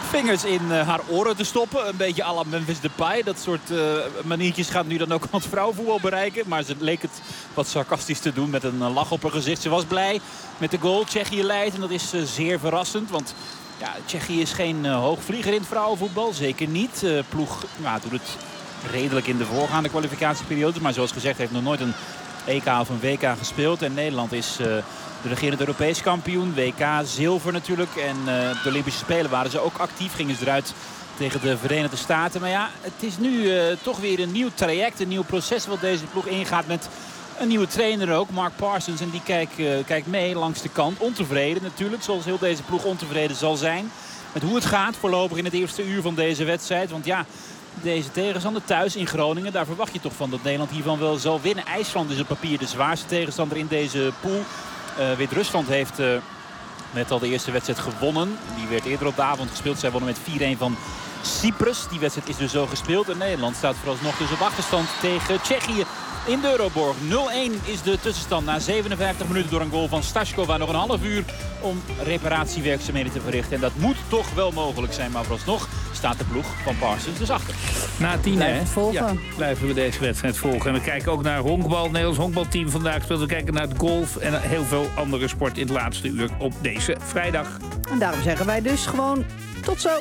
vingers in haar oren te stoppen. Een beetje à la Memphis Depay. Dat soort maniertjes gaat nu dan ook aan het vrouwenvoetbal bereiken. Maar ze leek het wat sarcastisch te doen met een lach op haar gezicht. Ze was blij met de goal. Tsjechië leidt en dat is zeer verrassend. Want ja, Tsjechië is geen hoogvlieger in het vrouwenvoetbal. Zeker niet. Ploeg doet het redelijk in de voorgaande kwalificatieperiodes. Maar zoals gezegd heeft nog nooit een EK of een WK gespeeld. En Nederland is de regerend Europees kampioen. WK zilver natuurlijk. En de Olympische Spelen waren ze ook actief. Gingen ze eruit tegen de Verenigde Staten. Maar ja, het is nu toch weer een nieuw traject. Een nieuw proces wat deze ploeg ingaat met een nieuwe trainer ook. Mark Parsons. En die kijkt mee langs de kant. Ontevreden natuurlijk. Zoals heel deze ploeg ontevreden zal zijn. Met hoe het gaat voorlopig in het eerste uur van deze wedstrijd. Want ja, deze tegenstander thuis in Groningen. Daar verwacht je toch van dat Nederland hiervan wel zal winnen. IJsland is op papier de zwaarste tegenstander in deze pool. Wit-Rusland heeft net al de eerste wedstrijd gewonnen. Die werd eerder op de avond gespeeld. Zij wonnen met 4-1 van Cyprus. Die wedstrijd is dus zo gespeeld. En Nederland staat vooralsnog dus op achterstand tegen Tsjechië in de Euroborg. 0-1 is de tussenstand na 57 minuten door een goal van Staškova. Nog een half uur om reparatiewerkzaamheden te verrichten. En dat moet toch wel mogelijk zijn. Maar vooralsnog staat de ploeg van Parsons dus achter. Na 10 blijven we deze wedstrijd volgen. En we kijken ook naar honkbal. Het Nederlands honkbalteam vandaag speelt. We kijken naar het golf en heel veel andere sport in het laatste uur op deze vrijdag. En daarom zeggen wij dus gewoon tot zo.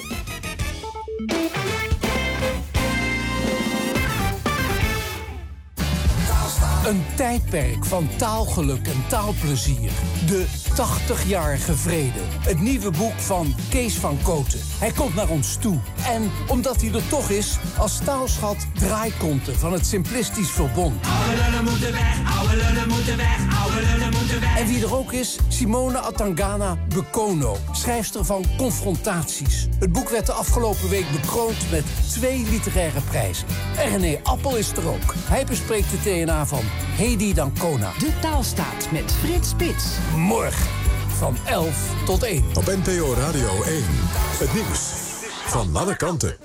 Een tijdperk van taalgeluk en taalplezier. De 80-jarige vrede. Het nieuwe boek van Kees van Kooten. Hij komt naar ons toe. En omdat hij er toch is, als taalschat Draaikonten van het Simplistisch Verbond. Oude lullen moeten weg, oude lullen moeten weg, oude lullen moeten weg. En wie er ook is, Simone Atangana Bekono, schrijfster van Confrontaties. Het boek werd de afgelopen week bekroond met 2 literaire prijzen. En René Appel is er ook. Hij bespreekt de TNA van Hedy Dancona. De Taalstaat met Frits Spits. Morgen van 11 tot 1. Op NPO Radio 1. Het nieuws van alle kanten.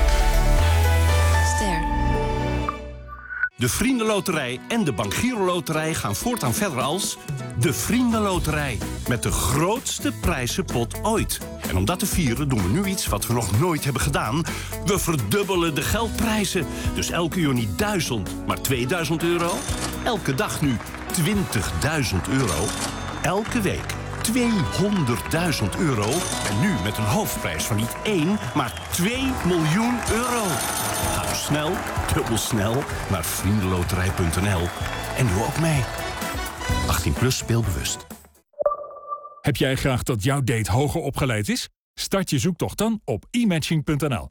De Vriendenloterij en de Bank Giro Loterij gaan voortaan verder als de Vriendenloterij. Met de grootste prijzenpot ooit. En om dat te vieren doen we nu iets wat we nog nooit hebben gedaan. We verdubbelen de geldprijzen. Dus elke uur niet 1000, maar 2000 euro. Elke dag nu 20.000 euro. Elke week 200.000 euro. En nu met een hoofdprijs van niet 1, maar 2 miljoen euro. Ga dus snel, dubbel snel naar vriendenloterij.nl en doe ook mee. 18 plus speelbewust. Heb jij graag dat jouw date hoger opgeleid is? Start je zoektocht dan op e-matching.nl.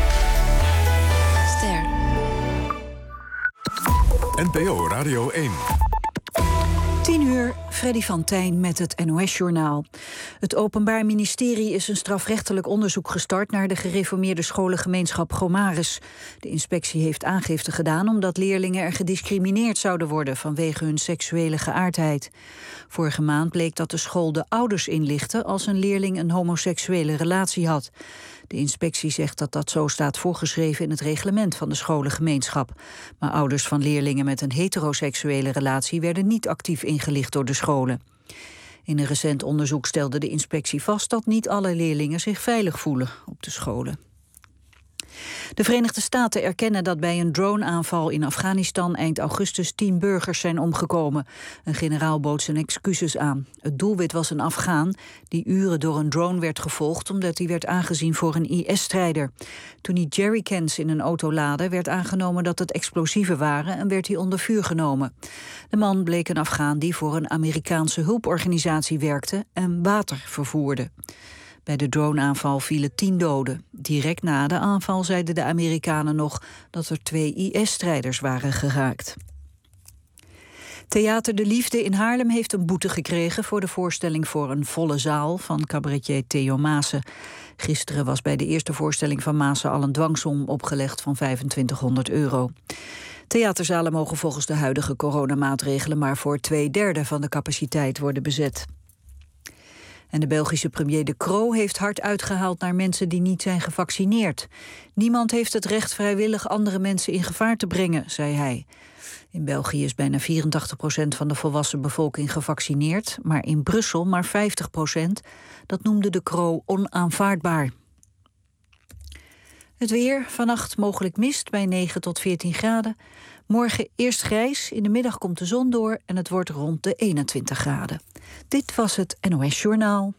NPO Radio 1. 10 uur, Freddy van Tijn met het NOS-journaal. Het Openbaar Ministerie is een strafrechtelijk onderzoek gestart naar de gereformeerde scholengemeenschap Gomarus. De inspectie heeft aangifte gedaan omdat leerlingen er gediscrimineerd zouden worden vanwege hun seksuele geaardheid. Vorige maand bleek dat de school de ouders inlichtte als een leerling een homoseksuele relatie had. De inspectie zegt dat dat zo staat voorgeschreven in het reglement van de scholengemeenschap. Maar ouders van leerlingen met een heteroseksuele relatie werden niet actief ingelicht door de scholen. In een recent onderzoek stelde de inspectie vast dat niet alle leerlingen zich veilig voelen op de scholen. De Verenigde Staten erkennen dat bij een droneaanval in Afghanistan eind augustus 10 burgers zijn omgekomen. Een generaal bood zijn excuses aan. Het doelwit was een Afghaan die uren door een drone werd gevolgd omdat hij werd aangezien voor een IS-strijder. Toen hij jerrycans in een auto laadde, werd aangenomen dat het explosieven waren en werd hij onder vuur genomen. De man bleek een Afghaan die voor een Amerikaanse hulporganisatie werkte en water vervoerde. Bij de droneaanval vielen 10 doden. Direct na de aanval zeiden de Amerikanen nog dat er 2 IS-strijders waren geraakt. Theater De Liefde in Haarlem heeft een boete gekregen voor de voorstelling voor een volle zaal van cabaretier Theo Maassen. Gisteren was bij de eerste voorstelling van Maassen al een dwangsom opgelegd van €2500. Theaterzalen mogen volgens de huidige coronamaatregelen maar voor 2/3 van de capaciteit worden bezet. En de Belgische premier De Croo heeft hard uitgehaald naar mensen die niet zijn gevaccineerd. Niemand heeft het recht vrijwillig andere mensen in gevaar te brengen, zei hij. In België is bijna 84% van de volwassen bevolking gevaccineerd, maar in Brussel maar 50%. Dat noemde De Croo onaanvaardbaar. Het weer, vannacht mogelijk mist bij 9 tot 14 graden. Morgen eerst grijs, in de middag komt de zon door en het wordt rond de 21 graden. Dit was het NOS Journaal.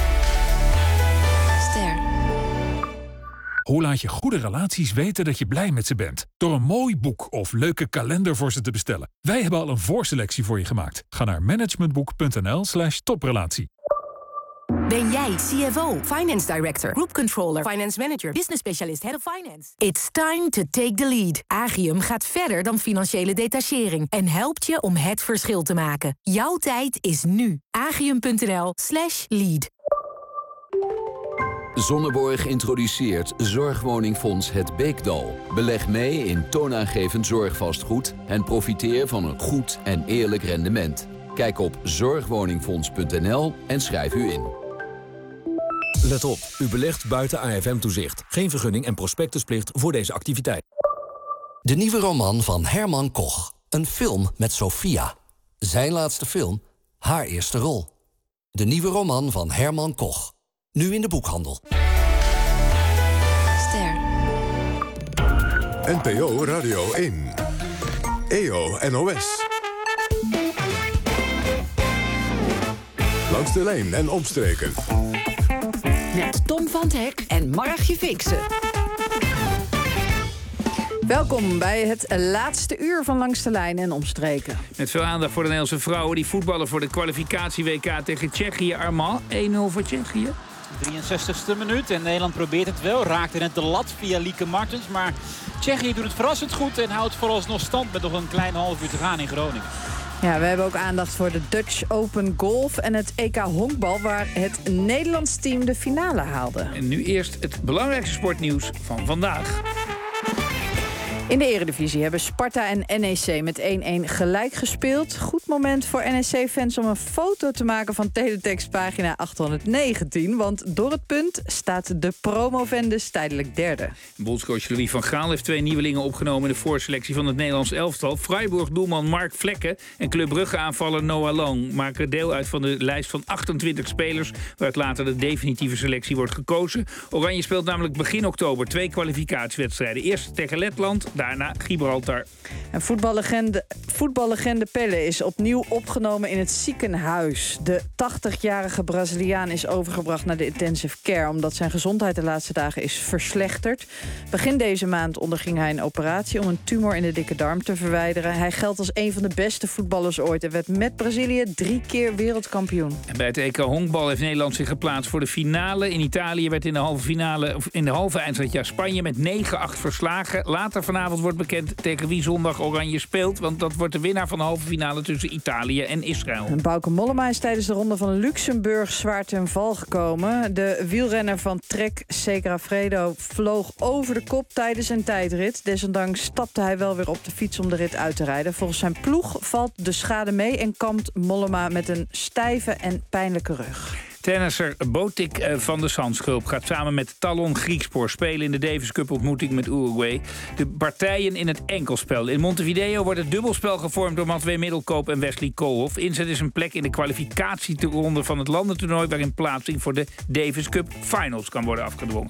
Ster. Hoe laat je goede relaties weten dat je blij met ze bent? Door een mooi boek of leuke kalender voor ze te bestellen. Wij hebben al een voorselectie voor je gemaakt. Ga naar managementboek.nl/toprelatie. Ben jij CFO, Finance Director, Group Controller, Finance Manager, Business Specialist, Head of Finance? It's time to take the lead. Agium gaat verder dan financiële detachering en helpt je om het verschil te maken. Jouw tijd is nu. Agium.nl/lead. Sonneborg introduceert Zorgwoningfonds Het Beekdal. Beleg mee in toonaangevend zorgvastgoed en profiteer van een goed en eerlijk rendement. Kijk op zorgwoningfonds.nl en schrijf u in. Let op, u belegt buiten AFM-toezicht. Geen vergunning en prospectusplicht voor deze activiteit. De nieuwe roman van Herman Koch. Een film met Sophia. Zijn laatste film, haar eerste rol. De nieuwe roman van Herman Koch. Nu in de boekhandel. Ster. NPO Radio 1. EO NOS. Langs de lijn en omstreken. Met Tom van 't Hek en Margje Fixen. Welkom bij het laatste uur van Langs de Lijn en Omstreken. Met veel aandacht voor de Nederlandse vrouwen die voetballen voor de kwalificatie-WK tegen Tsjechië. Armand, 1-0 voor Tsjechië. 63ste minuut en Nederland probeert het wel. Raakte net de lat via Lieke Martens. Maar Tsjechië doet het verrassend goed en houdt vooralsnog stand met nog een klein half uur te gaan in Groningen. Ja, we hebben ook aandacht voor de Dutch Open Golf en het EK honkbal, waar het Nederlands team de finale haalde. En nu eerst het belangrijkste sportnieuws van vandaag. In de Eredivisie hebben Sparta en NEC met 1-1 gelijk gespeeld. Goed moment voor NEC-fans om een foto te maken van teletextpagina 819. Want door het punt staat de promovendus tijdelijk derde. Bondscoach Louis van Gaal heeft 2 nieuwelingen opgenomen in de voorselectie van het Nederlands elftal. Freiburg-doelman Mark Vlekken en Club Brugge-aanvaller Noah Lang maken deel uit van de lijst van 28 spelers, waaruit later de definitieve selectie wordt gekozen. Oranje speelt namelijk begin oktober 2 kwalificatiewedstrijden. Eerst tegen Letland, daarna Gibraltar. En voetballegende Pelle is opnieuw opgenomen in het ziekenhuis. De 80-jarige Braziliaan is overgebracht naar de intensive care, omdat zijn gezondheid de laatste dagen is verslechterd. Begin deze maand onderging hij een operatie om een tumor in de dikke darm te verwijderen. Hij geldt als een van de beste voetballers ooit en werd met Brazilië 3 keer wereldkampioen. En bij het EK honkbal heeft Nederland zich geplaatst voor de finale. In Italië werd in de halve eindstrijd Spanje met 9-8 verslagen. Later vanavond wordt bekend tegen wie zondag Oranje speelt, want dat wordt de winnaar van de halve finale tussen Italië en Israël. En Bauke Mollema is tijdens de ronde van Luxemburg zwaar ten val gekomen. De wielrenner van Trek Segafredo vloog over de kop tijdens een tijdrit. Desondanks stapte hij wel weer op de fiets om de rit uit te rijden. Volgens zijn ploeg valt de schade mee en kampt Mollema met een stijve en pijnlijke rug. Tennisser Botik van de Zandschulp gaat samen met Talon Griekspoor spelen in de Davis Cup ontmoeting met Uruguay. De partijen in het enkelspel. In Montevideo wordt het dubbelspel gevormd door Matwee Middelkoop en Wesley Koolhof. Inzet is een plek in de kwalificatieronde van het landentoernooi, waarin plaatsing voor de Davis Cup Finals kan worden afgedwongen.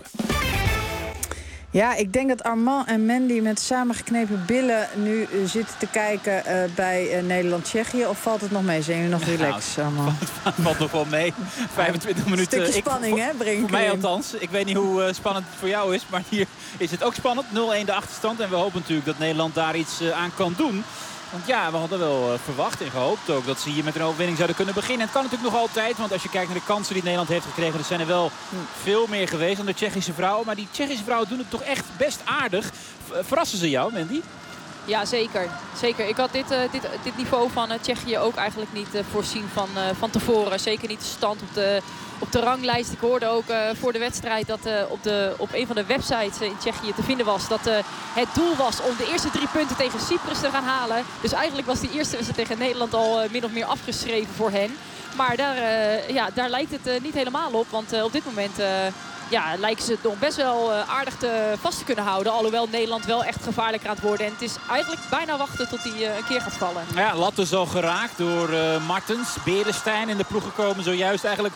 Ja, ik denk dat Armand en Mandy met samengeknepen billen nu zitten te kijken bij Nederland-Tsjechië. Of valt het nog mee? Zijn jullie nog relaxed, Armand? Het valt nog wel mee. 25 minuten. Een stukje spanning, hè? Voor mij althans. Ik weet niet hoe spannend het voor jou is. Maar hier is het ook spannend. 0-1 de achterstand. En we hopen natuurlijk dat Nederland daar iets aan kan doen. Want ja, we hadden wel verwacht en gehoopt ook dat ze hier met een overwinning zouden kunnen beginnen. Het kan natuurlijk nog altijd, want als je kijkt naar de kansen die Nederland heeft gekregen, er zijn er wel veel meer geweest dan de Tsjechische vrouwen. Maar die Tsjechische vrouwen doen het toch echt best aardig. Verrassen ze jou, Mandy? Ja, zeker. Zeker. Ik had dit niveau van Tsjechië ook eigenlijk niet voorzien van tevoren. Zeker niet de stand op de ranglijst. Ik hoorde ook voor de wedstrijd dat op een van de websites in Tsjechië te vinden was dat het doel was om de eerste 3 punten tegen Cyprus te gaan halen. Dus eigenlijk was die eerste wedstrijd tegen Nederland al min of meer afgeschreven voor hen. Maar daar lijkt het niet helemaal op. Want op dit moment lijken ze het nog best wel aardig vast te kunnen houden. Alhoewel Nederland wel echt gevaarlijk gaat worden. En het is eigenlijk bijna wachten tot hij een keer gaat vallen. Ja, lat is al geraakt door Martens. Beresteyn in de ploeg gekomen. Zojuist eigenlijk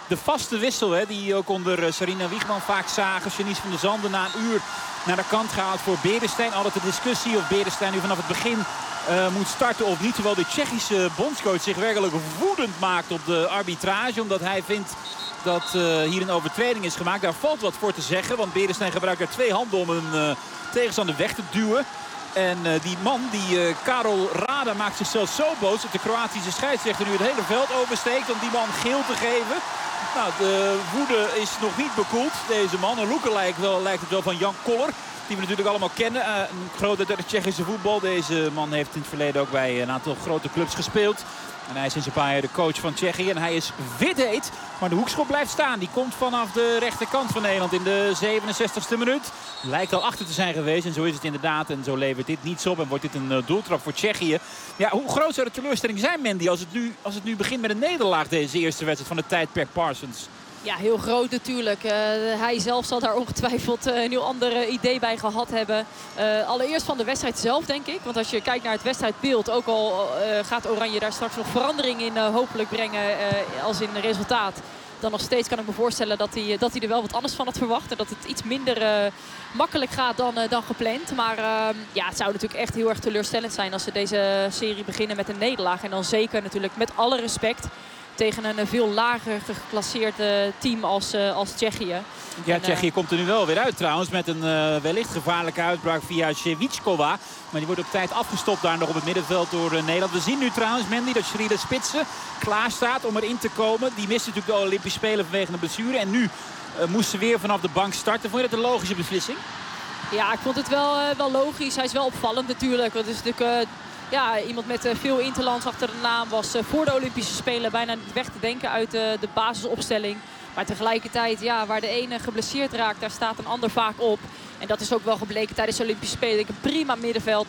De vaste wissel die ook onder Sarina Wiegman vaak zagen. Janice van der Zanden na een uur naar de kant gehaald voor Beresteyn. Altijd de discussie of Beresteyn nu vanaf het begin moet starten of niet. Terwijl de Tsjechische bondscoach zich werkelijk woedend maakt op de arbitrage. Omdat hij vindt dat hier een overtreding is gemaakt. Daar valt wat voor te zeggen. Want Beresteyn gebruikt er 2 handen om een tegenstander weg te duwen. En die man, Karol Rada, maakt zich zelfs zo boos dat de Kroatische scheidsrechter nu het hele veld oversteekt om die man geel te geven. Nou, de woede is nog niet bekoeld. Deze man, een lookalike lijkt het wel van Jan Koller. Die we natuurlijk allemaal kennen. Een grote uit het Tsjechische voetbal. Deze man heeft in het verleden ook bij een aantal grote clubs gespeeld. En hij is sinds een paar jaar de coach van Tsjechië. En hij is wit-heet. Maar de hoekschop blijft staan. Die komt vanaf de rechterkant van Nederland in de 67e minuut. Lijkt al achter te zijn geweest. En zo is het inderdaad. En zo levert dit niets op. En wordt dit een doeltrap voor Tsjechië. Ja, hoe groot zou de teleurstelling zijn, Mandy, als het nu begint met een nederlaag, deze eerste wedstrijd van het tijdperk Parsons? Ja, heel groot natuurlijk. Hij zelf zal daar ongetwijfeld een heel ander idee bij gehad hebben. Allereerst van de wedstrijd zelf, denk ik. Want als je kijkt naar het wedstrijdbeeld, ook al gaat Oranje daar straks nog verandering in hopelijk brengen als in resultaat. Dan nog steeds kan ik me voorstellen dat hij er wel wat anders van had verwacht. En dat het iets minder makkelijk gaat dan gepland. Maar ja, het zou natuurlijk echt heel erg teleurstellend zijn als ze deze serie beginnen met een nederlaag. En dan zeker natuurlijk met alle respect tegen een veel lager geclasseerd team als Tsjechië. Ja, Tsjechië komt er nu wel weer uit trouwens. Met een wellicht gevaarlijke uitbraak via Ševičková. Maar die wordt op tijd afgestopt daar nog op het middenveld door Nederland. We zien nu trouwens, Mandy, dat Sherida Spitsen klaar staat om erin te komen. Die mist natuurlijk de Olympische Spelen vanwege een blessure. En nu moest ze weer vanaf de bank starten. Vond je dat een logische beslissing? Ja, ik vond het wel logisch. Hij is wel opvallend natuurlijk. Want het is natuurlijk iemand met veel interlands achter de naam. Was voor de Olympische Spelen bijna niet weg te denken uit de basisopstelling. Maar tegelijkertijd, waar de ene geblesseerd raakt, daar staat een ander vaak op. En dat is ook wel gebleken tijdens de Olympische Spelen. Een prima middenveld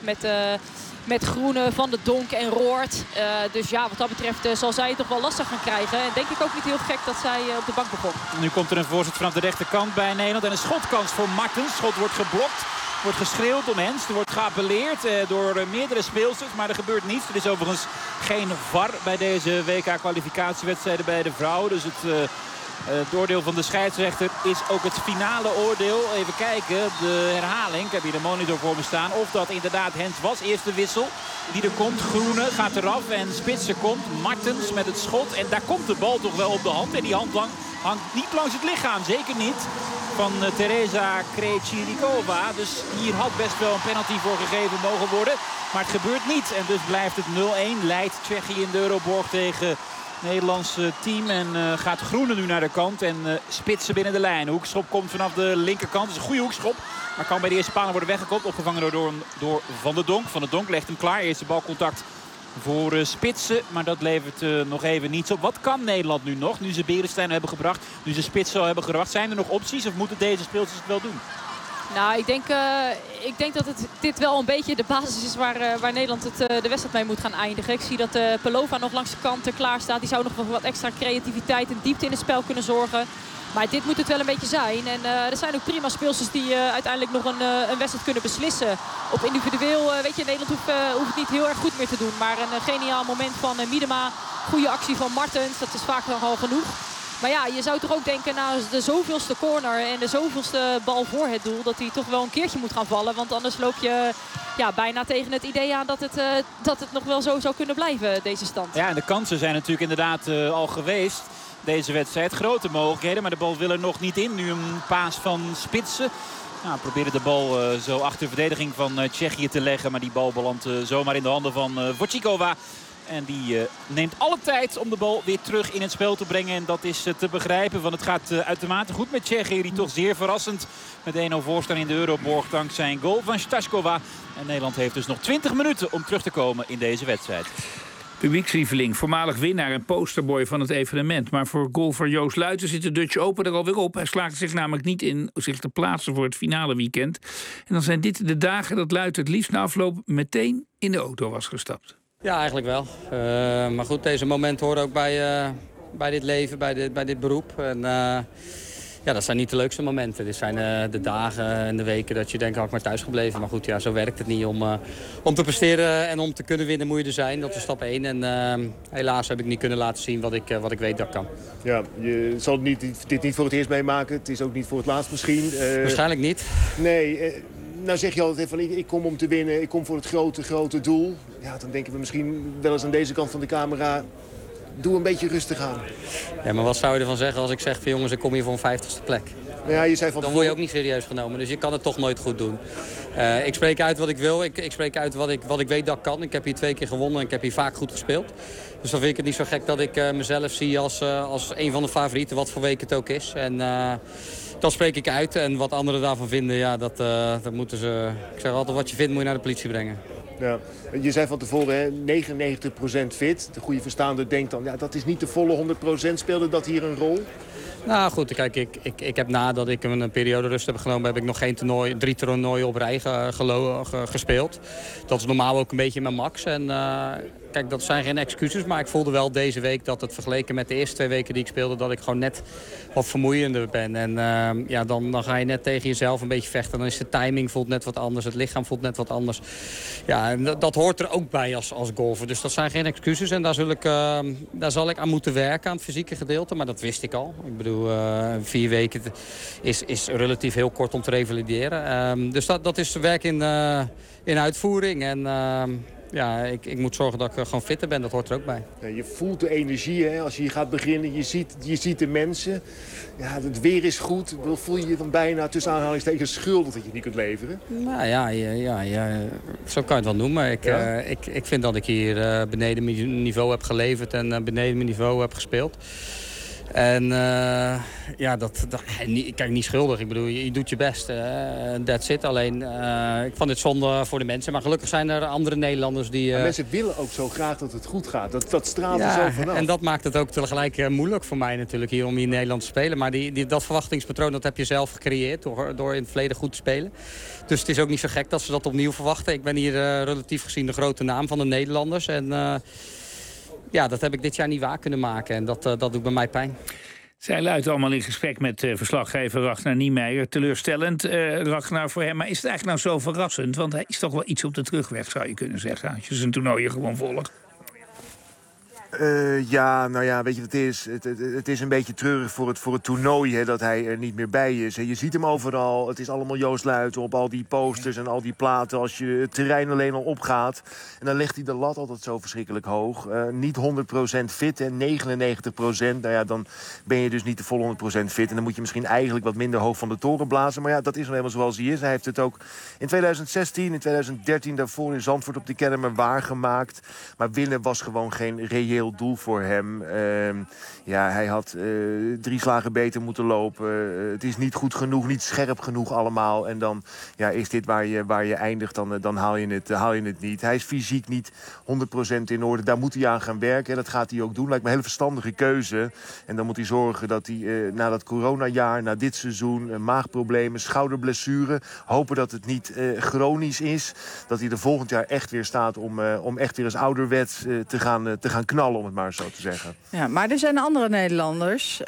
met Groene, Van de Donk en Roord. Dus ja, wat dat betreft zal zij het toch wel lastig gaan krijgen. En denk ik ook niet heel gek dat zij op de bank begon. Nu komt er een voorzet vanaf de rechterkant bij Nederland. En een schotkans voor Martens. Schot wordt geblokt. Wordt geschreeuwd om Hens. Er wordt geappelleerd door meerdere speelsters. Maar er gebeurt niets. Er is overigens geen VAR bij deze WK-kwalificatiewedstrijden bij de vrouwen. Dus het oordeel van de scheidsrechter is ook het finale oordeel. Even kijken, de herhaling. Ik heb hier de monitor voor me staan. Of dat inderdaad Hens was. Eerste wissel die er komt. Groene gaat eraf en Spitsen komt. Martens met het schot. En daar komt de bal toch wel op de hand. En die hand hangt niet langs het lichaam. Zeker niet van Teresa Krejcirikova. Dus hier had best wel een penalty voor gegeven mogen worden. Maar het gebeurt niet. En dus blijft het 0-1. Leidt Tsjechië in de Euroborg tegen Nederlands team. En gaat Groene nu naar de kant. En Spitsen binnen de lijn. De hoekschop komt vanaf de linkerkant. Dat is een goede hoekschop. Maar kan bij de eerste paal worden weggekopt. Opgevangen door Van der Donk. Van der Donk legt hem klaar. Eerste balcontact voor Spitsen. Maar dat levert nog even niets op. Wat kan Nederland nu nog? Nu ze Beresteyn hebben gebracht. Nu ze Spitsen al hebben gebracht. Zijn er nog opties? Of moeten deze speelsters het wel doen? Nou, ik denk dat dit wel een beetje de basis is waar Nederland de wedstrijd mee moet gaan eindigen. Ik zie dat Pelova nog langs de kant klaar staat. Die zou nog wat extra creativiteit en diepte in het spel kunnen zorgen. Maar dit moet het wel een beetje zijn. En er zijn ook prima speelsters die uiteindelijk nog een wedstrijd kunnen beslissen. Op individueel, Nederland hoeft niet heel erg goed meer te doen. Maar een geniaal moment van Miedema. Goede actie van Martens, dat is vaak nogal genoeg. Maar ja, je zou toch ook denken na de zoveelste corner en de zoveelste bal voor het doel, dat hij toch wel een keertje moet gaan vallen. Want anders loop je bijna tegen het idee aan dat het nog wel zo zou kunnen blijven, deze stand. Ja, en de kansen zijn natuurlijk inderdaad al geweest. Deze wedstrijd, grote mogelijkheden, maar de bal wil er nog niet in. Nu een paas van Spitsen. Nou, probeerde de bal zo achter de verdediging van Tsjechië te leggen. Maar die bal belandt zomaar in de handen van Vočíková. En die neemt alle tijd om de bal weer terug in het spel te brengen. En dat is te begrijpen, want het gaat uitermate goed met Tsjechië. Die toch zeer verrassend met 1-0 voorstaan in de Euroborg dankzij een goal van Stašková. En Nederland heeft dus nog 20 minuten om terug te komen in deze wedstrijd. Publiekslieveling, voormalig winnaar en posterboy van het evenement. Maar voor golfer Joost Luiten zit de Dutch Open er alweer op. Hij slaagt zich namelijk niet in zich te plaatsen voor het finale weekend. En dan zijn dit de dagen dat Luiten het liefst na afloop meteen in de auto was gestapt. Ja, eigenlijk wel. Maar goed, deze momenten horen ook bij dit leven, bij dit beroep. En Ja, dat zijn niet de leukste momenten. Dit zijn de dagen en de weken dat je denkt, had ik maar thuis gebleven. Maar goed, ja, zo werkt het niet. Om te presteren en om te kunnen winnen moet je er zijn. Dat is stap 1. En helaas heb ik niet kunnen laten zien wat ik weet dat ik kan. Ja, je zal dit niet voor het eerst meemaken. Het is ook niet voor het laatst misschien. Waarschijnlijk niet. Nee, nou zeg je altijd van ik kom om te winnen. Ik kom voor het grote doel. Ja, dan denken we misschien wel eens aan deze kant van de camera. Doe een beetje rustig aan. Ja, maar wat zou je ervan zeggen als ik zeg van jongens, ik kom hier voor een 50ste plek? Ja, je zei van dan word je ook niet serieus genomen, dus je kan het toch nooit goed doen. Ik spreek uit wat ik wil, ik spreek uit wat ik weet dat ik kan. Ik heb hier 2 keer gewonnen en ik heb hier vaak goed gespeeld. Dus dan vind ik het niet zo gek dat ik mezelf zie als een van de favorieten, wat voor week het ook is. En dat spreek ik uit en wat anderen daarvan vinden, ja, dat moeten ze... Ik zeg altijd, wat je vindt moet je naar de politie brengen. Ja. Je zei van tevoren, 99% fit. De goede verstaander denkt dan, ja, dat is niet de volle 100%. Speelde dat hier een rol? Nou goed, kijk, ik heb nadat ik een periode rust heb genomen... heb ik nog geen 3 toernooien op rij gespeeld. Dat is normaal ook een beetje mijn max. En kijk, dat zijn geen excuses. Maar ik voelde wel deze week dat het vergeleken met de eerste 2 weken die ik speelde... dat ik gewoon net wat vermoeiender ben. En ja, dan ga je net tegen jezelf een beetje vechten. Dan is de timing voelt net wat anders. Het lichaam voelt net wat anders. Ja, en dat hoort er ook bij als golfer. Dus dat zijn geen excuses. En daar zal ik aan moeten werken, aan het fysieke gedeelte. Maar dat wist ik al. Ik bedoel, 4 weken is relatief heel kort om te revalideren. Dus dat is werk in uitvoering. En ja, ik moet zorgen dat ik gewoon fitter ben. Dat hoort er ook bij. Ja, je voelt de energie hè, als je hier gaat beginnen. Je ziet de mensen. Ja, het weer is goed. Voel je je dan bijna tussen aanhalingstekens schuldig dat je niet kunt leveren? Nou ja, zo kan je het wel noemen. Ik vind dat ik hier beneden mijn niveau heb geleverd en beneden mijn niveau heb gespeeld. En ja, kijk, niet schuldig. Ik bedoel, je doet je best. That's it. Alleen, ik vond het zonde voor de mensen. Maar gelukkig zijn er andere Nederlanders die... Maar mensen willen ook zo graag dat het goed gaat. Dat straalt er zo vanaf. En dat maakt het ook tegelijk moeilijk voor mij natuurlijk hier om hier in Nederland te spelen. Maar dat verwachtingspatroon, dat heb je zelf gecreëerd door in het verleden goed te spelen. Dus het is ook niet zo gek dat ze dat opnieuw verwachten. Ik ben hier relatief gezien de grote naam van de Nederlanders. En... ja, dat heb ik dit jaar niet waar kunnen maken en dat doet bij mij pijn. Zij luidt allemaal in gesprek met verslaggever Ragnar Niemeyer. Teleurstellend, Ragnar, voor hem. Maar is het eigenlijk nou zo verrassend? Want hij is toch wel iets op de terugweg, zou je kunnen zeggen. Als je zijn toernooien gewoon volgt. Ja, nou ja, weet je wat het is? Het is een beetje treurig voor het toernooi hè, dat hij er niet meer bij is. Je ziet hem overal. Het is allemaal Joost Luiten op al die posters en al die platen. Als je het terrein alleen al opgaat. En dan legt hij de lat altijd zo verschrikkelijk hoog. Niet 100% fit en 99%. Nou ja, dan ben je dus niet de volle 100% fit. En dan moet je misschien eigenlijk wat minder hoog van de toren blazen. Maar ja, dat is nou helemaal zoals hij is. Hij heeft het ook in 2016, in 2013 daarvoor in Zandvoort op de Kennemer waargemaakt. Maar winnen was gewoon geen reëel doel voor hem. Ja, hij had 3 slagen beter moeten lopen. Het is niet goed genoeg, niet scherp genoeg allemaal. En dan is dit waar je eindigt, dan haal je het niet. Hij is fysiek niet 100% in orde. Daar moet hij aan gaan werken. Dat gaat hij ook doen. Lijkt me een hele verstandige keuze. En dan moet hij zorgen dat hij na dat coronajaar, na dit seizoen, maagproblemen, schouderblessure, hopen dat het niet chronisch is. Dat hij er volgend jaar echt weer staat om echt weer eens ouderwets te gaan knallen, om het maar zo te zeggen. Ja, maar er zijn andere Nederlanders.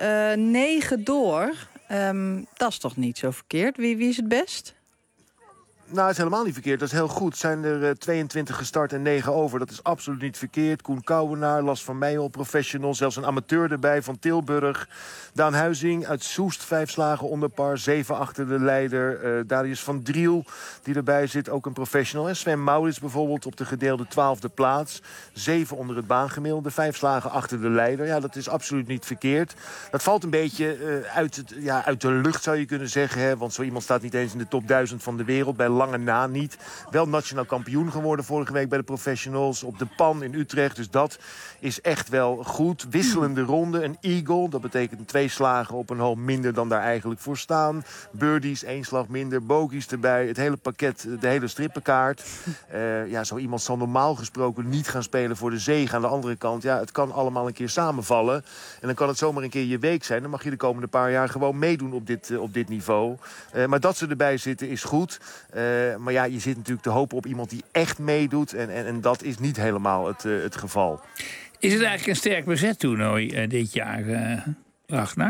9 door. Dat is toch niet zo verkeerd? Wie is het best? Nou, het is helemaal niet verkeerd. Dat is heel goed. Zijn er 22 gestart en 9 over. Dat is absoluut niet verkeerd. Koen Kouwenaar, Las van Meijel, professional. Zelfs een amateur erbij van Tilburg. Daan Huizing uit Soest, 5 slagen onder par. 7 achter de leider. Darius van Driel, die erbij zit, ook een professional. En Sven Maurits bijvoorbeeld op de gedeelde 12e plaats. 7 onder het baangemiddelde. 5 slagen achter de leider. Ja, dat is absoluut niet verkeerd. Dat valt een beetje uit de lucht, zou je kunnen zeggen. Hè? Want zo iemand staat niet eens in de top 1000 van de wereld. Bij lange na niet. Wel nationaal kampioen geworden vorige week bij de professionals. Op de Pan in Utrecht. Dus dat is echt wel goed. Wisselende ronde. Een eagle. Dat betekent 2 slagen op een hole minder dan daar eigenlijk voor staan. Birdies, 1 slag minder. Bogies erbij. Het hele pakket, de hele strippenkaart. Zo iemand zal normaal gesproken niet gaan spelen voor de zege. Aan de andere kant, het kan allemaal een keer samenvallen. En dan kan het zomaar een keer je week zijn. Dan mag je de komende paar jaar gewoon meedoen op dit niveau. Maar dat ze erbij zitten is goed. Maar ja, je zit natuurlijk te hopen op iemand die echt meedoet. En dat is niet helemaal het geval. Is het eigenlijk een sterk bezet toernooi dit jaar, Ragnar?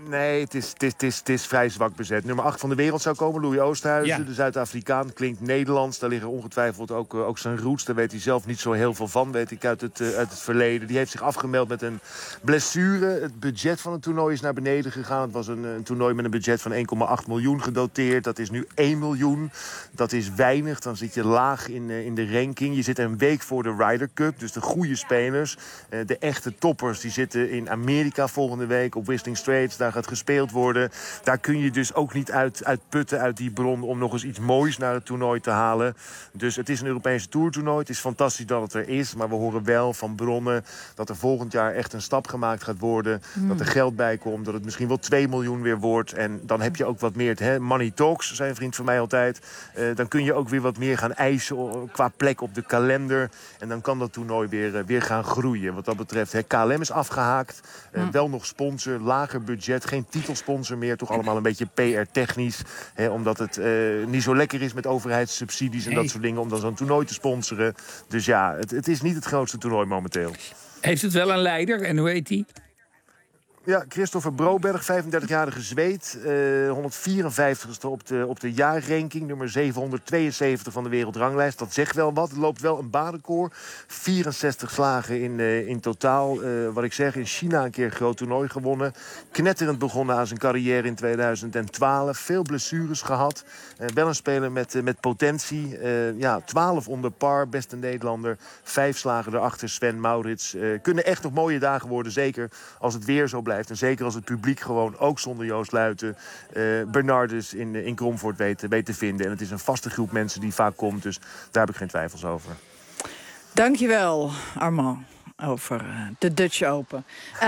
Nee, het is vrij zwak bezet. Nummer 8 van de wereld zou komen, Louis Oosthuizen. De Zuid-Afrikaan, klinkt Nederlands. Daar liggen ongetwijfeld ook zijn roots. Daar weet hij zelf niet zo heel veel van, weet ik uit het verleden. Die heeft zich afgemeld met een blessure. Het budget van het toernooi is naar beneden gegaan. Het was een toernooi met een budget van 1,8 miljoen gedoteerd. Dat is nu 1 miljoen. Dat is weinig. Dan zit je laag in de ranking. Je zit een week voor de Ryder Cup. Dus de goede spelers, de echte toppers, die zitten in Amerika volgende week op Whistling Straits. Daar gaat gespeeld worden. Daar kun je dus ook niet uit putten uit die bron om nog eens iets moois naar het toernooi te halen. Dus het is een Europese toertoernooi. Het is fantastisch dat het er is. Maar we horen wel van bronnen dat er volgend jaar echt een stap gemaakt gaat worden. Dat er geld bij komt. Dat het misschien wel 2 miljoen weer wordt. En dan heb je ook wat meer... Money talks, zei een vriend van mij altijd. Dan kun je ook weer wat meer gaan eisen qua plek op de kalender. En dan kan dat toernooi weer gaan groeien. Wat dat betreft, KLM is afgehaakt. Wel nog sponsor, lager budget. Geen titelsponsor meer. Toch allemaal een beetje PR-technisch. Omdat het niet zo lekker is met overheidssubsidies en dat soort dingen. Om dan zo'n toernooi te sponsoren. Dus ja, het is niet het grootste toernooi momenteel. Heeft het wel een leider? En hoe heet die? Ja, Christopher Broberg, 35-jarige Zweed. 154ste op de jaarranking. Nummer 772 van de wereldranglijst. Dat zegt wel wat. Er loopt wel een baanrecord. 64 slagen in totaal. Wat ik zeg, in China een keer een groot toernooi gewonnen. Knetterend begonnen aan zijn carrière in 2012. Veel blessures gehad. Wel een speler met potentie. 12 onder par, beste Nederlander. 5 slagen erachter, Sven Maurits. Kunnen echt nog mooie dagen worden. Zeker als het weer zo blijft. En zeker als het publiek gewoon, ook zonder Joost Luiten, Bernardus in Kromvoort weet te vinden. En het is een vaste groep mensen die vaak komt. Dus daar heb ik geen twijfels over. Dankjewel, Armand, over de Dutch Open.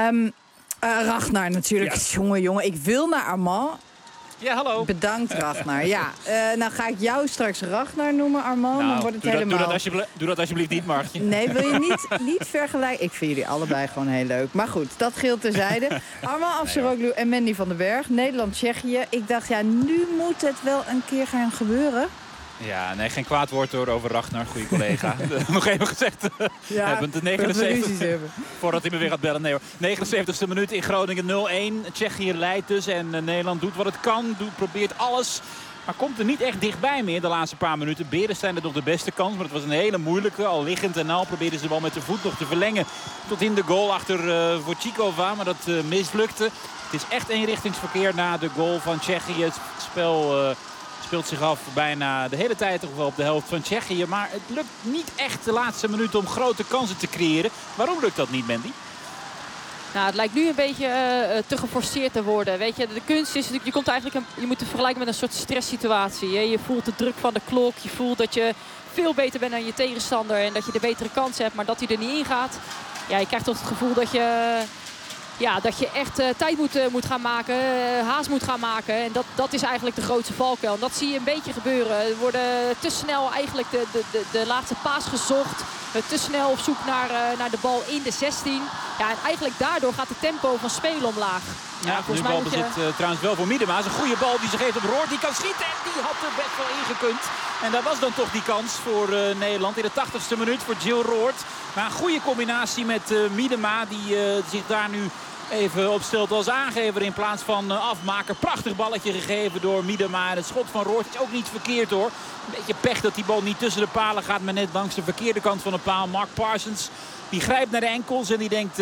Ragnar natuurlijk. Ja. Jongen, ik wil naar Armand. Ja, hallo. Bedankt, Ragnar. Ja, nou ga ik jou straks Ragnar noemen, Armand. Dan wordt het helemaal... Doe dat alsjeblieft niet, Martje. Nee, wil je niet vergelijken? Ik vind jullie allebei gewoon heel leuk. Maar goed, dat geldt terzijde. Armand Afsaroglu en Mandy van den Berg. Nederland-Tsjechië. Ik dacht, nu moet het wel een keer gaan gebeuren. Ja, nee, geen kwaad woord hoor over Ragnar, goede collega. Nog even gezegd. Hebben de 79. Voordat hij me weer gaat bellen. Nee hoor. 79e minuut in Groningen 0-1. Tsjechië leidt dus en Nederland doet wat het kan. Probeert alles. Maar komt er niet echt dichtbij meer de laatste paar minuten. Beresteyn had nog de beste kans, maar het was een hele moeilijke. Al liggend en al probeerden ze de bal met de voet nog te verlengen. Tot in de goal achter Wojcikova, maar dat mislukte. Het is echt eenrichtingsverkeer na de goal van Tsjechië. Het spel... speelt zich af bijna de hele tijd toch wel op de helft van Tsjechië. Maar het lukt niet echt de laatste minuten om grote kansen te creëren. Waarom lukt dat niet, Mandy? Nou, het lijkt nu een beetje te geforceerd te worden. Weet je, de kunst is natuurlijk, je moet het vergelijken met een soort stresssituatie. Je voelt de druk van de klok. Je voelt dat je veel beter bent dan je tegenstander. En dat je de betere kans hebt, maar dat hij er niet in gaat. Ja, je krijgt toch het gevoel dat je... Ja, dat je echt tijd moet gaan maken, haast moet gaan maken. En dat is eigenlijk de grootste valkuil. En dat zie je een beetje gebeuren. Er worden te snel eigenlijk de laatste paas gezocht. Te snel op zoek naar de bal in de 16. Ja, en eigenlijk daardoor gaat het tempo van spelen omlaag. Ja, nu balbezit trouwens wel voor Miedema. Een goede bal die ze geeft op Roord. Die kan schieten en die had er best wel ingekund. En daar was dan toch die kans voor Nederland in de 80ste minuut voor Jill Roord. Maar een goede combinatie met Miedema die zich daar nu even opstelt als aangever in plaats van afmaker. Prachtig balletje gegeven door Miedema. En het schot van Roord is ook niet verkeerd hoor. Een beetje pech dat die bal niet tussen de palen gaat, maar net langs de verkeerde kant van de paal. Mark Parsons die grijpt naar de enkels en die denkt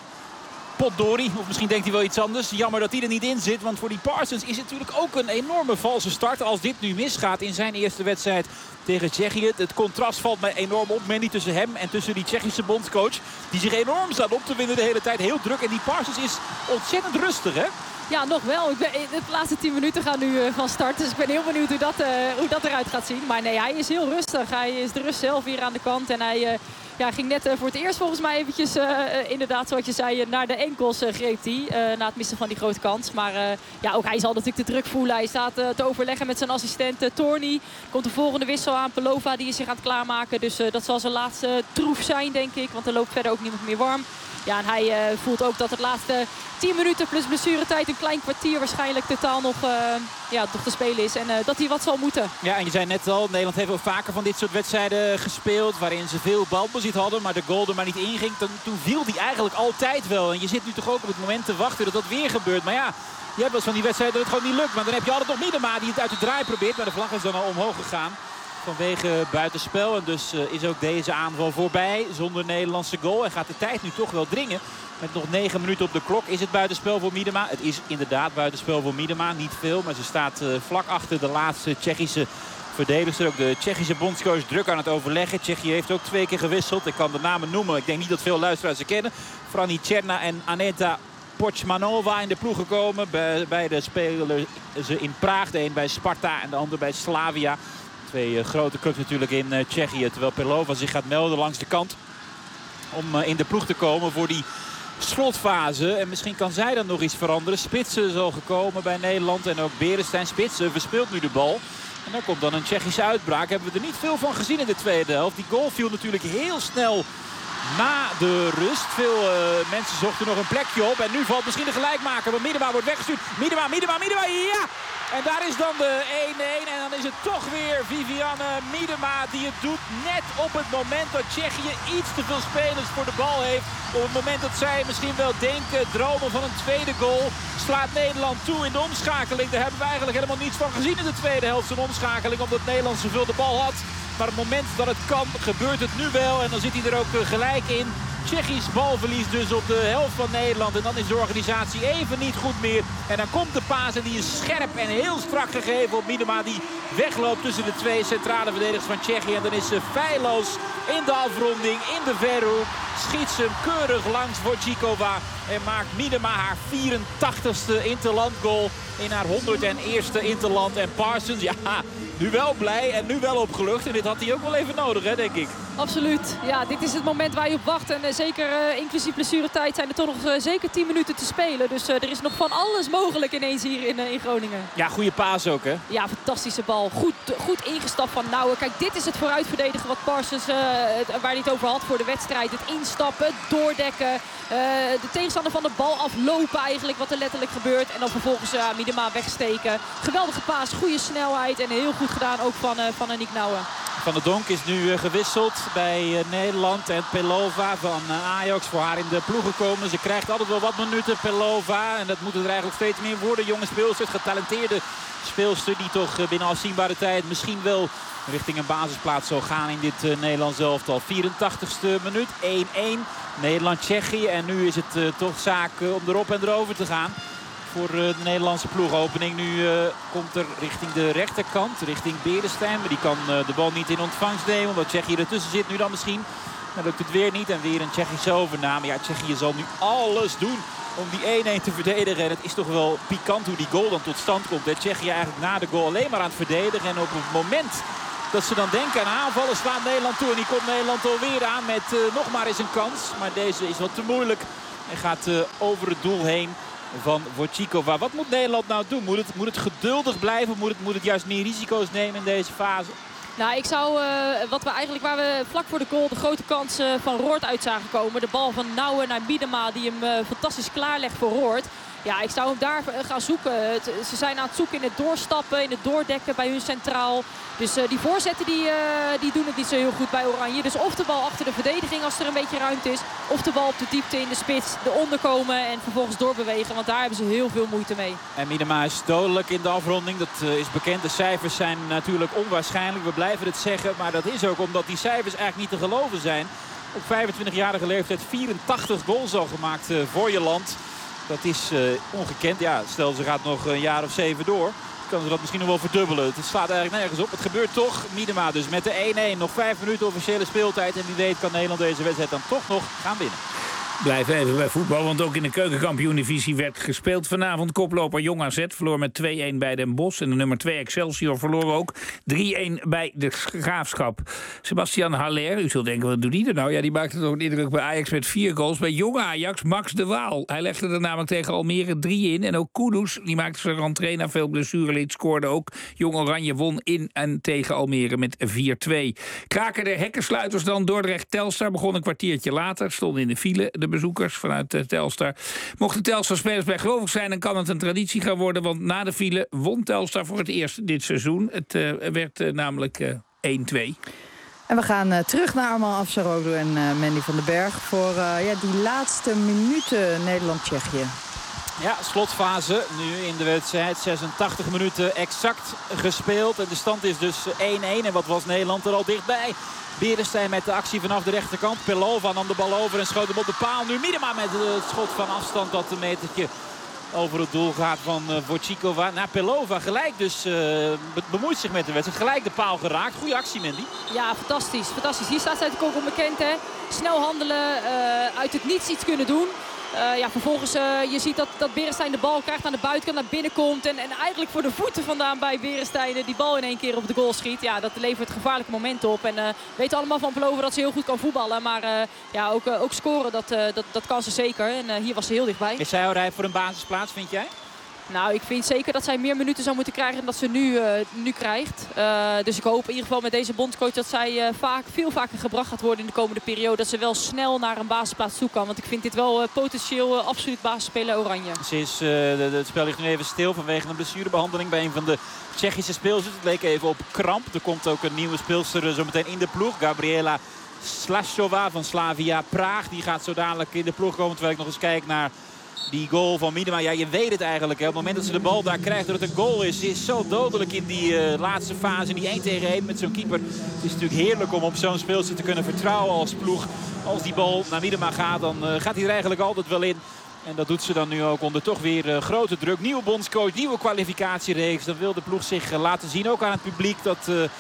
potdorie. Of misschien denkt hij wel iets anders. Jammer dat hij er niet in zit. Want voor die Parsons is het natuurlijk ook een enorme valse start. Als dit nu misgaat in zijn eerste wedstrijd tegen Tsjechië. Het contrast valt mij enorm op. Mandy tussen hem en tussen die Tsjechische bondscoach. Die zich enorm staat op te winnen de hele tijd. Heel druk. En die Parsons is ontzettend rustig hè. Ja, nog wel. De laatste 10 minuten gaan nu van start. Dus ik ben heel benieuwd hoe dat eruit gaat zien. Maar nee, hij is heel rustig. Hij is de rust zelf hier aan de kant. En hij ging net voor het eerst volgens mij eventjes, inderdaad zoals je zei, naar de enkels greep hij. Na het missen van die grote kans. Maar ook hij zal natuurlijk de druk voelen. Hij staat te overleggen met zijn assistent Torny. Komt de volgende wissel aan. Pelova die is zich aan het klaarmaken. Dus dat zal zijn laatste troef zijn, denk ik. Want er loopt verder ook niemand meer warm. Ja, en hij voelt ook dat het laatste 10 minuten plus blessuretijd, een klein kwartier waarschijnlijk totaal nog te spelen is. En dat hij wat zal moeten. Ja, en je zei net al, Nederland heeft ook vaker van dit soort wedstrijden gespeeld. Waarin ze veel balbezit hadden, maar de goal er maar niet inging. Toen viel die eigenlijk altijd wel. En je zit nu toch ook op het moment te wachten dat dat weer gebeurt. Maar ja, je hebt wel eens van die wedstrijden dat het gewoon niet lukt. Maar dan heb je altijd nog Miedema die het uit de draai probeert. Maar de vlag is dan al omhoog gegaan. Vanwege buitenspel. En dus is ook deze aanval voorbij. Zonder Nederlandse goal. En gaat de tijd nu toch wel dringen. Met nog 9 minuten op de klok is het buitenspel voor Miedema. Het is inderdaad buitenspel voor Miedema. Niet veel, maar ze staat vlak achter de laatste Tsjechische verdedigster. Ook de Tsjechische bondscoach druk aan het overleggen. Tsjechië heeft ook 2 keer gewisseld. Ik kan de namen noemen. Ik denk niet dat veel luisteraars ze kennen. Franny Tcherna en Aneta Pochmanova in de ploeg gekomen. Beide spelen ze in Praag. De een bij Sparta en de ander bij Slavia. 2 grote clubs natuurlijk in Tsjechië. Terwijl Pelova zich gaat melden langs de kant. Om in de ploeg te komen voor die slotfase. En misschien kan zij dan nog iets veranderen. Spitsen is al gekomen bij Nederland. En ook Beresteyn. Spitsen verspeelt nu de bal. En daar komt dan een Tsjechische uitbraak. Hebben we er niet veel van gezien in de tweede helft. Die goal viel natuurlijk heel snel na de rust. Veel mensen zochten nog een plekje op. En nu valt misschien de gelijkmaker. Want Miedema wordt weggestuurd. Miedema, ja! En daar is dan de 1-1. En dan is het toch weer Vivianne Miedema die het doet. Net op het moment dat Tsjechië iets te veel spelers voor de bal heeft. Op het moment dat zij misschien wel denken, dromen van een tweede goal, slaat Nederland toe in de omschakeling. Daar hebben we eigenlijk helemaal niets van gezien in de tweede helft. Zo'n omschakeling, omdat Nederland zoveel de bal had. Maar op het moment dat het kan, gebeurt het nu wel. En dan zit hij er ook gelijk in. Tsjechisch balverlies dus op de helft van Nederland. En dan is de organisatie even niet goed meer. En dan komt de paas en die is scherp en heel strak gegeven op Miedema. Die wegloopt tussen de 2 centrale verdedigers van Tsjechië. En dan is ze feilloos in de afronding, in de verhoek. Schiet ze hem keurig langs Wojcikova. En maakt Miedema haar 84ste interlandgoal in haar 101ste interland. En Parsons, ja, nu wel blij en nu wel opgelucht. En dit had hij ook wel even nodig, hè, denk ik. Absoluut. Ja, dit is het moment waar je op wacht. En zeker inclusief blessuretijd zijn er toch nog zeker 10 minuten te spelen. Dus er is nog van alles mogelijk ineens hier in Groningen. Ja, goede paas ook, hè? Ja, fantastische bal. Goed ingestapt van Nouwen. Kijk, dit is het vooruitverdedigen wat Parsons, waar hij het over had voor de wedstrijd. Het instappen, het doordekken. De tegenstander van de bal aflopen eigenlijk, wat er letterlijk gebeurt. En dan vervolgens Miedema wegsteken. Geweldige paas, goede snelheid en heel goed gedaan ook van Aniek Nouwen. Van der Donk is nu gewisseld bij Nederland. En Pelova van Ajax voor haar in de ploeg gekomen. Ze krijgt altijd wel wat minuten, Pelova. En dat moet er eigenlijk steeds meer worden. Jonge speelster, getalenteerde speelster die toch binnen afzienbare tijd misschien wel richting een basisplaats zal gaan in dit Nederlands elftal. 84ste minuut, 1-1. Nederland-Tsjechië. En nu is het toch zaak om erop en erover te gaan. Voor de Nederlandse ploegopening. Nu komt er richting de rechterkant, richting Beresteyn. Maar die kan de bal niet in ontvangst nemen, omdat Tsjechië ertussen zit nu dan misschien. Dan lukt het weer niet en weer een Tsjechische overname. Ja, Tsjechië zal nu alles doen om die 1-1 te verdedigen. En het is toch wel pikant hoe die goal dan tot stand komt. Tsjechië eigenlijk na de goal alleen maar aan het verdedigen. En op het moment dat ze dan denken aan aanvallen, slaat Nederland toe. En die komt Nederland alweer aan met nog maar eens een kans. Maar deze is wat te moeilijk en gaat over het doel heen van Wojcikova. Wat moet Nederland nou doen? Moet het geduldig blijven? Moet het juist meer risico's nemen in deze fase? Nou, ik zou, waar we vlak voor de goal de grote kans van Roord uit zagen komen. De bal van Nouwen naar Miedema die hem fantastisch klaarlegt voor Roord. Ja, ik zou hem daar gaan zoeken. Ze zijn aan het zoeken in het doorstappen, in het doordekken bij hun centraal. Dus die voorzetten die doen het niet zo heel goed bij Oranje. Dus of de bal achter de verdediging als er een beetje ruimte is. Of de bal op de diepte in de spits, eronder komen en vervolgens doorbewegen. Want daar hebben ze heel veel moeite mee. En Miedema is dodelijk in de afronding. Dat is bekend. De cijfers zijn natuurlijk onwaarschijnlijk. We blijven het zeggen. Maar dat is ook omdat die cijfers eigenlijk niet te geloven zijn. Op 25-jarige leeftijd 84 goals al gemaakt voor je land. Dat is ongekend. Ja, stel ze gaat nog een jaar of 7 door. Kan ze dat misschien nog wel verdubbelen. Het slaat eigenlijk nergens op. Het gebeurt toch. Miedema dus met de 1-1. Nog 5 minuten officiële speeltijd. En wie weet kan Nederland deze wedstrijd dan toch nog gaan winnen. Blijf even bij voetbal, want ook in de keukenkampioen-divisie werd gespeeld vanavond. Koploper Jong AZ verloor met 2-1 bij Den Bosch. En de nummer 2 Excelsior verloor ook 3-1 bij de Graafschap. Sebastian Haller, u zult denken, wat doet hij er nou? Ja, die maakte toch een indruk bij Ajax met 4 goals. Bij Jong Ajax, Max de Waal. Hij legde er namelijk tegen Almere 3 in. En ook Kudus, die maakte zijn rentree na veel blessureleed, scoorde ook. Jong Oranje won in en tegen Almere met 4-2. Kraken de hekkensluiters dan. Dordrecht Telstar begon een kwartiertje later, stonden in de file. de bezoekers vanuit Telstar. Mochten Telstar-spelers bijgelovig zijn, dan kan het een traditie gaan worden. Want na de file won Telstar voor het eerst dit seizoen. Het werd namelijk 1-2. En we gaan terug naar Arman Afsaroglu en Mandy van den Berg voor die laatste minuten Nederland-Tsjechië. Ja, slotfase nu in de wedstrijd. 86 minuten exact gespeeld. En de stand is dus 1-1. En wat was Nederland er al dichtbij? Beresteyn met de actie vanaf de rechterkant. Pelova nam de bal over en schoot hem op de paal. Nu Miedema met het schot van afstand dat een metertje over het doel gaat van Wojcikova. Pelova gelijk dus bemoeit zich met de wedstrijd. Gelijk de paal geraakt. Goeie actie, Mandy. Ja, fantastisch. Fantastisch. Hier staat zij natuurlijk ook onbekend, hè. Snel handelen, uit het niets iets kunnen doen. Vervolgens je ziet dat Beresteyn de bal krijgt aan de buitenkant, naar binnen komt. En eigenlijk voor de voeten vandaan bij Beresteyn die bal in één keer op de goal schiet. Ja, dat levert gevaarlijke momenten op. En weten allemaal van Pelova dat ze heel goed kan voetballen. Maar ook scoren, dat kan ze zeker. En hier was ze heel dichtbij. Is zij al rijp voor een basisplaats, vind jij? Nou, ik vind zeker dat zij meer minuten zou moeten krijgen dan dat ze nu krijgt. Dus ik hoop in ieder geval met deze bondscoach dat zij veel vaker gebracht gaat worden in de komende periode. Dat ze wel snel naar een basisplaats toe kan. Want ik vind dit wel potentieel absoluut basisspeler Oranje. Het spel ligt nu even stil vanwege een blessurebehandeling bij een van de Tsjechische speelsters. Het leek even op kramp. Er komt ook een nieuwe speelster zometeen in de ploeg. Gabriela Slashova van Slavia Praag. Die gaat zo dadelijk in de ploeg komen. Terwijl ik nog eens kijk naar die goal van Miedema. Ja, je weet het eigenlijk. Hè. Op het moment dat ze de bal daar krijgt dat het een goal is. Ze is zo dodelijk in die laatste fase. Die 1 tegen 1 met zo'n keeper. Het is natuurlijk heerlijk om op zo'n speelster te kunnen vertrouwen als ploeg. Als die bal naar Miedema gaat, dan gaat hij er eigenlijk altijd wel in. En dat doet ze dan nu ook onder toch weer grote druk. Nieuwe bondscoach, nieuwe kwalificatiereeks. Dan wil de ploeg zich laten zien. Ook aan het publiek dat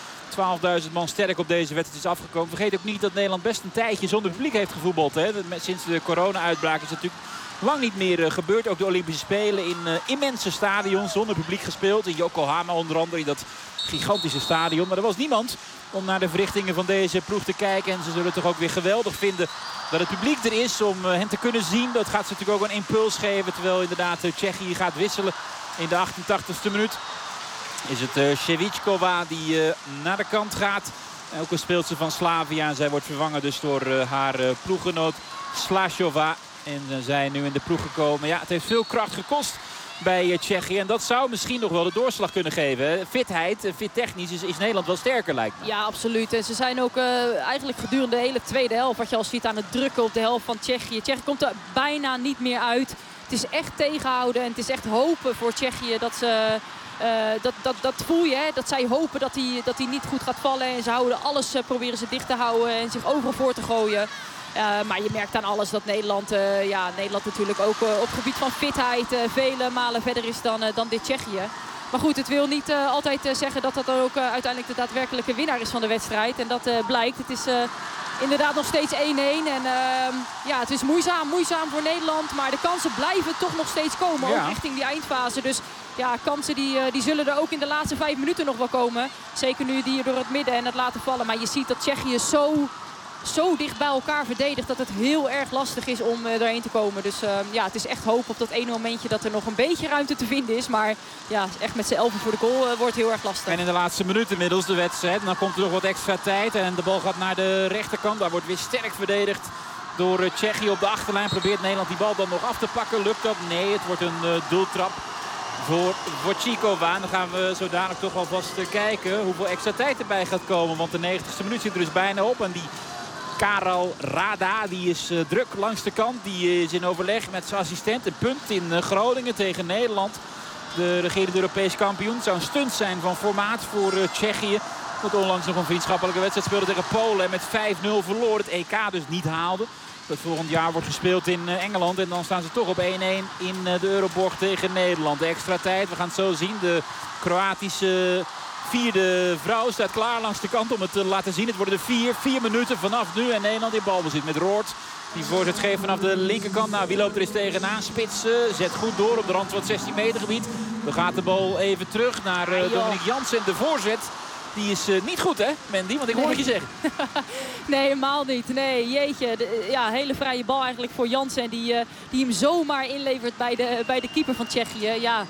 12.000 man sterk op deze wedstrijd is afgekomen. Vergeet ook niet dat Nederland best een tijdje zonder publiek heeft gevoetbald. Hè. Sinds de corona-uitbraak is het natuurlijk lang niet meer gebeurd. Ook de Olympische Spelen in immense stadions zonder publiek gespeeld. In Yokohama onder andere, in dat gigantische stadion. Maar er was niemand om naar de verrichtingen van deze ploeg te kijken. En ze zullen het toch ook weer geweldig vinden dat het publiek er is om hen te kunnen zien. Dat gaat ze natuurlijk ook een impuls geven. Terwijl inderdaad Tsjechië gaat wisselen in de 88e minuut. Is het Shevchikova die naar de kant gaat. Ook een speelster van Slavia. En zij wordt vervangen dus door haar ploeggenoot Slashova. En zij nu in de ploeg gekomen. Ja, het heeft veel kracht gekost bij Tsjechië. En dat zou misschien nog wel de doorslag kunnen geven. Fitheid, fit technisch is Nederland wel sterker, lijkt me. Ja, absoluut. En ze zijn ook eigenlijk gedurende de hele tweede helft, wat je al ziet, aan het drukken op de helft van Tsjechië. Tsjechië komt er bijna niet meer uit. Het is echt tegenhouden en het is echt hopen voor Tsjechië dat ze... Dat voel je, hè? Dat zij hopen dat hij niet goed gaat vallen. En ze houden alles, proberen ze dicht te houden en zich overal voor te gooien. Maar je merkt aan alles dat Nederland natuurlijk ook op het gebied van fitheid vele malen verder is dan dit Tsjechië. Maar goed, het wil niet altijd zeggen dat dat ook uiteindelijk de daadwerkelijke winnaar is van de wedstrijd. En dat blijkt. Het is inderdaad nog steeds 1-1. En het is moeizaam voor Nederland. Maar de kansen blijven toch nog steeds komen. Ook richting die eindfase. Dus ja, kansen die zullen er ook in de laatste 5 minuten nog wel komen. Zeker nu die door het midden en het laten vallen. Maar je ziet dat Tsjechië zo dicht bij elkaar verdedigt dat het heel erg lastig is om erheen te komen. Dus het is echt hoop op dat ene momentje dat er nog een beetje ruimte te vinden is. Maar ja, echt met z'n 11 voor de goal wordt heel erg lastig. En in de laatste minuut inmiddels de wedstrijd. En dan komt er nog wat extra tijd en de bal gaat naar de rechterkant. Daar wordt weer sterk verdedigd door Tsjechië op de achterlijn. Probeert Nederland die bal dan nog af te pakken. Lukt dat? Nee, het wordt een doeltrap voor Wojcikova. En dan gaan we zo dadelijk toch alvast kijken hoeveel extra tijd erbij gaat komen. Want de 90ste minuut zit er dus bijna op. En die Karel Rada, die is druk langs de kant. Die is in overleg met zijn assistent. Een punt in Groningen tegen Nederland. De regerende Europees kampioen. Het zou een stunt zijn van formaat voor Tsjechië. Dat onlangs nog een vriendschappelijke wedstrijd speelde tegen Polen. En met 5-0 verloor. Het EK dus niet haalde. Dat volgend jaar wordt gespeeld in Engeland. En dan staan ze toch op 1-1 in de Euroborg tegen Nederland. De extra tijd, we gaan het zo zien. De Kroatische vierde vrouw staat klaar langs de kant om het te laten zien. Het worden er 4 minuten vanaf nu. En Nederland in balbezit met Roord. Die voorzet geeft vanaf de linkerkant. Nou, wie loopt er eens tegenaan? Spitsen zet goed door op de rand van het 16 meter gebied. Dan gaat de bal even terug naar Dominic Jansen. De voorzet, die is niet goed, hè, Mandy? Want ik hoor het je zeggen. Nee, helemaal niet. Nee, jeetje. Hele vrije bal eigenlijk voor Jansen. Die hem zomaar inlevert bij de keeper van Tsjechië. Ja,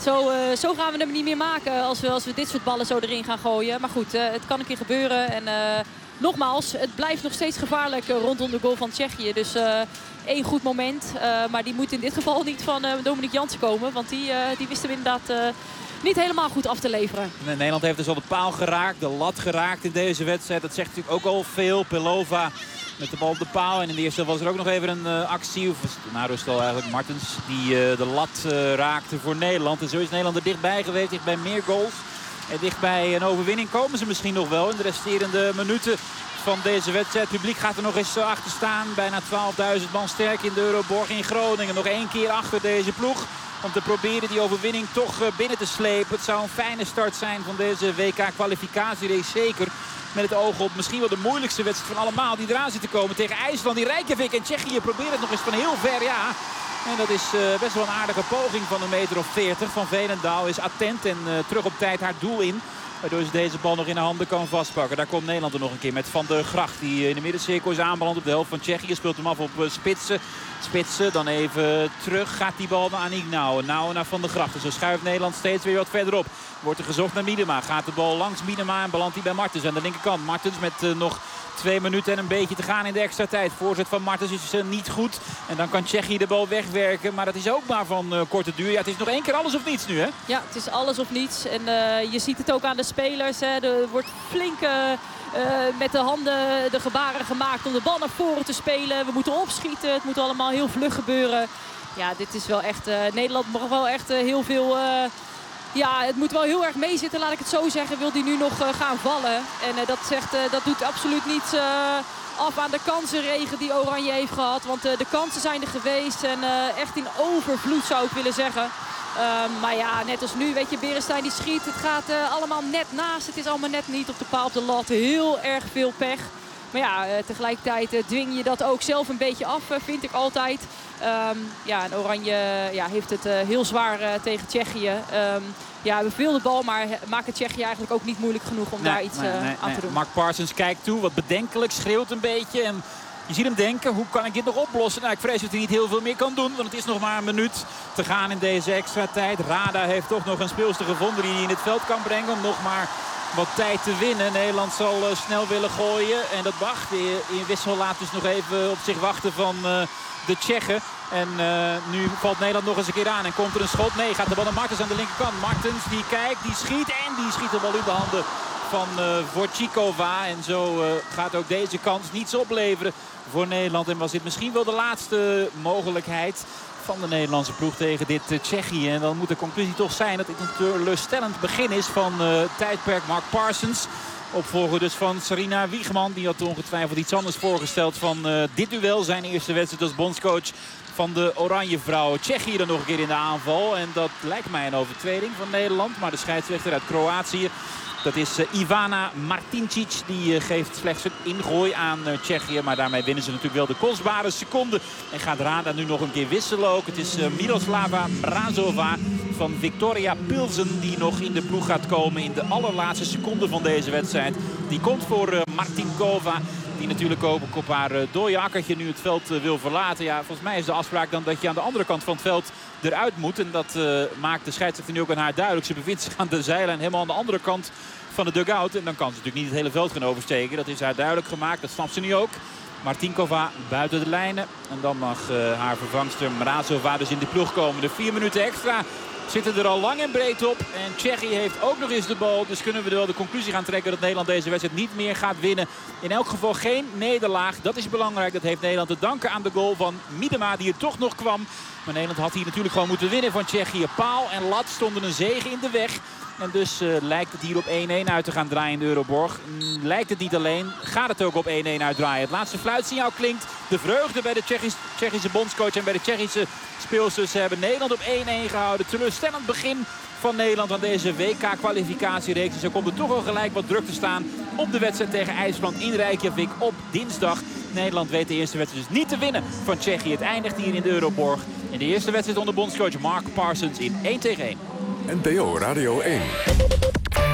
zo gaan we hem niet meer maken als we dit soort ballen zo erin gaan gooien. Maar goed, het kan een keer gebeuren. En nogmaals, het blijft nog steeds gevaarlijk rondom de goal van Tsjechië. Dus 1 goed moment. Maar die moet in dit geval niet van Dominique Jansen komen. Want die wist hem inderdaad niet helemaal goed af te leveren. Nederland heeft dus al de paal geraakt, de lat geraakt in deze wedstrijd. Dat zegt natuurlijk ook al veel. Pelova met de bal op de paal. En in de eerste was er ook nog even een actie. Of na rust al eigenlijk Martens die de lat raakte voor Nederland. En zo is Nederland er dichtbij geweest. Dichtbij meer goals. En dichtbij een overwinning komen ze misschien nog wel in de resterende minuten van deze wedstrijd. Het publiek gaat er nog eens achter staan. Bijna 12.000 man sterk in de Euroborg in Groningen. Nog 1 keer achter deze ploeg. Om te proberen die overwinning toch binnen te slepen. Het zou een fijne start zijn van deze WK-kwalificatierace. Zeker met het oog op misschien wel de moeilijkste wedstrijd van allemaal. Die eraan zit te komen tegen IJsland. Die Reykjavik en Tsjechië proberen het nog eens van heel ver. Ja. En dat is best wel een aardige poging van 1,40 meter. Van Veenendaal is attent en terug op tijd haar doel in. Waardoor ze deze bal nog in de handen kan vastpakken. Daar komt Nederland er nog een keer met Van der Gracht. Die in de middencirkel is aanbeland op de helft van Tsjechië. Speelt hem af op Spitsen. Spitsen dan even terug. Gaat die bal naar Aniek Nouwen. Nouwen naar Van der Gracht. Dus zo schuift Nederland steeds weer wat verderop. Wordt er gezocht naar Miedema. Gaat de bal langs Miedema en belandt hij bij Martens aan de linkerkant. Martens met nog 2 minuten en een beetje te gaan in de extra tijd. Voorzet van Martens is niet goed. En dan kan Tsjechië de bal wegwerken. Maar dat is ook maar van korte duur. Ja, het is nog 1 keer alles of niets nu, hè? Ja, het is alles of niets. En je ziet het ook aan de spelers. Hè. Er wordt flink met de handen de gebaren gemaakt om de bal naar voren te spelen. We moeten opschieten. Het moet allemaal heel vlug gebeuren. Ja, dit is wel echt... Nederland mag wel echt heel veel... Ja, het moet wel heel erg meezitten, laat ik het zo zeggen. Wil die nu nog gaan vallen. En dat doet absoluut niet af aan de kansenregen die Oranje heeft gehad. Want de kansen zijn er geweest. En echt in overvloed zou ik willen zeggen. Maar ja, net als nu, weet je, Beresteyn die schiet. Het gaat allemaal net naast. Het is allemaal net niet op de paal, op de lat. Heel erg veel pech. Maar ja, tegelijkertijd dwing je dat ook zelf een beetje af, vind ik altijd. En Oranje heeft het heel zwaar tegen Tsjechië. We hebben veel de bal, maar maken Tsjechië eigenlijk ook niet moeilijk genoeg om daar iets aan te doen. Mark Parsons kijkt toe, wat bedenkelijk, schreeuwt een beetje. En je ziet hem denken, hoe kan ik dit nog oplossen? Nou, ik vrees dat hij niet heel veel meer kan doen, want het is nog maar een minuut te gaan in deze extra tijd. Rada heeft toch nog een speelster gevonden die hij in het veld kan brengen om nog maar wat tijd te winnen. Nederland zal snel willen gooien en dat mag. De wissel laat dus nog even op zich wachten van de Tsjechen. En nu valt Nederland nog eens een keer aan en komt er een schot. Nee, gaat de bal naar Martens aan de linkerkant. Martens die kijkt, die schiet en die schiet de bal in de handen van Vorčíková. En zo gaat ook deze kans niets opleveren voor Nederland. En was dit misschien wel de laatste mogelijkheid van de Nederlandse ploeg tegen dit Tsjechië. En dan moet de conclusie toch zijn dat dit een teleurstellend begin is van tijdperk Mark Parsons. Opvolger dus van Sarina Wiegman. Die had ongetwijfeld iets anders voorgesteld van dit duel. Zijn eerste wedstrijd als bondscoach van de Oranje Vrouwen. Tsjechië dan nog een keer in de aanval. En dat lijkt mij een overtreding van Nederland. Maar de scheidsrechter uit Kroatië, dat is Ivana Martincic. Die geeft slechts een ingooi aan Tsjechië. Maar daarmee winnen ze natuurlijk wel de kostbare seconde. En gaat Rada nu nog een keer wisselen ook. Het is Miroslava Mrazova van Victoria Pilsen die nog in de ploeg gaat komen in de allerlaatste seconde van deze wedstrijd. Die komt voor Martinkova. Die natuurlijk ook op haar dode akkertje nu het veld wil verlaten. Ja, volgens mij is de afspraak dan dat je aan de andere kant van het veld eruit moet. En dat maakt de scheidsrechter nu ook aan haar duidelijk. Ze bevindt zich aan de zijlijn helemaal aan de andere kant van de dugout. En dan kan ze natuurlijk niet het hele veld gaan oversteken. Dat is haar duidelijk gemaakt. Dat snapt ze nu ook. Martinkova buiten de lijnen. En dan mag haar vervangster Mrazova dus in de ploeg komen. De 4 minuten extra zitten er al lang en breed op. En Tsjechië heeft ook nog eens de bal. Dus kunnen we wel de conclusie gaan trekken dat Nederland deze wedstrijd niet meer gaat winnen. In elk geval geen nederlaag. Dat is belangrijk. Dat heeft Nederland te danken aan de goal van Miedema die er toch nog kwam. Maar Nederland had hier natuurlijk gewoon moeten winnen van Tsjechië. Paal en lat stonden een zege in de weg. En dus lijkt het hier op 1-1 uit te gaan draaien in de Euroborg. Lijkt het niet alleen, gaat het ook op 1-1 uitdraaien. Het laatste fluitsignaal klinkt. De vreugde bij de Tsjechische bondscoach en bij de Tsjechische speelsters hebben Nederland op 1-1 gehouden. Teleurstellend begin van Nederland aan deze WK-kwalificatiereeks. En zo komt er toch al gelijk wat druk te staan op de wedstrijd tegen IJsland in Reykjavik op dinsdag. Nederland weet de eerste wedstrijd dus niet te winnen van Tsjechië. Het eindigt hier in de Euroborg. In de eerste wedstrijd onder bondscoach Mark Parsons in 1-1. NPO Radio 1. Het is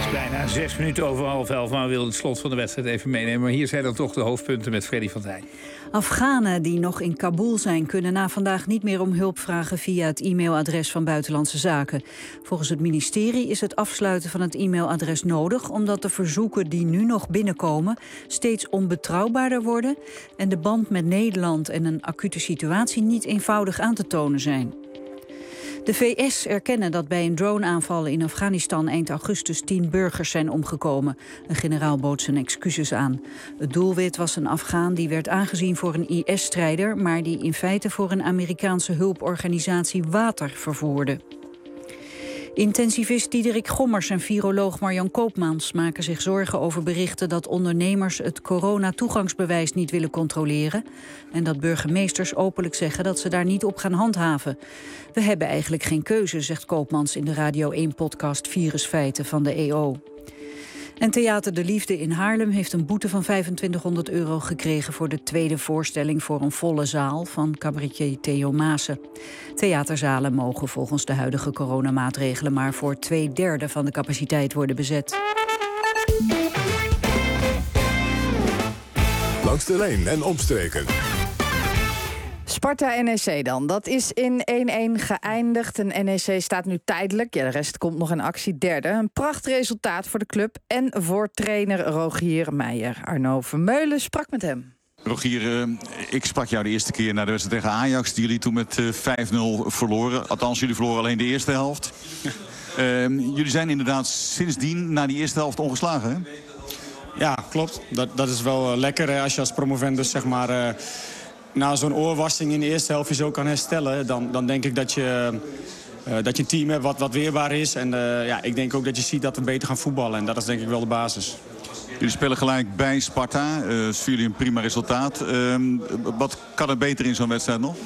Bijna 6 minuten over 10:30, maar we wilden het slot van de wedstrijd even meenemen. Maar hier zijn dan toch de hoofdpunten met Freddy van Tijn. Afghanen die nog in Kabul zijn, kunnen na vandaag niet meer om hulp vragen via het e-mailadres van Buitenlandse Zaken. Volgens het ministerie is het afsluiten van het e-mailadres nodig, omdat de verzoeken die nu nog binnenkomen steeds onbetrouwbaarder worden en de band met Nederland en een acute situatie niet eenvoudig aan te tonen zijn. De VS erkennen dat bij een droneaanval in Afghanistan eind augustus 10 burgers zijn omgekomen. Een generaal bood zijn excuses aan. Het doelwit was een Afghaan die werd aangezien voor een IS-strijder, maar die in feite voor een Amerikaanse hulporganisatie water vervoerde. Intensivist Diederik Gommers en viroloog Marjan Koopmans maken zich zorgen over berichten dat ondernemers het coronatoegangsbewijs niet willen controleren en dat burgemeesters openlijk zeggen dat ze daar niet op gaan handhaven. We hebben eigenlijk geen keuze, zegt Koopmans in de Radio 1-podcast Virusfeiten van de EO. En Theater de Liefde in Haarlem heeft een boete van €2500 gekregen voor de tweede voorstelling voor een volle zaal van cabaretier Theo Maassen. Theaterzalen mogen volgens de huidige coronamaatregelen maar voor 2/3 van de capaciteit worden bezet. Langs de lijn en omstreken. Sparta-NEC dan. Dat is in 1-1 geëindigd. En NEC staat nu tijdelijk, de rest komt nog in actie, derde. Een prachtresultaat voor de club en voor trainer Rogier Meijer. Arno Vermeulen sprak met hem. Rogier, ik sprak jou de eerste keer na de wedstrijd tegen Ajax, die jullie toen met 5-0 verloren. Althans, jullie verloren alleen de eerste helft. Jullie zijn inderdaad sindsdien na die eerste helft ongeslagen, hè? Ja, klopt. Dat is wel lekker als je als promovendus, zeg maar, na zo'n oorwassing in de eerste helft je zo kan herstellen. Dan denk ik dat je een team hebt wat weerbaar is. En ik denk ook dat je ziet dat we beter gaan voetballen. En dat is denk ik wel de basis. Jullie spelen gelijk bij Sparta. Dat is voor jullie een prima resultaat. Wat kan er beter in zo'n wedstrijd nog?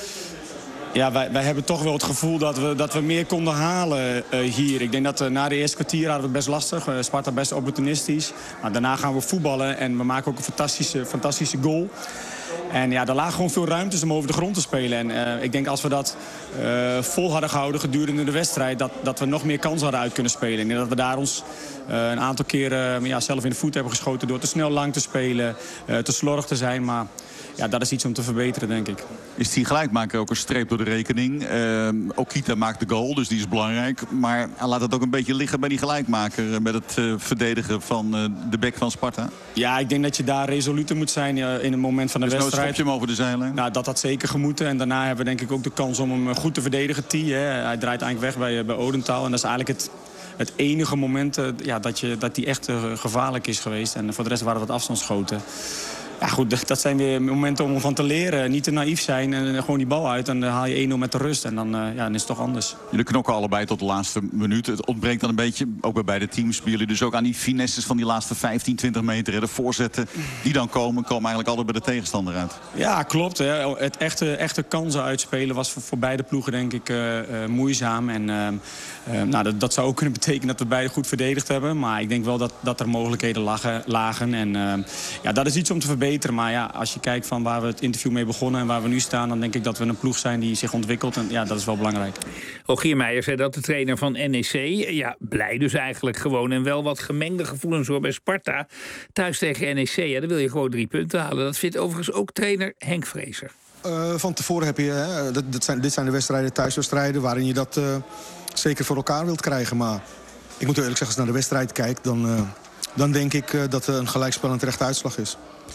Ja, wij hebben toch wel het gevoel dat we meer konden halen hier. Ik denk dat na de eerste kwartier hadden we het best lastig. Sparta best opportunistisch. Maar daarna gaan we voetballen en we maken ook een fantastische goal. En ja, er lagen gewoon veel ruimtes om over de grond te spelen. En ik denk als we dat vol hadden gehouden gedurende de wedstrijd, dat we nog meer kansen hadden uit kunnen spelen. Ik denk dat we daar ons een aantal keren zelf in de voet hebben geschoten door te snel lang te spelen, te slordig te zijn. Maar ja, dat is iets om te verbeteren, denk ik. Is die gelijkmaker ook een streep door de rekening? Okita maakt de goal, dus die is belangrijk. Maar laat het ook een beetje liggen bij die gelijkmaker met het verdedigen van de bek van Sparta? Ja, ik denk dat je daar resoluter moet zijn in het moment van de wedstrijd. Dus nou schop je hem over de zijlijn? Nou, dat had zeker gemoeten. En daarna hebben we denk ik ook de kans om hem goed te verdedigen. Hij draait eigenlijk weg bij Odenthal. En dat is eigenlijk het enige moment dat hij echt gevaarlijk is geweest. En voor de rest waren het afstandsschoten. Ja goed, dat zijn weer momenten om van te leren. Niet te naïef zijn en gewoon die bal uit. En dan haal je 1-0 met de rust. En dan is het toch anders. Jullie knokken allebei tot de laatste minuut. Het ontbreekt dan een beetje, ook bij beide teams, bij jullie dus ook aan die finesses van die laatste 15, 20 meter. De voorzetten die dan komen eigenlijk altijd bij de tegenstander uit. Ja, klopt. Hè. Het echte kansen uitspelen was voor beide ploegen denk ik moeizaam. En dat zou ook kunnen betekenen dat we beide goed verdedigd hebben. Maar ik denk wel dat er mogelijkheden lagen. En dat is iets om te verbeteren. Maar ja, als je kijkt van waar we het interview mee begonnen en waar we nu staan, dan denk ik dat we een ploeg zijn die zich ontwikkelt. En ja, dat is wel belangrijk. Rogier Meijer zei dat, de trainer van NEC. Ja, blij dus eigenlijk gewoon. En wel wat gemengde gevoelens hoor bij Sparta. Thuis tegen NEC, dan wil je gewoon 3 punten halen. Dat vindt overigens ook trainer Henk Vrezer. Van tevoren heb je, dit zijn de wedstrijden, thuiswedstrijden, waarin je dat zeker voor elkaar wilt krijgen. Maar ik moet eerlijk zeggen, als je naar de wedstrijd kijkt, dan denk ik dat een gelijkspel een terechte uitslag is.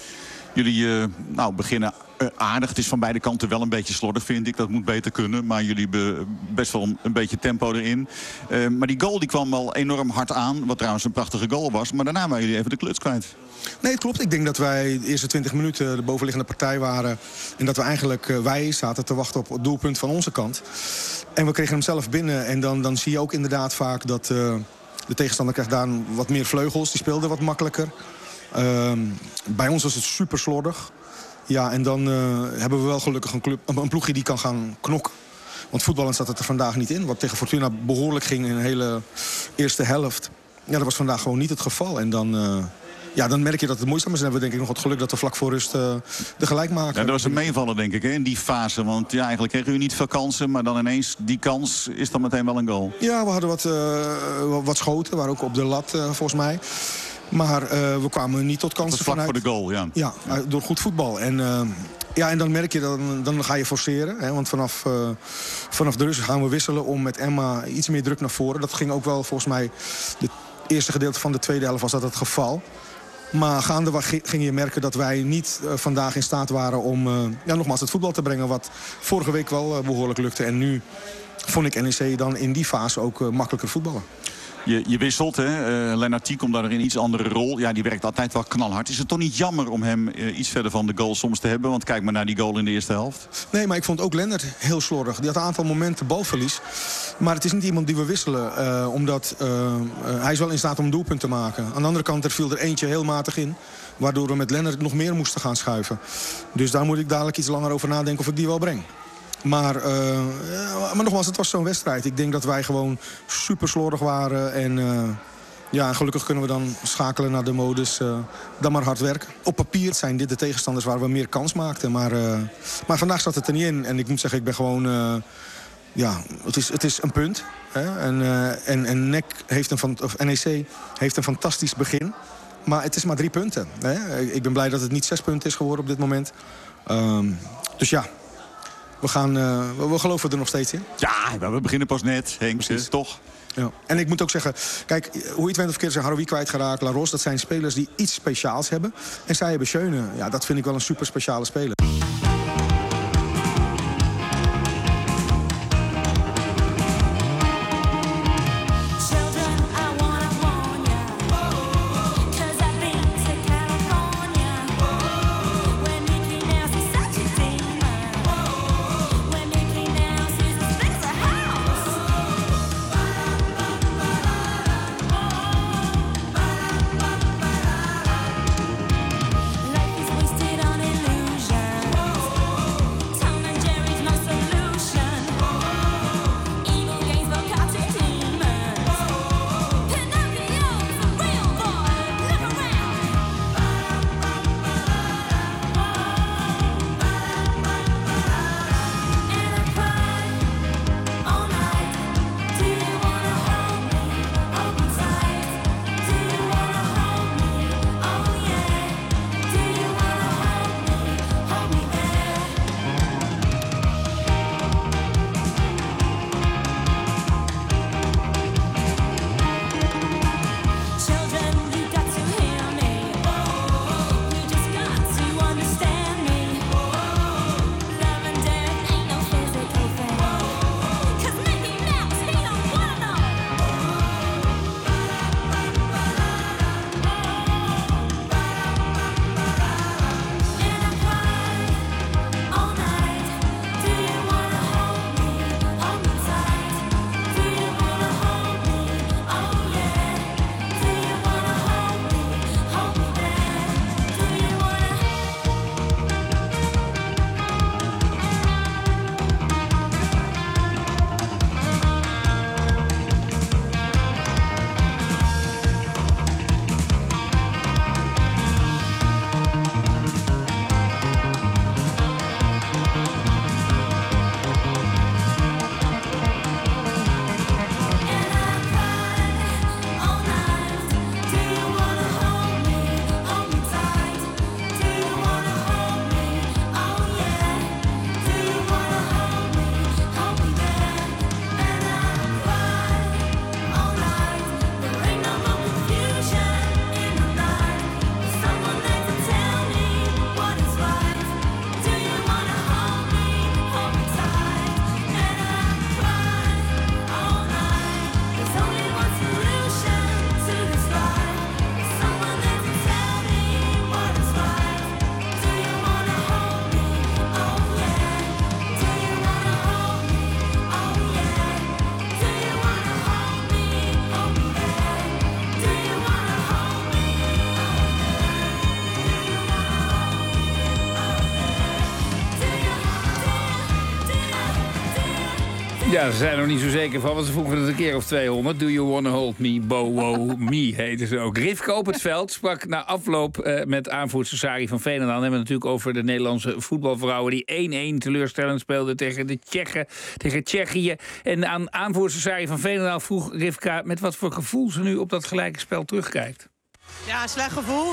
Jullie beginnen aardig. Het is van beide kanten wel een beetje slordig, vind ik. Dat moet beter kunnen. Maar jullie hebben best wel een beetje tempo erin. Maar die goal die kwam wel enorm hard aan. Wat trouwens een prachtige goal was. Maar daarna waren jullie even de kluts kwijt. Nee, het klopt. Ik denk dat wij de eerste 20 minuten de bovenliggende partij waren. En dat we eigenlijk wij zaten te wachten op het doelpunt van onze kant. En we kregen hem zelf binnen. En dan zie je ook inderdaad vaak dat de tegenstander krijgt daar wat meer vleugels. Die speelde wat makkelijker. Bij ons was het super slordig. Ja, en dan hebben we wel gelukkig een ploegje die kan gaan knokken. Want voetballend zat het er vandaag niet in. Wat tegen Fortuna behoorlijk ging in de hele eerste helft. Ja, dat was vandaag gewoon niet het geval. En dan Ja, dan merk je dat het moeizaam is. En hebben we denk ik nog het geluk dat we vlak voor rust de gelijk maken. Ja, dat was een meevaller, denk ik, hè, in die fase. Want ja, eigenlijk kregen u niet veel kansen. Maar dan ineens, die kans is dan meteen wel een goal. Ja, we hadden wat schoten. Waren ook op de lat, volgens mij. Maar we kwamen niet tot kansen vlak vanuit... voor de goal, ja. Ja, door goed voetbal. En dan merk je, dan ga je forceren. Hè, want vanaf de rust gaan we wisselen om met Emma iets meer druk naar voren. Dat ging ook wel, volgens mij, het eerste gedeelte van de tweede helft was dat het geval. Maar gaandeweg ging je merken dat wij niet vandaag in staat waren om nogmaals het voetbal te brengen. Wat vorige week wel behoorlijk lukte. En nu vond ik NEC dan in die fase ook makkelijker voetballen. Je wisselt, hè? Lennartie komt daar in een iets andere rol. Ja, die werkt altijd wel knalhard. Is het toch niet jammer om hem iets verder van de goal soms te hebben? Want kijk maar naar die goal in de eerste helft. Nee, maar ik vond ook Lennart heel slordig. Die had een aantal momenten balverlies. Maar het is niet iemand die we wisselen. Omdat hij is wel in staat om een doelpunt te maken. Aan de andere kant, er viel er eentje heel matig in. Waardoor we met Lennart nog meer moesten gaan schuiven. Dus daar moet ik dadelijk iets langer over nadenken of ik die wel breng. Maar nogmaals, het was zo'n wedstrijd. Ik denk dat wij gewoon super slordig waren. En gelukkig kunnen we dan schakelen naar de modus. Dan maar hard werken. Op papier zijn dit de tegenstanders waar we meer kans maakten. Maar vandaag zat het er niet in. En ik moet zeggen, ik ben gewoon... het is een punt. Hè? En NEC heeft een fantastisch begin. Maar het is maar 3 punten. Hè? Ik ben blij dat het niet 6 punten is geworden op dit moment. Dus ja... We geloven er nog steeds in. Ja, we beginnen pas net, Henk, toch? Ja. En ik moet ook zeggen, kijk, hoe je het went of keer zijn Haroui kwijtgeraakt, La Ros, dat zijn spelers die iets speciaals hebben. En zij hebben Schöne, ja, dat vind ik wel een super speciale speler. Ja, ze zijn er nog niet zo zeker van, want ze vroegen het een keer of 200. Do you wanna hold me, Bo me, heette ze ook. Rivke op het veld sprak na afloop met aanvoerster Sari van Veenendaal. Dan hebben we het natuurlijk over de Nederlandse voetbalvrouwen die 1-1 teleurstellend speelden tegen de Tsjechen, tegen Tsjechië. En aan aanvoerster Sari van Veenendaal vroeg Rivka met wat voor gevoel ze nu op dat gelijke spel terugkijkt. Ja, slecht gevoel.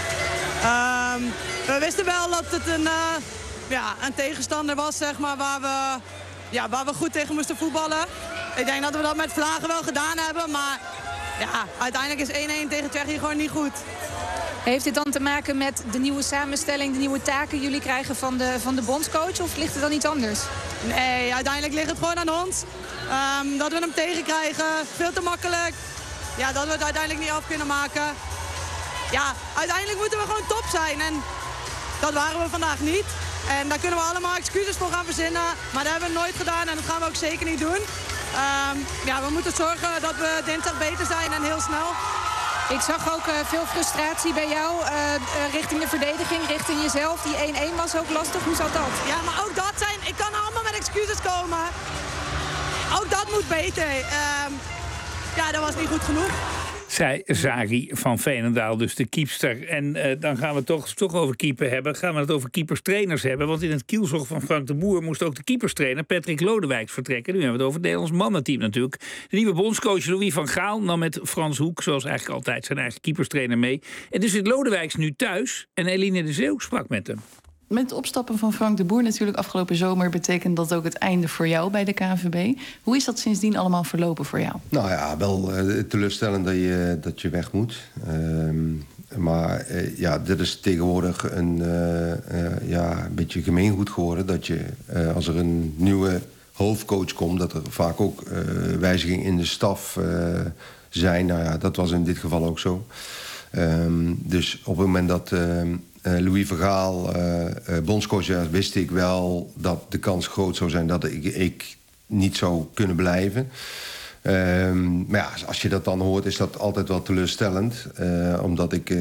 We wisten wel dat het een tegenstander was, zeg maar, waar we goed tegen moesten voetballen. Ik denk dat we dat met vlagen wel gedaan hebben, maar ja, uiteindelijk is 1-1 tegen Tsjechië gewoon niet goed. Heeft dit dan te maken met de nieuwe samenstelling, de nieuwe taken jullie krijgen van de bondscoach, of ligt het dan iets anders? Nee, uiteindelijk ligt het gewoon aan ons. Dat we hem tegenkrijgen, veel te makkelijk. Ja, dat we het uiteindelijk niet af kunnen maken. Ja, uiteindelijk moeten we gewoon top zijn en dat waren we vandaag niet. En daar kunnen we allemaal excuses voor gaan verzinnen, maar dat hebben we nooit gedaan en dat gaan we ook zeker niet doen. We moeten zorgen dat we dinsdag beter zijn en heel snel. Ik zag ook veel frustratie bij jou richting de verdediging, richting jezelf. Die 1-1 was ook lastig. Hoe zat dat? Ja, maar ook dat ik kan allemaal met excuses komen. Ook dat moet beter. Dat was niet goed genoeg. Zei Sari van Veenendaal, dus de keepster. En dan gaan we het toch over keeper hebben. Gaan we het over keeperstrainers hebben. Want in het kielzog van Frank de Boer moest ook de keeperstrainer Patrick Lodewijks vertrekken. Nu hebben we het over het Nederlands mannenteam natuurlijk. De nieuwe bondscoach Louis van Gaal nam met Frans Hoek, zoals eigenlijk altijd, zijn eigen keeperstrainer mee. En dus zit Lodewijks nu thuis en Eline de Zeeuw sprak met hem. Met het opstappen van Frank de Boer natuurlijk afgelopen zomer betekent dat ook het einde voor jou bij de KNVB. Hoe is dat sindsdien allemaal verlopen voor jou? Nou ja, wel teleurstellend dat je weg moet. Maar dit is tegenwoordig een beetje gemeengoed geworden. Dat je, als er een nieuwe hoofdcoach komt, dat er vaak ook wijzigingen in de staf zijn. Nou ja, dat was in dit geval ook zo. Dus op het moment dat Louis van Gaal bondscoach was, wist ik wel dat de kans groot zou zijn dat ik niet zou kunnen blijven. Maar ja, als je dat dan hoort, is dat altijd wel teleurstellend. Omdat ik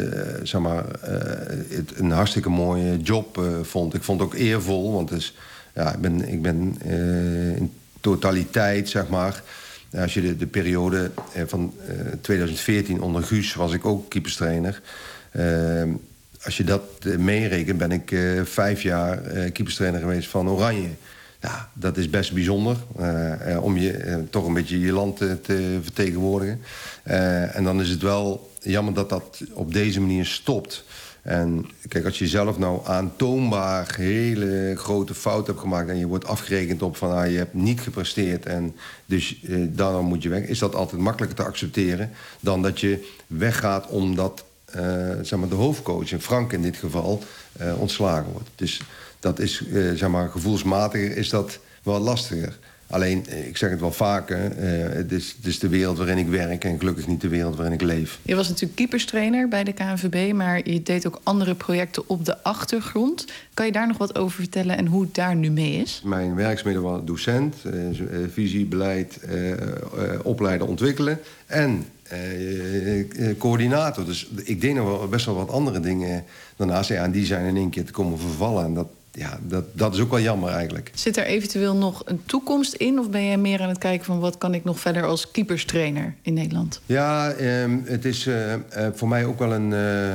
het een hartstikke mooie job vond. Ik vond het ook eervol, want ik ben in totaliteit, zeg maar. Als je de periode van 2014 onder Guus was ik ook keeperstrainer. Als je dat meerekent, ben ik 5 jaar keeperstrainer geweest van Oranje. Ja, dat is best bijzonder. Om je toch een beetje je land te vertegenwoordigen. En dan is het wel jammer dat dat op deze manier stopt. En kijk, als je zelf nou aantoonbaar hele grote fout hebt gemaakt en je wordt afgerekend op van je hebt niet gepresteerd en dus daarom moet je weg, is dat altijd makkelijker te accepteren dan dat je weggaat omdat de hoofdcoach, en Frank in dit geval, ontslagen wordt. Dus dat is, gevoelsmatiger is dat wel lastiger. Alleen, ik zeg het wel vaker, het is de wereld waarin ik werk en gelukkig niet de wereld waarin ik leef. Je was natuurlijk keeperstrainer bij de KNVB, maar je deed ook andere projecten op de achtergrond. Kan je daar nog wat over vertellen en hoe het daar nu mee is? Mijn werkzaamheden waren docent, visie, beleid, opleiden, ontwikkelen en coördinator. Dus ik deed nog wel best wel wat andere dingen daarnaast. Ja, en die zijn in één keer te komen vervallen. En dat is ook wel jammer eigenlijk. Zit er eventueel nog een toekomst in? Of ben jij meer aan het kijken van wat kan ik nog verder als keeperstrainer in Nederland? Ja, het is voor mij ook wel een...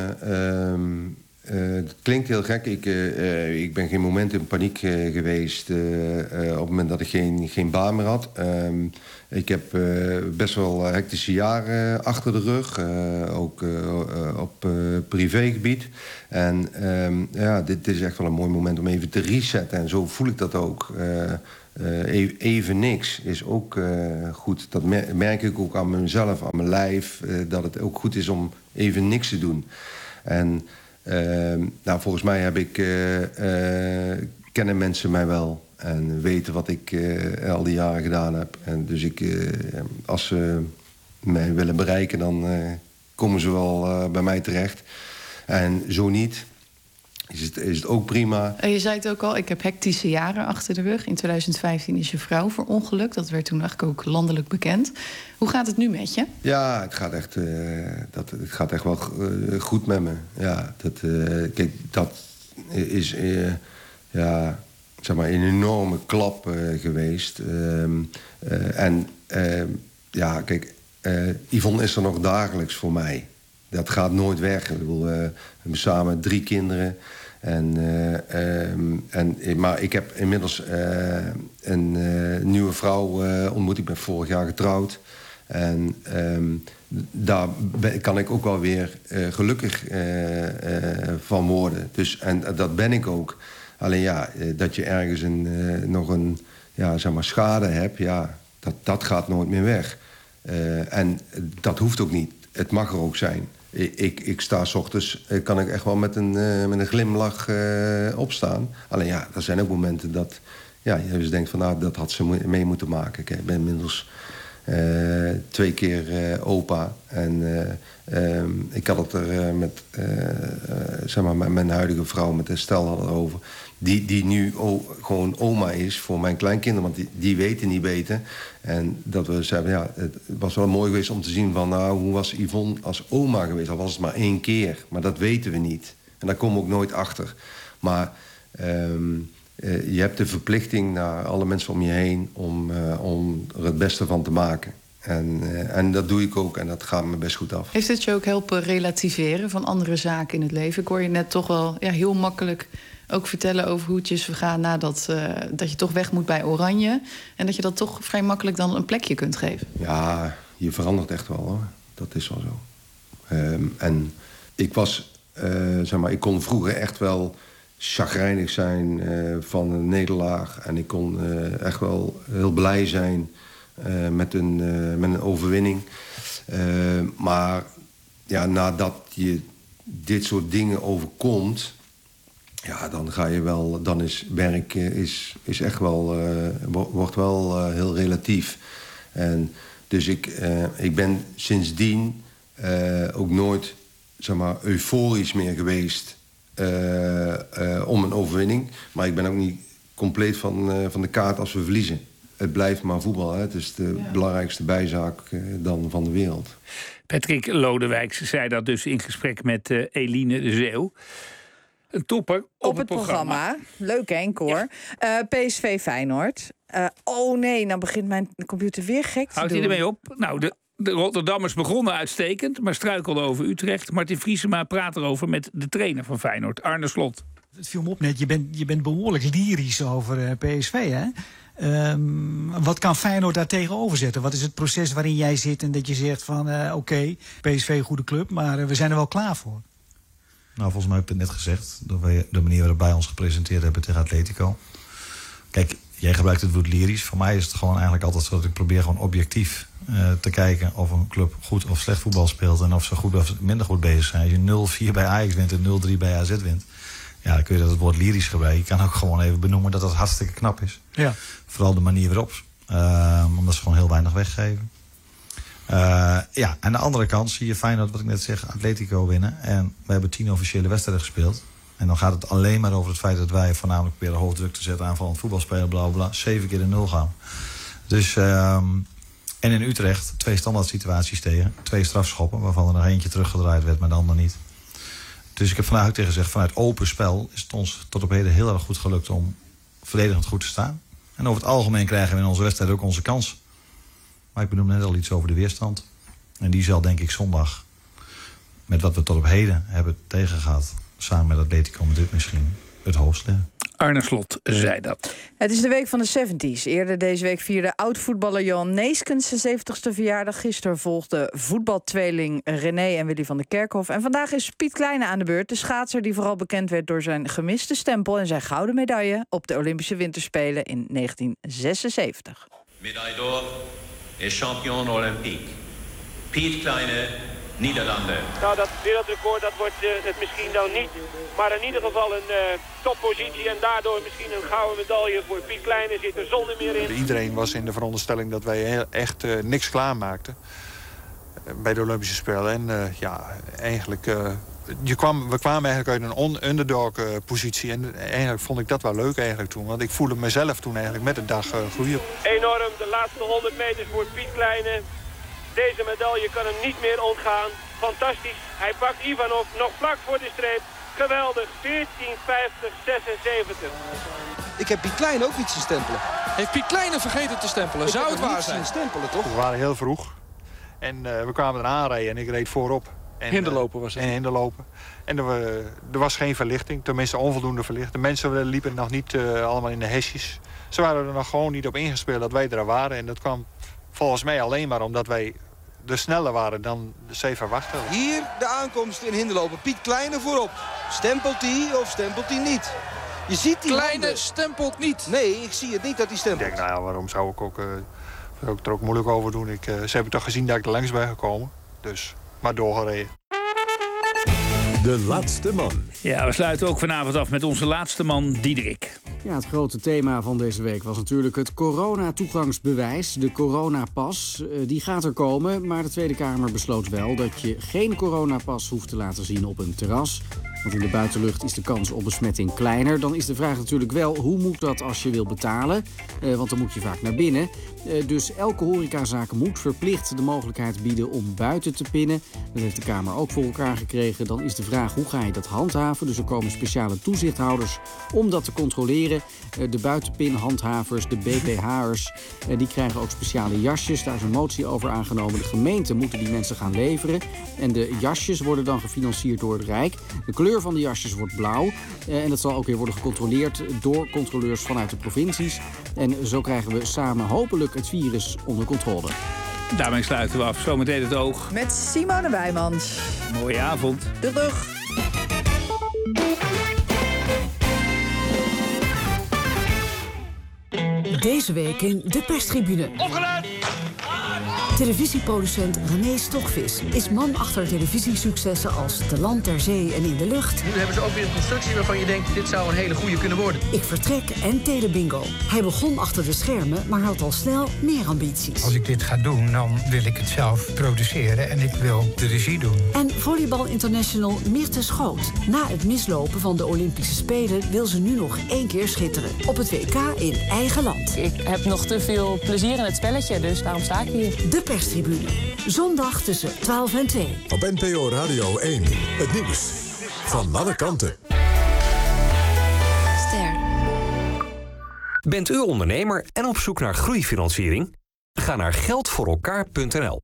het klinkt heel gek. Ik ben geen moment in paniek geweest op het moment dat ik geen baan meer had. Ik heb best wel hectische jaren achter de rug. Ook op privégebied. En dit is echt wel een mooi moment om even te resetten. En zo voel ik dat ook. Even niks is ook goed. Dat merk ik ook aan mezelf, aan mijn lijf. Dat het ook goed is om even niks te doen. En volgens mij kennen mensen mij wel. En weten wat ik al die jaren gedaan heb. En dus als ze mij willen bereiken, dan komen ze wel bij mij terecht. En zo niet, is het ook prima. Je zei het ook al, ik heb hectische jaren achter de rug. In 2015 is je vrouw verongelukt. Dat werd toen eigenlijk ook landelijk bekend. Hoe gaat het nu met je? Ja, het gaat echt wel goed met me. Ja, kijk, dat is... zeg maar, een enorme klap geweest. Kijk, Yvonne is er nog dagelijks voor mij. Dat gaat nooit weg. We hebben samen 3 kinderen. Maar ik heb inmiddels een nieuwe vrouw ontmoet. Ik ben vorig jaar getrouwd. En daar kan ik ook wel weer gelukkig van worden. Dus, en dat ben ik ook. Alleen dat je ergens nog een schade hebt... dat gaat nooit meer weg. En dat hoeft ook niet. Het mag er ook zijn. Ik sta 's ochtends, kan ik echt wel met een glimlach opstaan. Alleen er zijn ook momenten dat je dus denkt van... dat had ze mee moeten maken. Ik ben inmiddels 2 keer opa. En ik had het er met mijn huidige vrouw, met Estelle, hadden het over... Die nu gewoon oma is voor mijn kleinkinderen. Want die weten niet beter. En dat we zeiden, het was wel mooi geweest om te zien van... hoe was Yvonne als oma geweest? Al was het maar 1 keer. Maar dat weten we niet. En daar komen we ook nooit achter. Maar je hebt de verplichting naar alle mensen om je heen... om er het beste van te maken. En dat doe ik ook en dat gaat me best goed af. Heeft het je ook helpen relativeren van andere zaken in het leven? Ik hoor je net toch wel heel makkelijk... ook vertellen over hoe het je is vergaan nadat dat je toch weg moet bij Oranje. En dat je dat toch vrij makkelijk dan een plekje kunt geven. Ja, je verandert echt wel, hoor. Dat is wel zo. En ik was, ik kon vroeger echt wel chagrijnig zijn van een nederlaag. En ik kon echt wel heel blij zijn met een overwinning. Maar nadat je dit soort dingen overkomt... dan ga je wel, dan is werk is echt wel, wordt wel heel relatief. En dus ik ben sindsdien ook nooit, euforisch meer geweest om een overwinning. Maar ik ben ook niet compleet van de kaart als we verliezen. Het blijft maar voetbal, hè. Het is de belangrijkste bijzaak dan van de wereld. Patrick Lodewijk zei dat dus in gesprek met Eline de Zeeuw. Een topper op het programma. Leuk, hè, Cor? Ja. PSV Feyenoord. Nou begint mijn computer weer gek te doen. Houdt hij ermee op? Nou, de Rotterdammers begonnen uitstekend, maar struikelden over Utrecht. Martin Vriesema praat erover met de trainer van Feyenoord, Arne Slot. Het viel me op net, je bent behoorlijk lyrisch over PSV, hè? Wat kan Feyenoord daar tegenover zetten? Wat is het proces waarin jij zit en dat je zegt van... oké, PSV, goede club, maar we zijn er wel klaar voor. Nou, volgens mij heb ik het net gezegd. De manier waarop wij ons gepresenteerd hebben tegen Atletico. Kijk, jij gebruikt het woord lyrisch. Voor mij is het gewoon eigenlijk altijd zo dat ik probeer gewoon objectief te kijken... of een club goed of slecht voetbal speelt... en of ze goed of minder goed bezig zijn. Als je 0-4 bij Ajax wint en 0-3 bij AZ wint... dan kun je dat het woord lyrisch gebruiken. Je kan ook gewoon even benoemen dat dat hartstikke knap is. Ja. Vooral de manier waarop. Omdat ze gewoon heel weinig weggeven. Aan de andere kant zie je Feyenoord, wat ik net zeg, Atletico winnen. En we hebben 10 officiële wedstrijden gespeeld. En dan gaat het alleen maar over het feit dat wij voornamelijk proberen hoofddruk te zetten... aanvallend voetbalspelen, bla bla bla. 7 keer de 0 gaan. Dus, en in Utrecht 2 standaard situaties tegen. 2 strafschoppen, waarvan er nog eentje teruggedraaid werd, maar de ander niet. Dus ik heb vandaag ook tegen gezegd, vanuit open spel is het ons tot op heden heel erg goed gelukt om verdedigend goed te staan. En over het algemeen krijgen we in onze wedstrijd ook onze kans. Maar ik benoemde net al iets over de weerstand. En die zal denk ik zondag, met wat we tot op heden hebben tegengehad... samen met Atletico Madrid misschien het hoogst liggen. Arne Slot zei dat. Het is de week van de 70's. Eerder deze week vierde oud-voetballer Johan Neeskens zijn 70ste verjaardag. Gisteren volgde voetbaltweeling René en Willy van der Kerkhof. En vandaag is Piet Kleine aan de beurt. De schaatser die vooral bekend werd door zijn gemiste stempel... en zijn gouden medaille op de Olympische Winterspelen in 1976. Medaille d'or en champion olympique. Piet Kleine, Nederlanden. Nou, dat wereldrecord dat wordt het misschien dan niet. Maar in ieder geval een toppositie en daardoor misschien een gouden medaille voor Piet Kleine. Zit er zonder meer in. Iedereen was in de veronderstelling dat wij echt niks klaarmaakten bij de Olympische Spelen. En eigenlijk... we kwamen eigenlijk uit een underdog-positie. En eigenlijk vond ik dat wel leuk eigenlijk toen. Want ik voelde mezelf toen eigenlijk met de dag groeien. Enorm, de laatste 100 meters voor Piet Kleine. Deze medaille kan hem niet meer ontgaan. Fantastisch. Hij pakt Ivanov nog vlak voor de streep. Geweldig. 14, 50, 76. Ik heb Piet Klein ook niet zien stempelen. Heeft Piet Klein vergeten te stempelen? Zou het waar zijn? Stempelen, toch? We waren heel vroeg. En we kwamen eraan rijden en ik reed voorop. Hinderlopen was het. En hinderlopen. En er was geen verlichting. Tenminste onvoldoende verlichting. De mensen liepen nog niet allemaal in de hesjes. Ze waren er nog gewoon niet op ingespeeld dat wij er waren. En dat kwam volgens mij alleen maar omdat wij er sneller waren dan ze verwachten. Hier de aankomst in hinderlopen. Piet Kleine voorop. Stempelt hij of stempelt hij niet? Je ziet die Kleine handen. Stempelt niet. Nee, ik zie het niet dat hij stempelt. Ik denk, nou ja, waarom zou ik er ook moeilijk over doen? Ze hebben toch gezien dat ik er langs ben gekomen. Dus, maar doorgereden. De laatste man. Ja, we sluiten ook vanavond af met onze laatste man, Diederik. Ja, het grote thema van deze week was natuurlijk het coronatoegangsbewijs, de coronapas. Die gaat er komen, maar de Tweede Kamer besloot wel dat je geen coronapas hoeft te laten zien op een terras. Want in de buitenlucht is de kans op besmetting kleiner. Dan is de vraag natuurlijk wel, hoe moet dat als je wil betalen? Want dan moet je vaak naar binnen. Dus elke horecazaak moet verplicht de mogelijkheid bieden om buiten te pinnen. Dat heeft de Kamer ook voor elkaar gekregen. Dan is de vraag, hoe ga je dat handhaven? Dus er komen speciale toezichthouders om dat te controleren. De buitenpinhandhavers, de BPH'ers, die krijgen ook speciale jasjes. Daar is een motie over aangenomen. De gemeenten moeten die mensen gaan leveren. En de jasjes worden dan gefinancierd door het Rijk. De kleur van de jasjes wordt blauw. En dat zal ook weer worden gecontroleerd door controleurs vanuit de provincies. En zo krijgen we samen hopelijk het virus onder controle. Daarmee sluiten we af. Zometeen het oog. Met Simone Wijmans. Mooie avond. Doeg. Deze week in de perstribune. Opgeluid! Televisieproducent René Stokvis is man achter televisiesuccessen als De Land ter Zee en In de Lucht. Nu hebben ze ook weer een constructie waarvan je denkt, dit zou een hele goede kunnen worden. Ik Vertrek en Telebingo. Hij begon achter de schermen, maar had al snel meer ambities. Als ik dit ga doen, dan wil ik het zelf produceren en ik wil de regie doen. En volleybal international Mirte Schoot. Na het mislopen van de Olympische Spelen wil ze nu nog 1 keer schitteren. Op het WK in eigen land. Ik heb nog te veel plezier in het spelletje, dus daarom sta ik hier. De perstribune. Zondag tussen 12 en 2. Op NPO Radio 1. Het nieuws van alle kanten. Ster. Bent u ondernemer en op zoek naar groeifinanciering? Ga naar geldvoorelkaar.nl.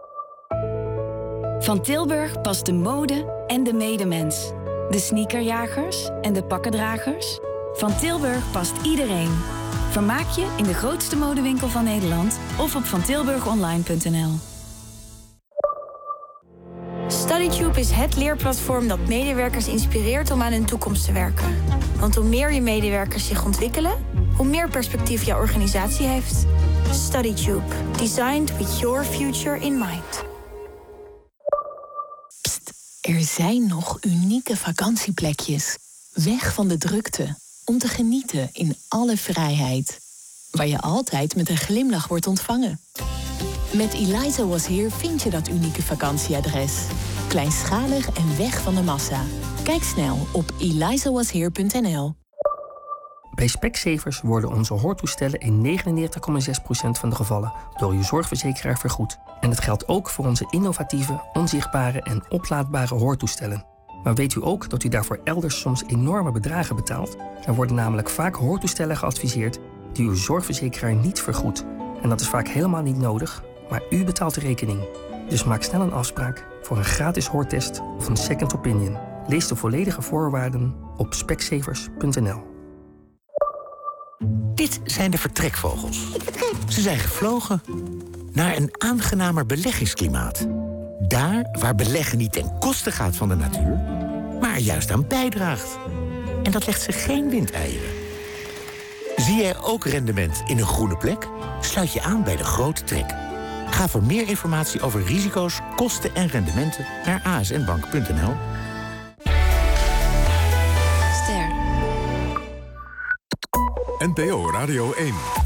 Van Tilburg past de mode en de medemens. De sneakerjagers en de pakkendragers. Van Tilburg past iedereen. Vermaak je in de grootste modewinkel van Nederland of op vantilburgonline.nl. StudyTube is het leerplatform dat medewerkers inspireert om aan hun toekomst te werken. Want hoe meer je medewerkers zich ontwikkelen, hoe meer perspectief jouw organisatie heeft. StudyTube. Designed with your future in mind. Pst, er zijn nog unieke vakantieplekjes. Weg van de drukte. Om te genieten in alle vrijheid. Waar je altijd met een glimlach wordt ontvangen. Met Eliza Was Here vind je dat unieke vakantieadres. Kleinschalig en weg van de massa. Kijk snel op elizawashere.nl. Bij Specsavers worden onze hoortoestellen in 99,6% van de gevallen door uw zorgverzekeraar vergoed. En dat geldt ook voor onze innovatieve, onzichtbare en oplaadbare hoortoestellen. Maar weet u ook dat u daarvoor elders soms enorme bedragen betaalt? Er worden namelijk vaak hoortoestellen geadviseerd die uw zorgverzekeraar niet vergoedt. En dat is vaak helemaal niet nodig, maar u betaalt de rekening. Dus maak snel een afspraak voor een gratis hoortest of een second opinion. Lees de volledige voorwaarden op specsavers.nl. Dit zijn de vertrekvogels. Ze zijn gevlogen naar een aangenamer beleggingsklimaat. Daar waar beleggen niet ten koste gaat van de natuur, maar er juist aan bijdraagt. En dat legt ze geen windeieren. Zie jij ook rendement in een groene plek? Sluit je aan bij de Grote Trek. Ga voor meer informatie over risico's, kosten en rendementen naar asnbank.nl. Ster. NPO Radio 1.